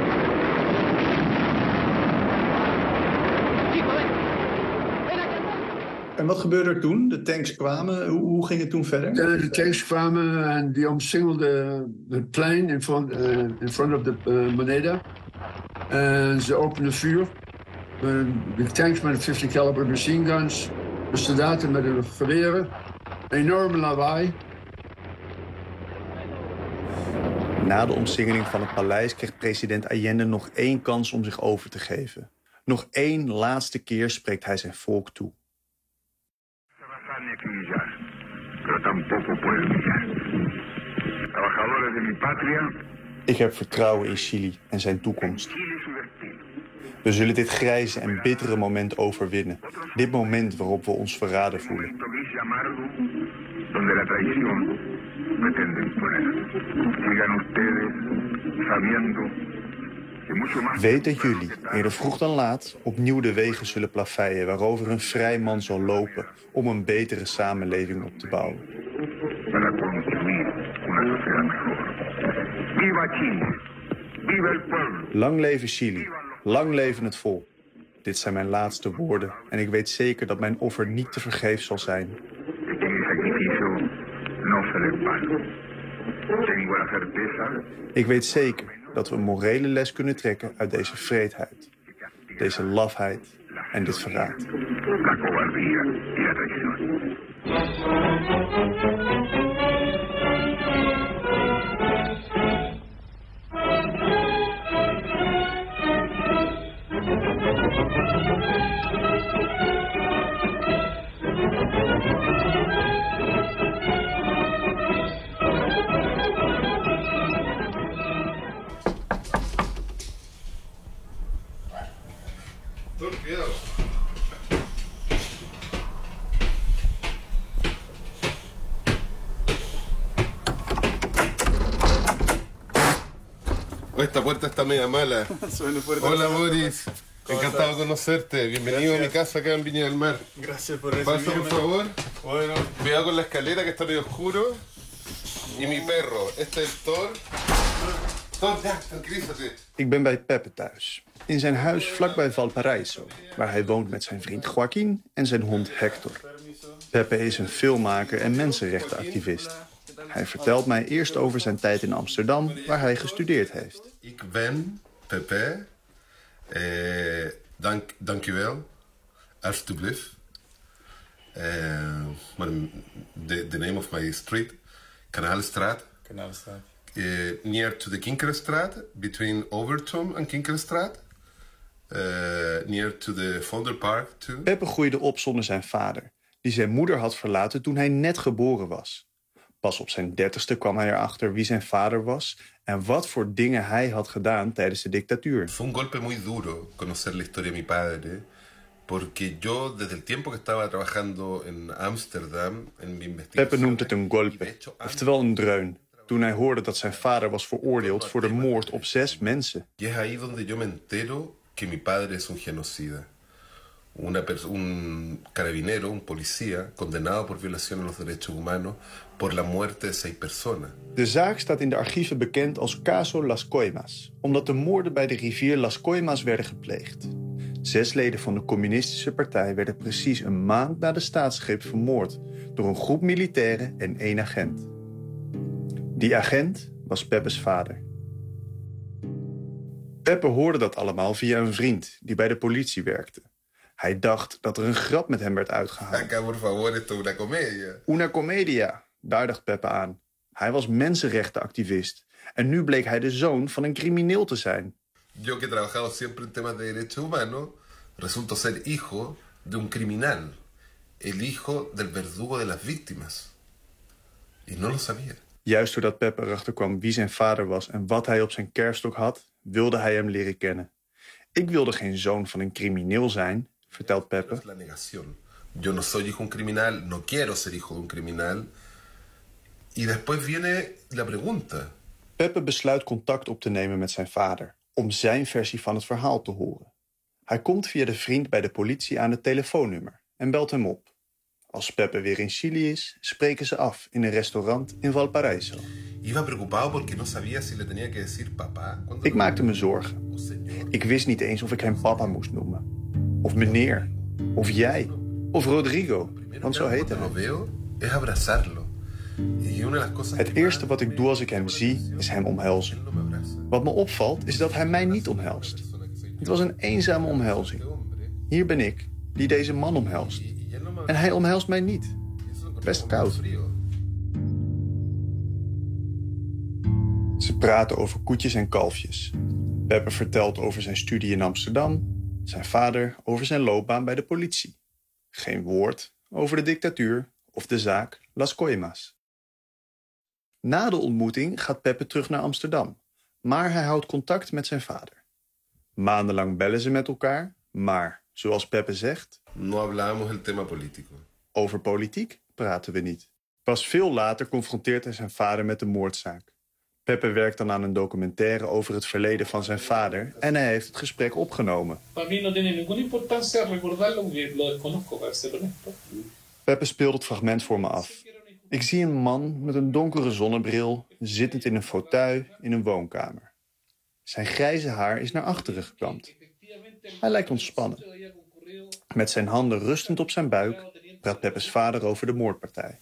Chico, ven. Ven acá. En wat gebeurde er toen? De tanks kwamen. Hoe, hoe ging het toen verder? Ja, de tanks kwamen en die omsingelden het plein in front, uh, in front of the uh, Moneda. En ze openden vuur. Uh, de tanks met vijftig caliber machine guns. De soldaten met hun geweren. Enorme lawaai. Na de omsingeling van het paleis kreeg president Allende nog één kans om zich over te geven. Nog één laatste keer spreekt hij zijn volk toe. Ik heb vertrouwen in Chili en zijn toekomst. We zullen dit grijze en bittere moment overwinnen. Dit moment waarop we ons verraden voelen. Weet dat jullie, eerder vroeg dan laat, opnieuw de wegen zullen plaveien waarover een vrij man zal lopen om een betere samenleving op te bouwen. Lang leven Chili, lang leven het volk. Dit zijn mijn laatste woorden en ik weet zeker dat mijn offer niet te vergeefs zal zijn. Ik weet zeker dat we een morele les kunnen trekken uit deze vreedheid, deze lafheid en dit verraad. Esta puerta está media mala. Hola, Boris. Encantado de conocerte. Bienvenido Gracias. a mi casa acá en Viña del Mar. Gracias por recibirme. Pasa, por favor. Bueno. Cuidado con la escalera que está medio oscuro. Y mi perro. Este es el Thor. Thor, ja, tranquilízate. Ik ben bij Peppe thuis. In zijn huis vlakbij Valparaiso, waar hij woont met zijn vriend Joaquín en zijn hond Hector. Peppe is een filmmaker en mensenrechtenactivist. Hij vertelt mij eerst over zijn tijd in Amsterdam, waar hij gestudeerd heeft. Ik ben Peppe. Eh, dank, dank u wel. Alsjeblieft. Uh, the, the name of my street, Kanaalstraat. Kanaalstraat. Uh, near to the Kinkerenstraat, between Overtoom en Kinkerenstraat. Uh, near to the Vondelpark too. Peppe groeide op zonder zijn vader, die zijn moeder had verlaten toen hij net geboren was. Pas op zijn dertigste kwam hij erachter wie zijn vader was en wat voor dingen hij had gedaan tijdens de dictatuur. Fue un golpe muy duro conocer la historia de mi padre, porque yo desde el tiempo que estaba trabajando en Amsterdam en mi investigación. Peppe noemt het een golpe, oftewel een dreun, toen hij hoorde dat zijn vader was veroordeeld voor de moord op zes mensen. Y es ahí donde yo me entero que mi padre es un genocida. Una un carabinero, un policía, condenado por violación a los derechos humanos por la muerte de seis personas. De zaak staat in de archieven bekend als Caso Las Coimas, omdat de moorden bij de rivier Las Coimas werden gepleegd. Zes leden van de communistische partij werden precies een maand na de staatsgreep vermoord door een groep militairen en één agent. Die agent was Peppe's vader. Peppe hoorde dat allemaal via een vriend die bij de politie werkte. Hij dacht dat er een grap met hem werd uitgehaald. Acá, por favor, esto es una comedia. Una comedia, daar dacht Peppe aan. Hij was mensenrechtenactivist. En nu bleek hij de zoon van een crimineel te zijn. Yo que he trabajado siempre en temas de derechos humanos, resulto ser hijo de un criminal. El hijo del verdugo de las víctimas. Y no lo sabía. Juist doordat Peppe erachter kwam wie zijn vader was en wat hij op zijn kerfstok had, wilde hij hem leren kennen. Ik wilde geen zoon van een crimineel zijn, vertelt Peppe. La negación. Yo no soy hijo de un criminal, no quiero ser hijo de un criminal. Y después viene la pregunta. Peppe besluit contact op te nemen met zijn vader, om zijn versie van het verhaal te horen. Hij komt via de vriend bij de politie aan het telefoonnummer en belt hem op. Als Peppe weer in Chili is, spreken ze af in een restaurant in Valparaiso. Ik maakte me zorgen. Ik wist niet eens of ik hem papa moest noemen. Of meneer. Of jij. Of Rodrigo. Want zo heette hij. Het eerste wat ik doe als ik hem zie, is hem omhelzen. Wat me opvalt, is dat hij mij niet omhelst. Het was een eenzame omhelzing. Hier ben ik, die deze man omhelst. En hij omhelst mij niet. Best koud. Ze praten over koetjes en kalfjes. Peppe vertelt over zijn studie in Amsterdam. Zijn vader over zijn loopbaan bij de politie. Geen woord over de dictatuur of de zaak Las Coimas. Na de ontmoeting gaat Peppe terug naar Amsterdam. Maar hij houdt contact met zijn vader. Maandenlang bellen ze met elkaar, maar, zoals Peppe zegt... No hablamos el tema político. Over politiek praten we niet. Pas veel later confronteert hij zijn vader met de moordzaak. Peppe werkt dan aan een documentaire over het verleden van zijn vader... en hij heeft het gesprek opgenomen. Peppe speelt het fragment voor me af. Ik zie een man met een donkere zonnebril... zittend in een fauteuil in een woonkamer. Zijn grijze haar is naar achteren gekamd. Hij lijkt ontspannen. Met zijn handen rustend op zijn buik praat Peppe's vader over de moordpartij.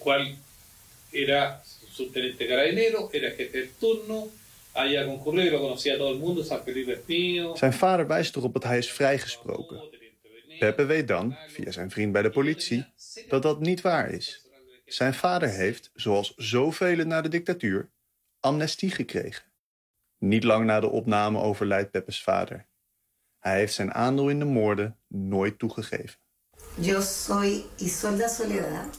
Zijn vader wijst erop dat hij is vrijgesproken. Peppe weet dan, via zijn vriend bij de politie, dat dat niet waar is. Zijn vader heeft, zoals zoveel na de dictatuur, amnestie gekregen. Niet lang na de opname overlijdt Peppe's vader. Hij heeft zijn aandeel in de moorden nooit toegegeven. Yo soy Isolda Soledad.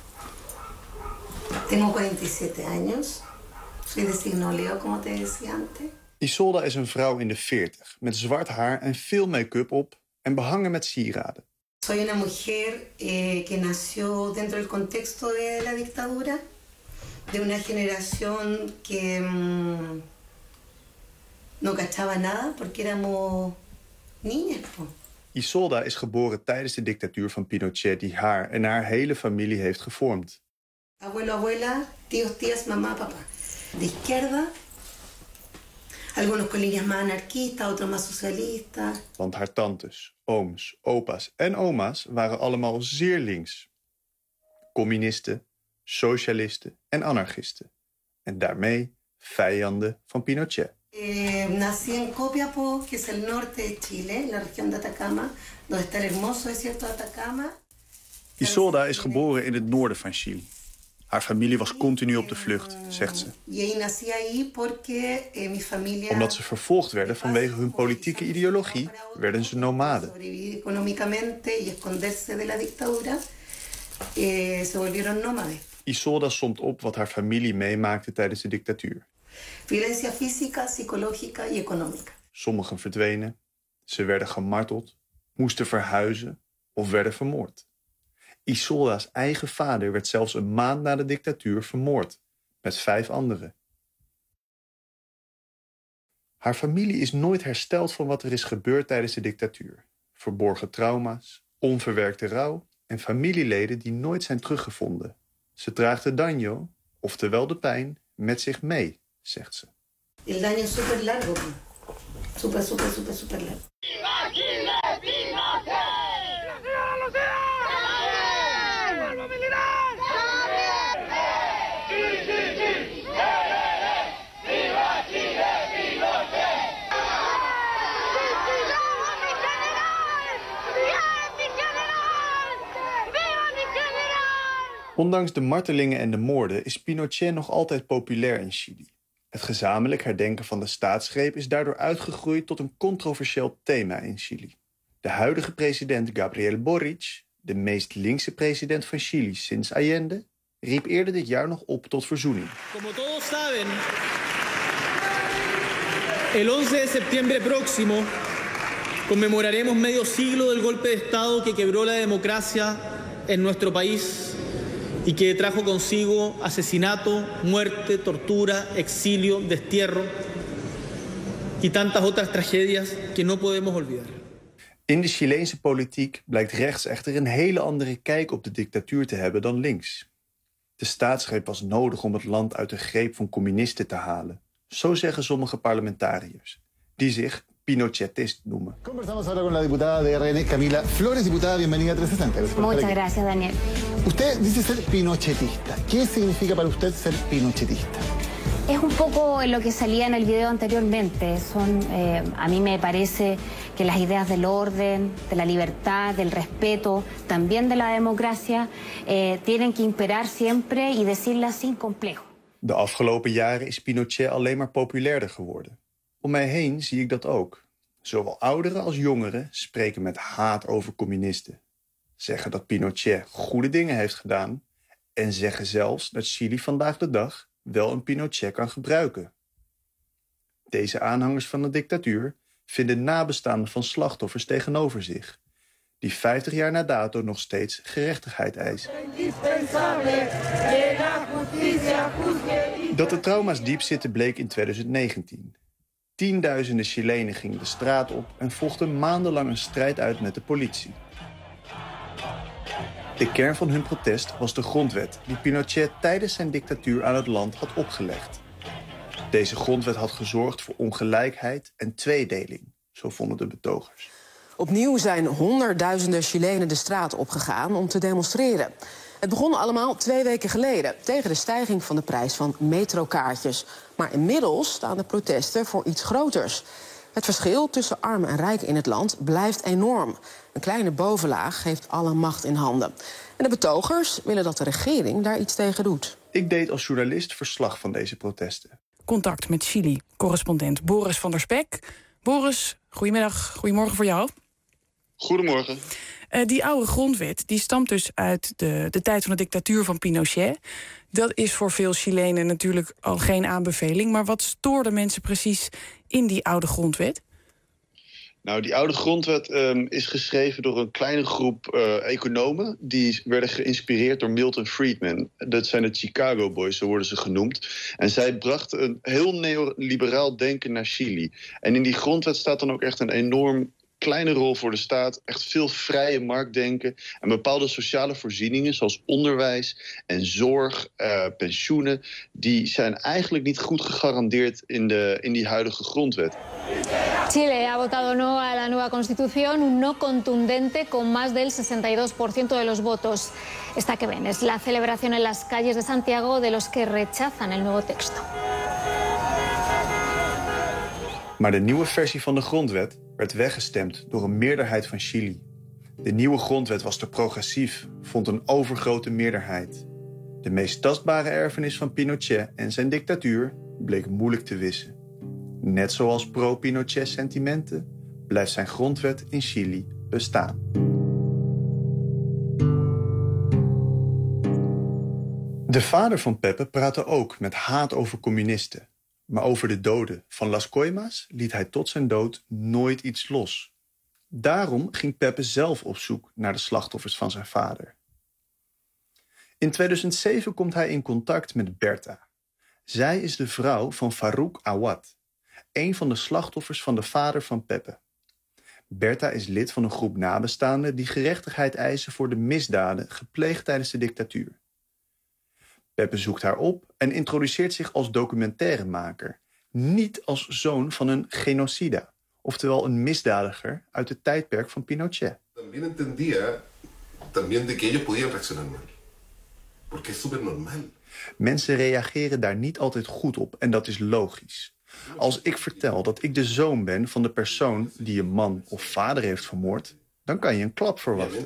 Tengo cuarenta y siete años. Soy de signo Leo, como te decía antes. Isolda is een vrouw in de veertig, met zwart haar en veel make-up op en behangen met sieraden. Soy una mujer eh, que nació dentro del contexto de la dictadura, de una generación que... Mm, no cachaba nada porque éramos niñas. Isolda is geboren tijdens de dictatuur van Pinochet die haar en haar hele familie heeft gevormd. Abuelo, abuela, tíos, tías, mamá, papá. De izquierda, algunos con líneas más anarquistas, otros más socialistas. Want haar tantes, ooms, opa's en oma's waren allemaal zeer links. Communisten, socialisten en anarchisten. En daarmee vijanden van Pinochet. Eh, nací en Copiapó, que es el norte de Chile, la región de Atacama, donde está el hermoso desierto de Atacama. Isolda is geboren in het noorden van Chili. Haar familie was continu op de vlucht, zegt ze. Omdat ze vervolgd werden vanwege hun politieke ideologie, werden ze nomaden. Isolda somt op wat haar familie meemaakte tijdens de dictatuur. Violencia física, psicológica y económica. Sommigen verdwenen, ze werden gemarteld, moesten verhuizen of werden vermoord. Isolda's eigen vader werd zelfs een maand na de dictatuur vermoord, met vijf anderen. Haar familie is nooit hersteld van wat er is gebeurd tijdens de dictatuur. Verborgen trauma's, onverwerkte rouw en familieleden die nooit zijn teruggevonden. Ze draagt de daño, oftewel de pijn, met zich mee, zegt ze. El daño es super largo. Super, super, super, super largo. Ondanks de martelingen en de moorden is Pinochet nog altijd populair in Chili. Het gezamenlijk herdenken van de staatsgreep is daardoor uitgegroeid tot een controversieel thema in Chili. De huidige president Gabriel Boric, de meest linkse president van Chili sinds Allende, riep eerder dit jaar nog op tot verzoening. Como todos saben, el once de septiembre próximo conmemoraremos medio siglo del golpe de Estado que quebró la democracia en nuestro país y que trajo consigo asesinato, muerte, tortura, exilio, destierro y tantas otras tragedias que no podemos olvidar. In de Chileense politiek blijkt rechts echter een hele andere kijk op de dictatuur te hebben dan links. De staatsgreep was nodig om het land uit de greep van communisten te halen. Zo zeggen sommige parlementariërs, die zich Pinochetist noemen. Conversamos ahora con la diputada de R N, Camila Flores. Diputada, bienvenida a trescientos sesenta. Muchas gracias, Daniel. Usted dice ser pinochetista. ¿Qué significa para usted ser pinochetista? Es un poco lo que salía en el video anteriormente. Son, eh, a mí me parece que las ideas del orden, de la libertad, del respeto, también de la democracia, eh, tienen que imperar siempre y decirlas sin complejo. De afgelopen jaren is Pinochet alleen maar populairder geworden. Om mij heen zie ik dat ook. Zowel ouderen als jongeren spreken met haat over communisten. Zeggen dat Pinochet goede dingen heeft gedaan en zeggen zelfs dat Chili vandaag de dag wel een Pinochet kan gebruiken. Deze aanhangers van de dictatuur vinden nabestaanden van slachtoffers tegenover zich, die vijftig jaar na dato nog steeds gerechtigheid eisen. Dat de trauma's diep zitten bleek in twintig negentien. Tienduizenden Chilenen gingen de straat op en vochten maandenlang een strijd uit met de politie. De kern van hun protest was de grondwet die Pinochet tijdens zijn dictatuur aan het land had opgelegd. Deze grondwet had gezorgd voor ongelijkheid en tweedeling, zo vonden de betogers. Opnieuw zijn honderdduizenden Chilenen de straat opgegaan om te demonstreren. Het begon allemaal twee weken geleden tegen de stijging van de prijs van metrokaartjes. Maar inmiddels staan de protesten voor iets groters. Het verschil tussen arm en rijk in het land blijft enorm. Een kleine bovenlaag heeft alle macht in handen. En de betogers willen dat de regering daar iets tegen doet. Ik deed als journalist verslag van deze protesten. Contact met Chili-correspondent Boris van der Spek. Boris, goedemiddag, goedemorgen voor jou. Goedemorgen. Uh, die oude grondwet die stamt dus uit de, de tijd van de dictatuur van Pinochet. Dat is voor veel Chilenen natuurlijk al geen aanbeveling. Maar wat stoorde mensen precies in die oude grondwet? Nou, die oude grondwet um, is geschreven door een kleine groep uh, economen. Die werden geïnspireerd door Milton Friedman. Dat zijn de Chicago Boys, zo worden ze genoemd. En zij brachten een heel neoliberaal denken naar Chili. En in die grondwet staat dan ook echt een enorm kleine rol voor de staat. Echt veel vrije marktdenken. En bepaalde sociale voorzieningen zoals onderwijs en zorg, uh, pensioenen, die zijn eigenlijk niet goed gegarandeerd in, de, in die huidige grondwet. Chile ha votado no a la nueva constitución, un no contundente con más del sesenta y dos por ciento de los votos. Esta que ven es la celebración en las calles de Santiago de los que rechazan el nuevo texto. Maar de nieuwe versie van de grondwet werd weggestemd door een meerderheid van Chili. De nieuwe grondwet was te progressief, vond een overgrote meerderheid. De meest tastbare erfenis van Pinochet en zijn dictatuur bleek moeilijk te wissen. Net zoals pro-Pinochet sentimenten blijft zijn grondwet in Chili bestaan. De vader van Pepe praatte ook met haat over communisten. Maar over de doden van Las Coimas liet hij tot zijn dood nooit iets los. Daarom ging Pepe zelf op zoek naar de slachtoffers van zijn vader. In tweeduizend zeven komt hij in contact met Berta. Zij is de vrouw van Farouk Awad, een van de slachtoffers van de vader van Pepe. Berta is lid van een groep nabestaanden die gerechtigheid eisen voor de misdaden gepleegd tijdens de dictatuur. Pepe zoekt haar op en introduceert zich als documentairemaker, niet als zoon van een genocida, oftewel een misdadiger uit het tijdperk van Pinochet. También entendía también de que ellos podían reaccionar mal, porque es súper normal. Mensen reageren daar niet altijd goed op en dat is logisch. Als ik vertel dat ik de zoon ben van de persoon die je man of vader heeft vermoord, dan kan je een klap verwachten.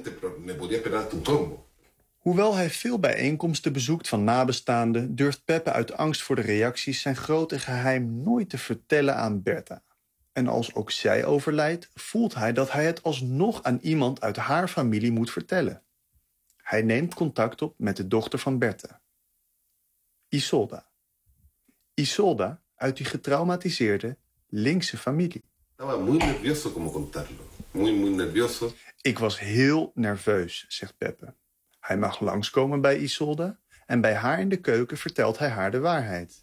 Hoewel hij veel bijeenkomsten bezoekt van nabestaanden, durft Pepe uit angst voor de reacties zijn grote geheim nooit te vertellen aan Berta. En als ook zij overlijdt, voelt hij dat hij het alsnog aan iemand uit haar familie moet vertellen. Hij neemt contact op met de dochter van Berta, Isolda. Isolda uit die getraumatiseerde linkse familie. Ik was heel nerveus, zegt Pepe. Hij mag langskomen bij Isolda en bij haar in de keuken vertelt hij haar de waarheid.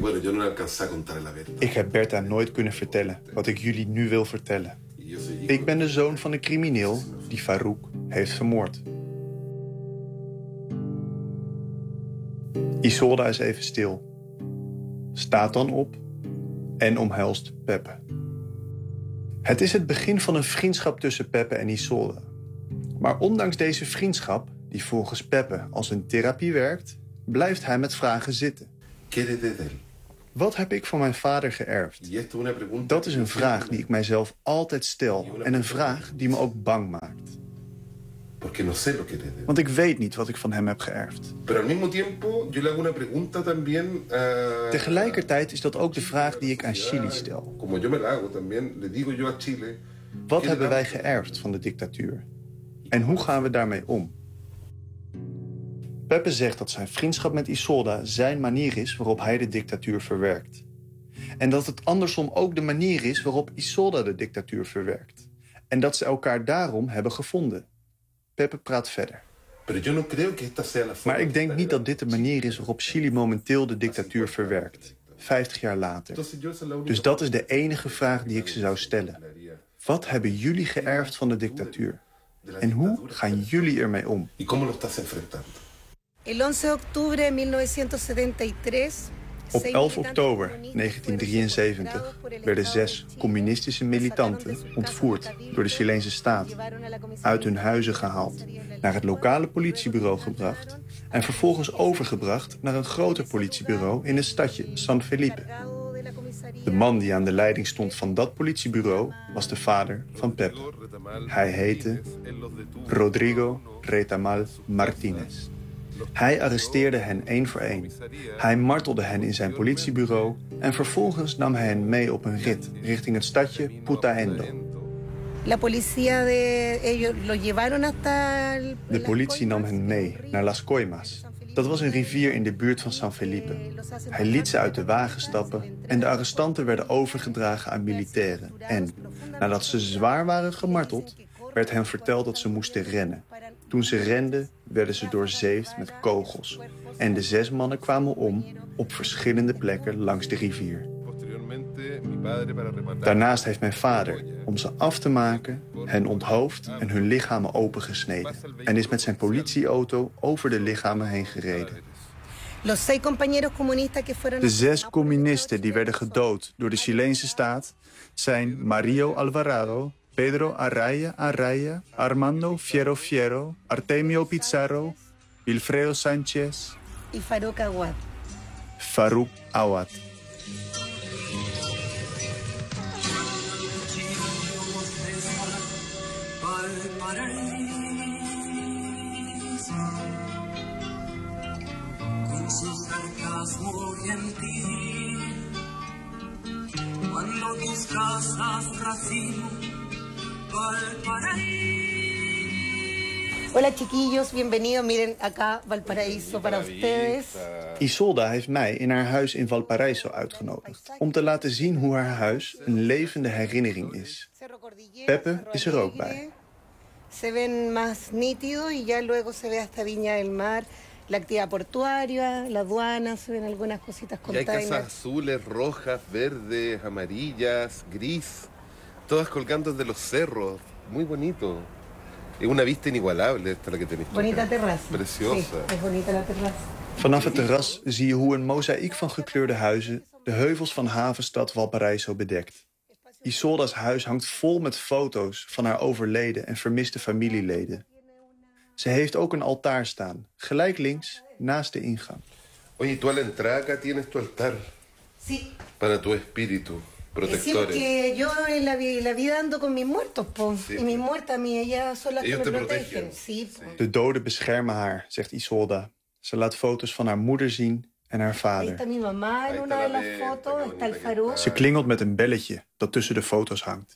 Ik heb Berta nooit kunnen vertellen wat ik jullie nu wil vertellen. Ik ben de zoon van een crimineel die Farouk heeft vermoord. Isolda is even stil, staat dan op en omhelst Pepe. Het is het begin van een vriendschap tussen Pepe en Isolda. Maar ondanks deze vriendschap, die volgens Pepe als een therapie werkt, blijft hij met vragen zitten. Wat heb ik van mijn vader geërfd? Dat is een vraag die ik mijzelf altijd stel en een vraag die me ook bang maakt. Want ik weet niet wat ik van hem heb geërfd. Tegelijkertijd is dat ook de vraag die ik aan Chili stel. Wat hebben wij geërfd van de dictatuur? En hoe gaan we daarmee om? Pepe zegt dat zijn vriendschap met Isolda zijn manier is waarop hij de dictatuur verwerkt. En dat het andersom ook de manier is waarop Isolda de dictatuur verwerkt. En dat ze elkaar daarom hebben gevonden. Pepe praat verder. Maar ik denk niet dat dit de manier is waarop Chili momenteel de dictatuur verwerkt. Vijftig jaar later. Dus dat is de enige vraag die ik ze zou stellen. Wat hebben jullie geërfd van de dictatuur? En hoe gaan jullie ermee om? Op elf oktober negentien drieënzeventig werden zes communistische militanten ontvoerd door de Chileense staat, uit hun huizen gehaald, naar het lokale politiebureau gebracht en vervolgens overgebracht naar een groter politiebureau in het stadje San Felipe. De man die aan de leiding stond van dat politiebureau was de vader van Pepe. Hij heette Rodrigo Retamal Martinez. Hij arresteerde hen één voor één. Hij martelde hen in zijn politiebureau en vervolgens nam hij hen mee op een rit richting het stadje Putaendo. De politie nam hen mee naar Las Coimas, Dat was een rivier in de buurt van San Felipe. Hij liet ze uit de wagen stappen en de arrestanten werden overgedragen aan militairen. En, nadat ze zwaar waren gemarteld, werd hen verteld dat ze moesten rennen. Toen ze renden, werden ze doorzeefd met kogels. En de zes mannen kwamen om op verschillende plekken langs de rivier. Daarnaast heeft mijn vader, om ze af te maken, hen onthoofd en hun lichamen opengesneden. En is met zijn politieauto over de lichamen heen gereden. De zes communisten die werden gedood door de Chileense staat zijn Mario Alvarado, Pedro Araya Araya, Armando Fierro Fierro, Artemio Pizarro, Wilfredo Sánchez y Farouk Awad. Farouk Awad. Con su sarcasmo gentil, cuando tus casas racimo, Valparaíso. Hola chiquillos, bienvenidos. Miren acá Valparaíso para ustedes. Isolda heeft mij in haar huis in Valparaíso uitgenodigd om te laten zien hoe haar huis een levende herinnering is. Pepe is er ook bij. Se ven más nítidos y ya luego se ve hasta Viña del Mar, la actividad portuaria, la aduana, se ven algunas cositas con Y hay casas azules, rojas, verdes, amarillas, gris, todas colgando de los cerros, muy bonito. Es una vista inigualable esta la que tenéis. Bonita terraza. Preciosa. Sí, es bonita la terraza. Vanaf het terras zie je hoe een mozaïek van gekleurde huizen de heuvels van havenstad Valparaíso bedekt. Isolda's huis hangt vol met foto's van haar overleden en vermiste familieleden. Ze heeft ook een altaar staan, gelijk links, naast de ingang. Oye, tú a la entrada acá tienes tu altar. Sí. Para tu espíritu, protectores. Sí, que yo en la, la vida ando con mis muertos, po. Sí. Y mis muertas, mi, ellas son las que me protegen. Sí, po. De doden beschermen haar, zegt Isolda. Ze laat foto's van haar moeder zien en haar vader. Ze klingelt met een belletje dat tussen de foto's hangt.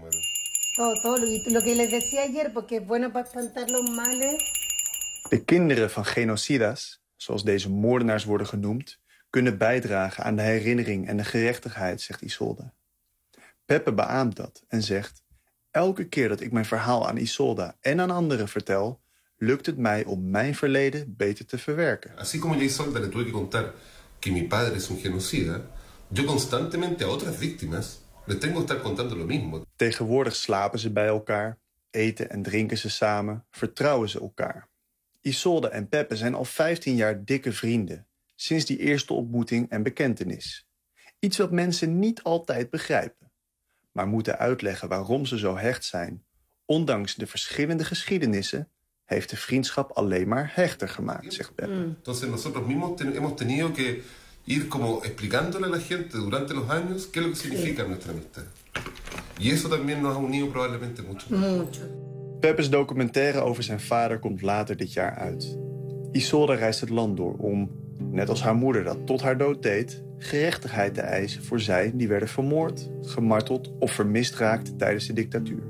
De kinderen van genocidas, zoals deze moordenaars worden genoemd, kunnen bijdragen aan de herinnering en de gerechtigheid, zegt Isolda. Pepe beaamt dat en zegt: elke keer dat ik mijn verhaal aan Isolda en aan anderen vertel, lukt het mij om mijn verleden beter te verwerken. Así como a Isolda le tuve que contar que mi padre es un genocida, yo constantemente a otras víctimas le tengo que estar contando lo mismo. Tegenwoordig slapen ze bij elkaar, eten en drinken ze samen, vertrouwen ze elkaar. Isolda en Pepe zijn al vijftien jaar dikke vrienden, sinds die eerste ontmoeting en bekentenis. Iets wat mensen niet altijd begrijpen, maar moeten uitleggen waarom ze zo hecht zijn. Ondanks de verschillende geschiedenissen heeft de vriendschap alleen maar hechter gemaakt, zegt Pepe. Entonces nosotros mismos hemos tenido que ir como explicándole a la gente durante los años qué es lo que significa nuestra amistad. Y eso también nos ha unido probablemente mucho. Mucho. Pepe's documentaire over zijn vader komt later dit jaar uit. Isolda reist het land door om, net als haar moeder dat tot haar dood deed, gerechtigheid te eisen voor zij die werden vermoord, gemarteld of vermist raakten tijdens de dictatuur.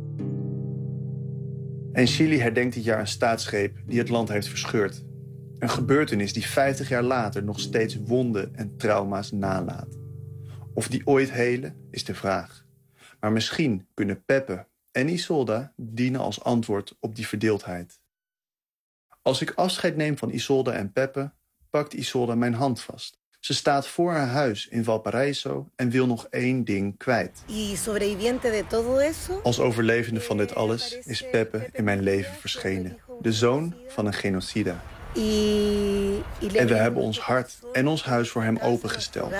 En Chili herdenkt dit jaar een staatsgreep die het land heeft verscheurd. Een gebeurtenis die vijftig jaar later nog steeds wonden en trauma's nalaat. Of die ooit helen, is de vraag. Maar misschien kunnen Pepe en Isolda dienen als antwoord op die verdeeldheid. Als ik afscheid neem van Isolda en Pepe, pakt Isolda mijn hand vast. Ze staat voor haar huis in Valparaíso en wil nog één ding kwijt. Als overlevende van dit alles is Pepe in mijn leven verschenen. De zoon van een genocida. En we hebben ons hart en ons huis voor hem opengesteld.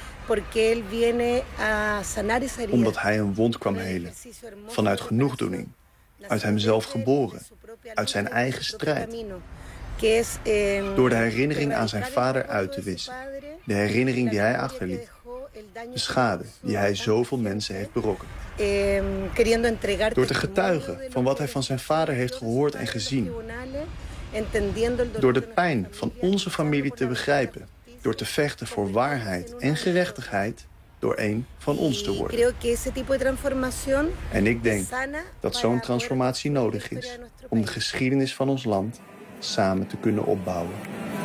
Omdat hij een wond kwam helen. Vanuit genoegdoening. Uit hemzelf geboren. Uit zijn eigen strijd. Door de herinnering aan zijn vader uit te wissen. De herinnering die hij achterliet. De schade die hij zoveel mensen heeft berokkend. Door te getuigen van wat hij van zijn vader heeft gehoord en gezien. Door de pijn van onze familie te begrijpen. Door te vechten voor waarheid en gerechtigheid. Door één van ons te worden. En ik denk dat zo'n transformatie nodig is om de geschiedenis van ons land samen te kunnen opbouwen.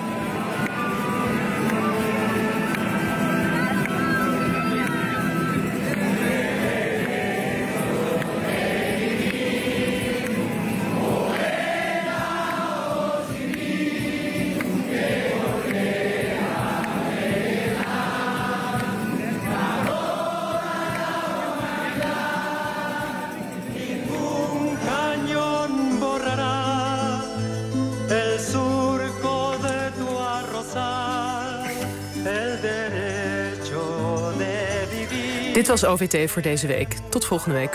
Dit was O V T voor deze week. Tot volgende week.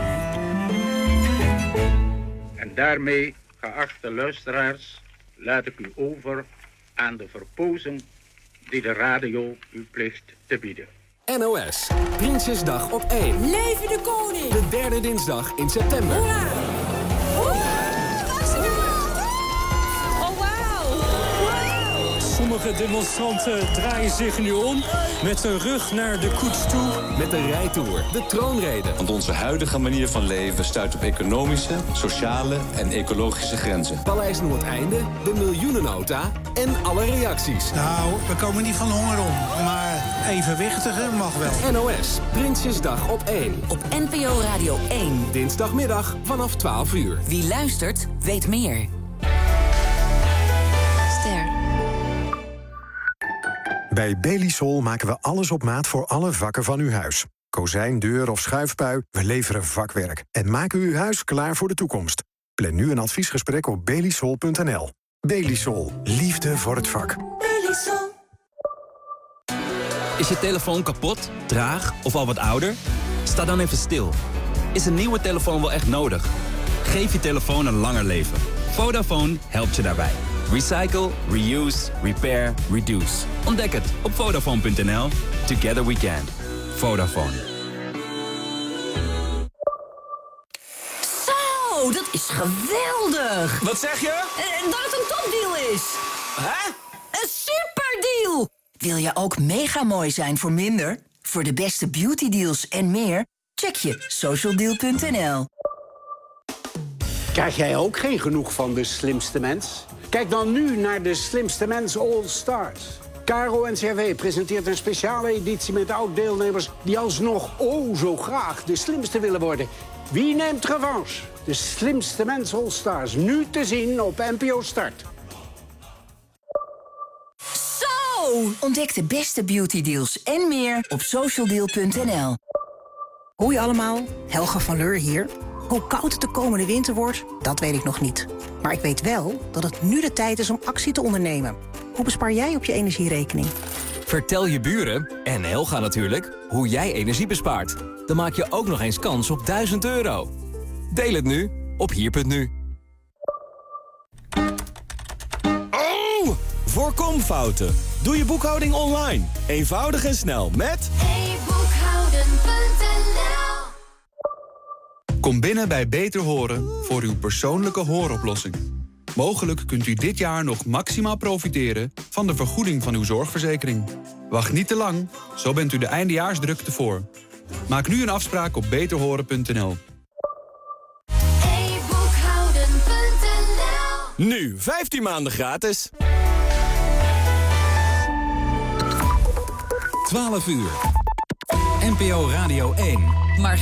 En daarmee, geachte luisteraars, laat ik u over aan de verpozing die de radio u plicht te bieden. N O S, Prinsjesdag op één. Leven de koning! De derde dinsdag in september. Hoera! Hoera! Oh, wauw! Wow! Sommige demonstranten draaien zich nu om met hun rug naar de koets toe. Met de rijtour, de troonrede. Want onze huidige manier van leven stuit op economische, sociale en ecologische grenzen. Paleis Noordeinde, de miljoenennota en alle reacties. Nou, we komen niet van honger om, maar evenwichtiger mag wel. N O S, Prinsjesdag op één. Op N P O Radio één. Dinsdagmiddag vanaf twaalf uur. Wie luistert, weet meer. Ster. Bij Belisol maken we alles op maat voor alle vakken van uw huis. Kozijn, deur of schuifpui, we leveren vakwerk. En maken uw huis klaar voor de toekomst. Plan nu een adviesgesprek op belisol punt n l. Belisol. Liefde voor het vak. Belisol. Is je telefoon kapot, traag of al wat ouder? Sta dan even stil. Is een nieuwe telefoon wel echt nodig? Geef je telefoon een langer leven. Vodafone helpt je daarbij. Recycle, reuse, repair, reduce. Ontdek het op vodafone punt n l. Together we can. Vodafone. Zo, dat is geweldig! Wat zeg je? Uh, dat het een topdeal is! Hè? Een superdeal! Wil je ook mega mooi zijn voor minder? Voor de beste beautydeals en meer? Check je socialdeal punt n l. Krijg jij ook geen genoeg van De Slimste Mens? Kijk dan nu naar De Slimste Mens All Stars. Caro en C R W presenteert een speciale editie met oud-deelnemers die alsnog oh zo graag de slimste willen worden. Wie neemt revanche? De Slimste Mens All Stars, nu te zien op N P O Start. Zo! Ontdek de beste beautydeals en meer op socialdeal punt n l. Hoi allemaal, Helga van Leur hier. Hoe koud het de komende winter wordt, dat weet ik nog niet. Maar ik weet wel dat het nu de tijd is om actie te ondernemen. Hoe bespaar jij op je energierekening? Vertel je buren, en Helga natuurlijk, hoe jij energie bespaart. Dan maak je ook nog eens kans op duizend euro. Deel het nu op hier punt n u. Oh! Voorkom fouten. Doe je boekhouding online. Eenvoudig en snel met e boekhouden punt n l. Kom binnen bij Beter Horen voor uw persoonlijke hooroplossing. Mogelijk kunt u dit jaar nog maximaal profiteren van de vergoeding van uw zorgverzekering. Wacht niet te lang, zo bent u de eindejaarsdrukte voor. Maak nu een afspraak op beter horen punt n l. e boekhouden punt n l. Nu vijftien maanden gratis. twaalf uur. N P O Radio één.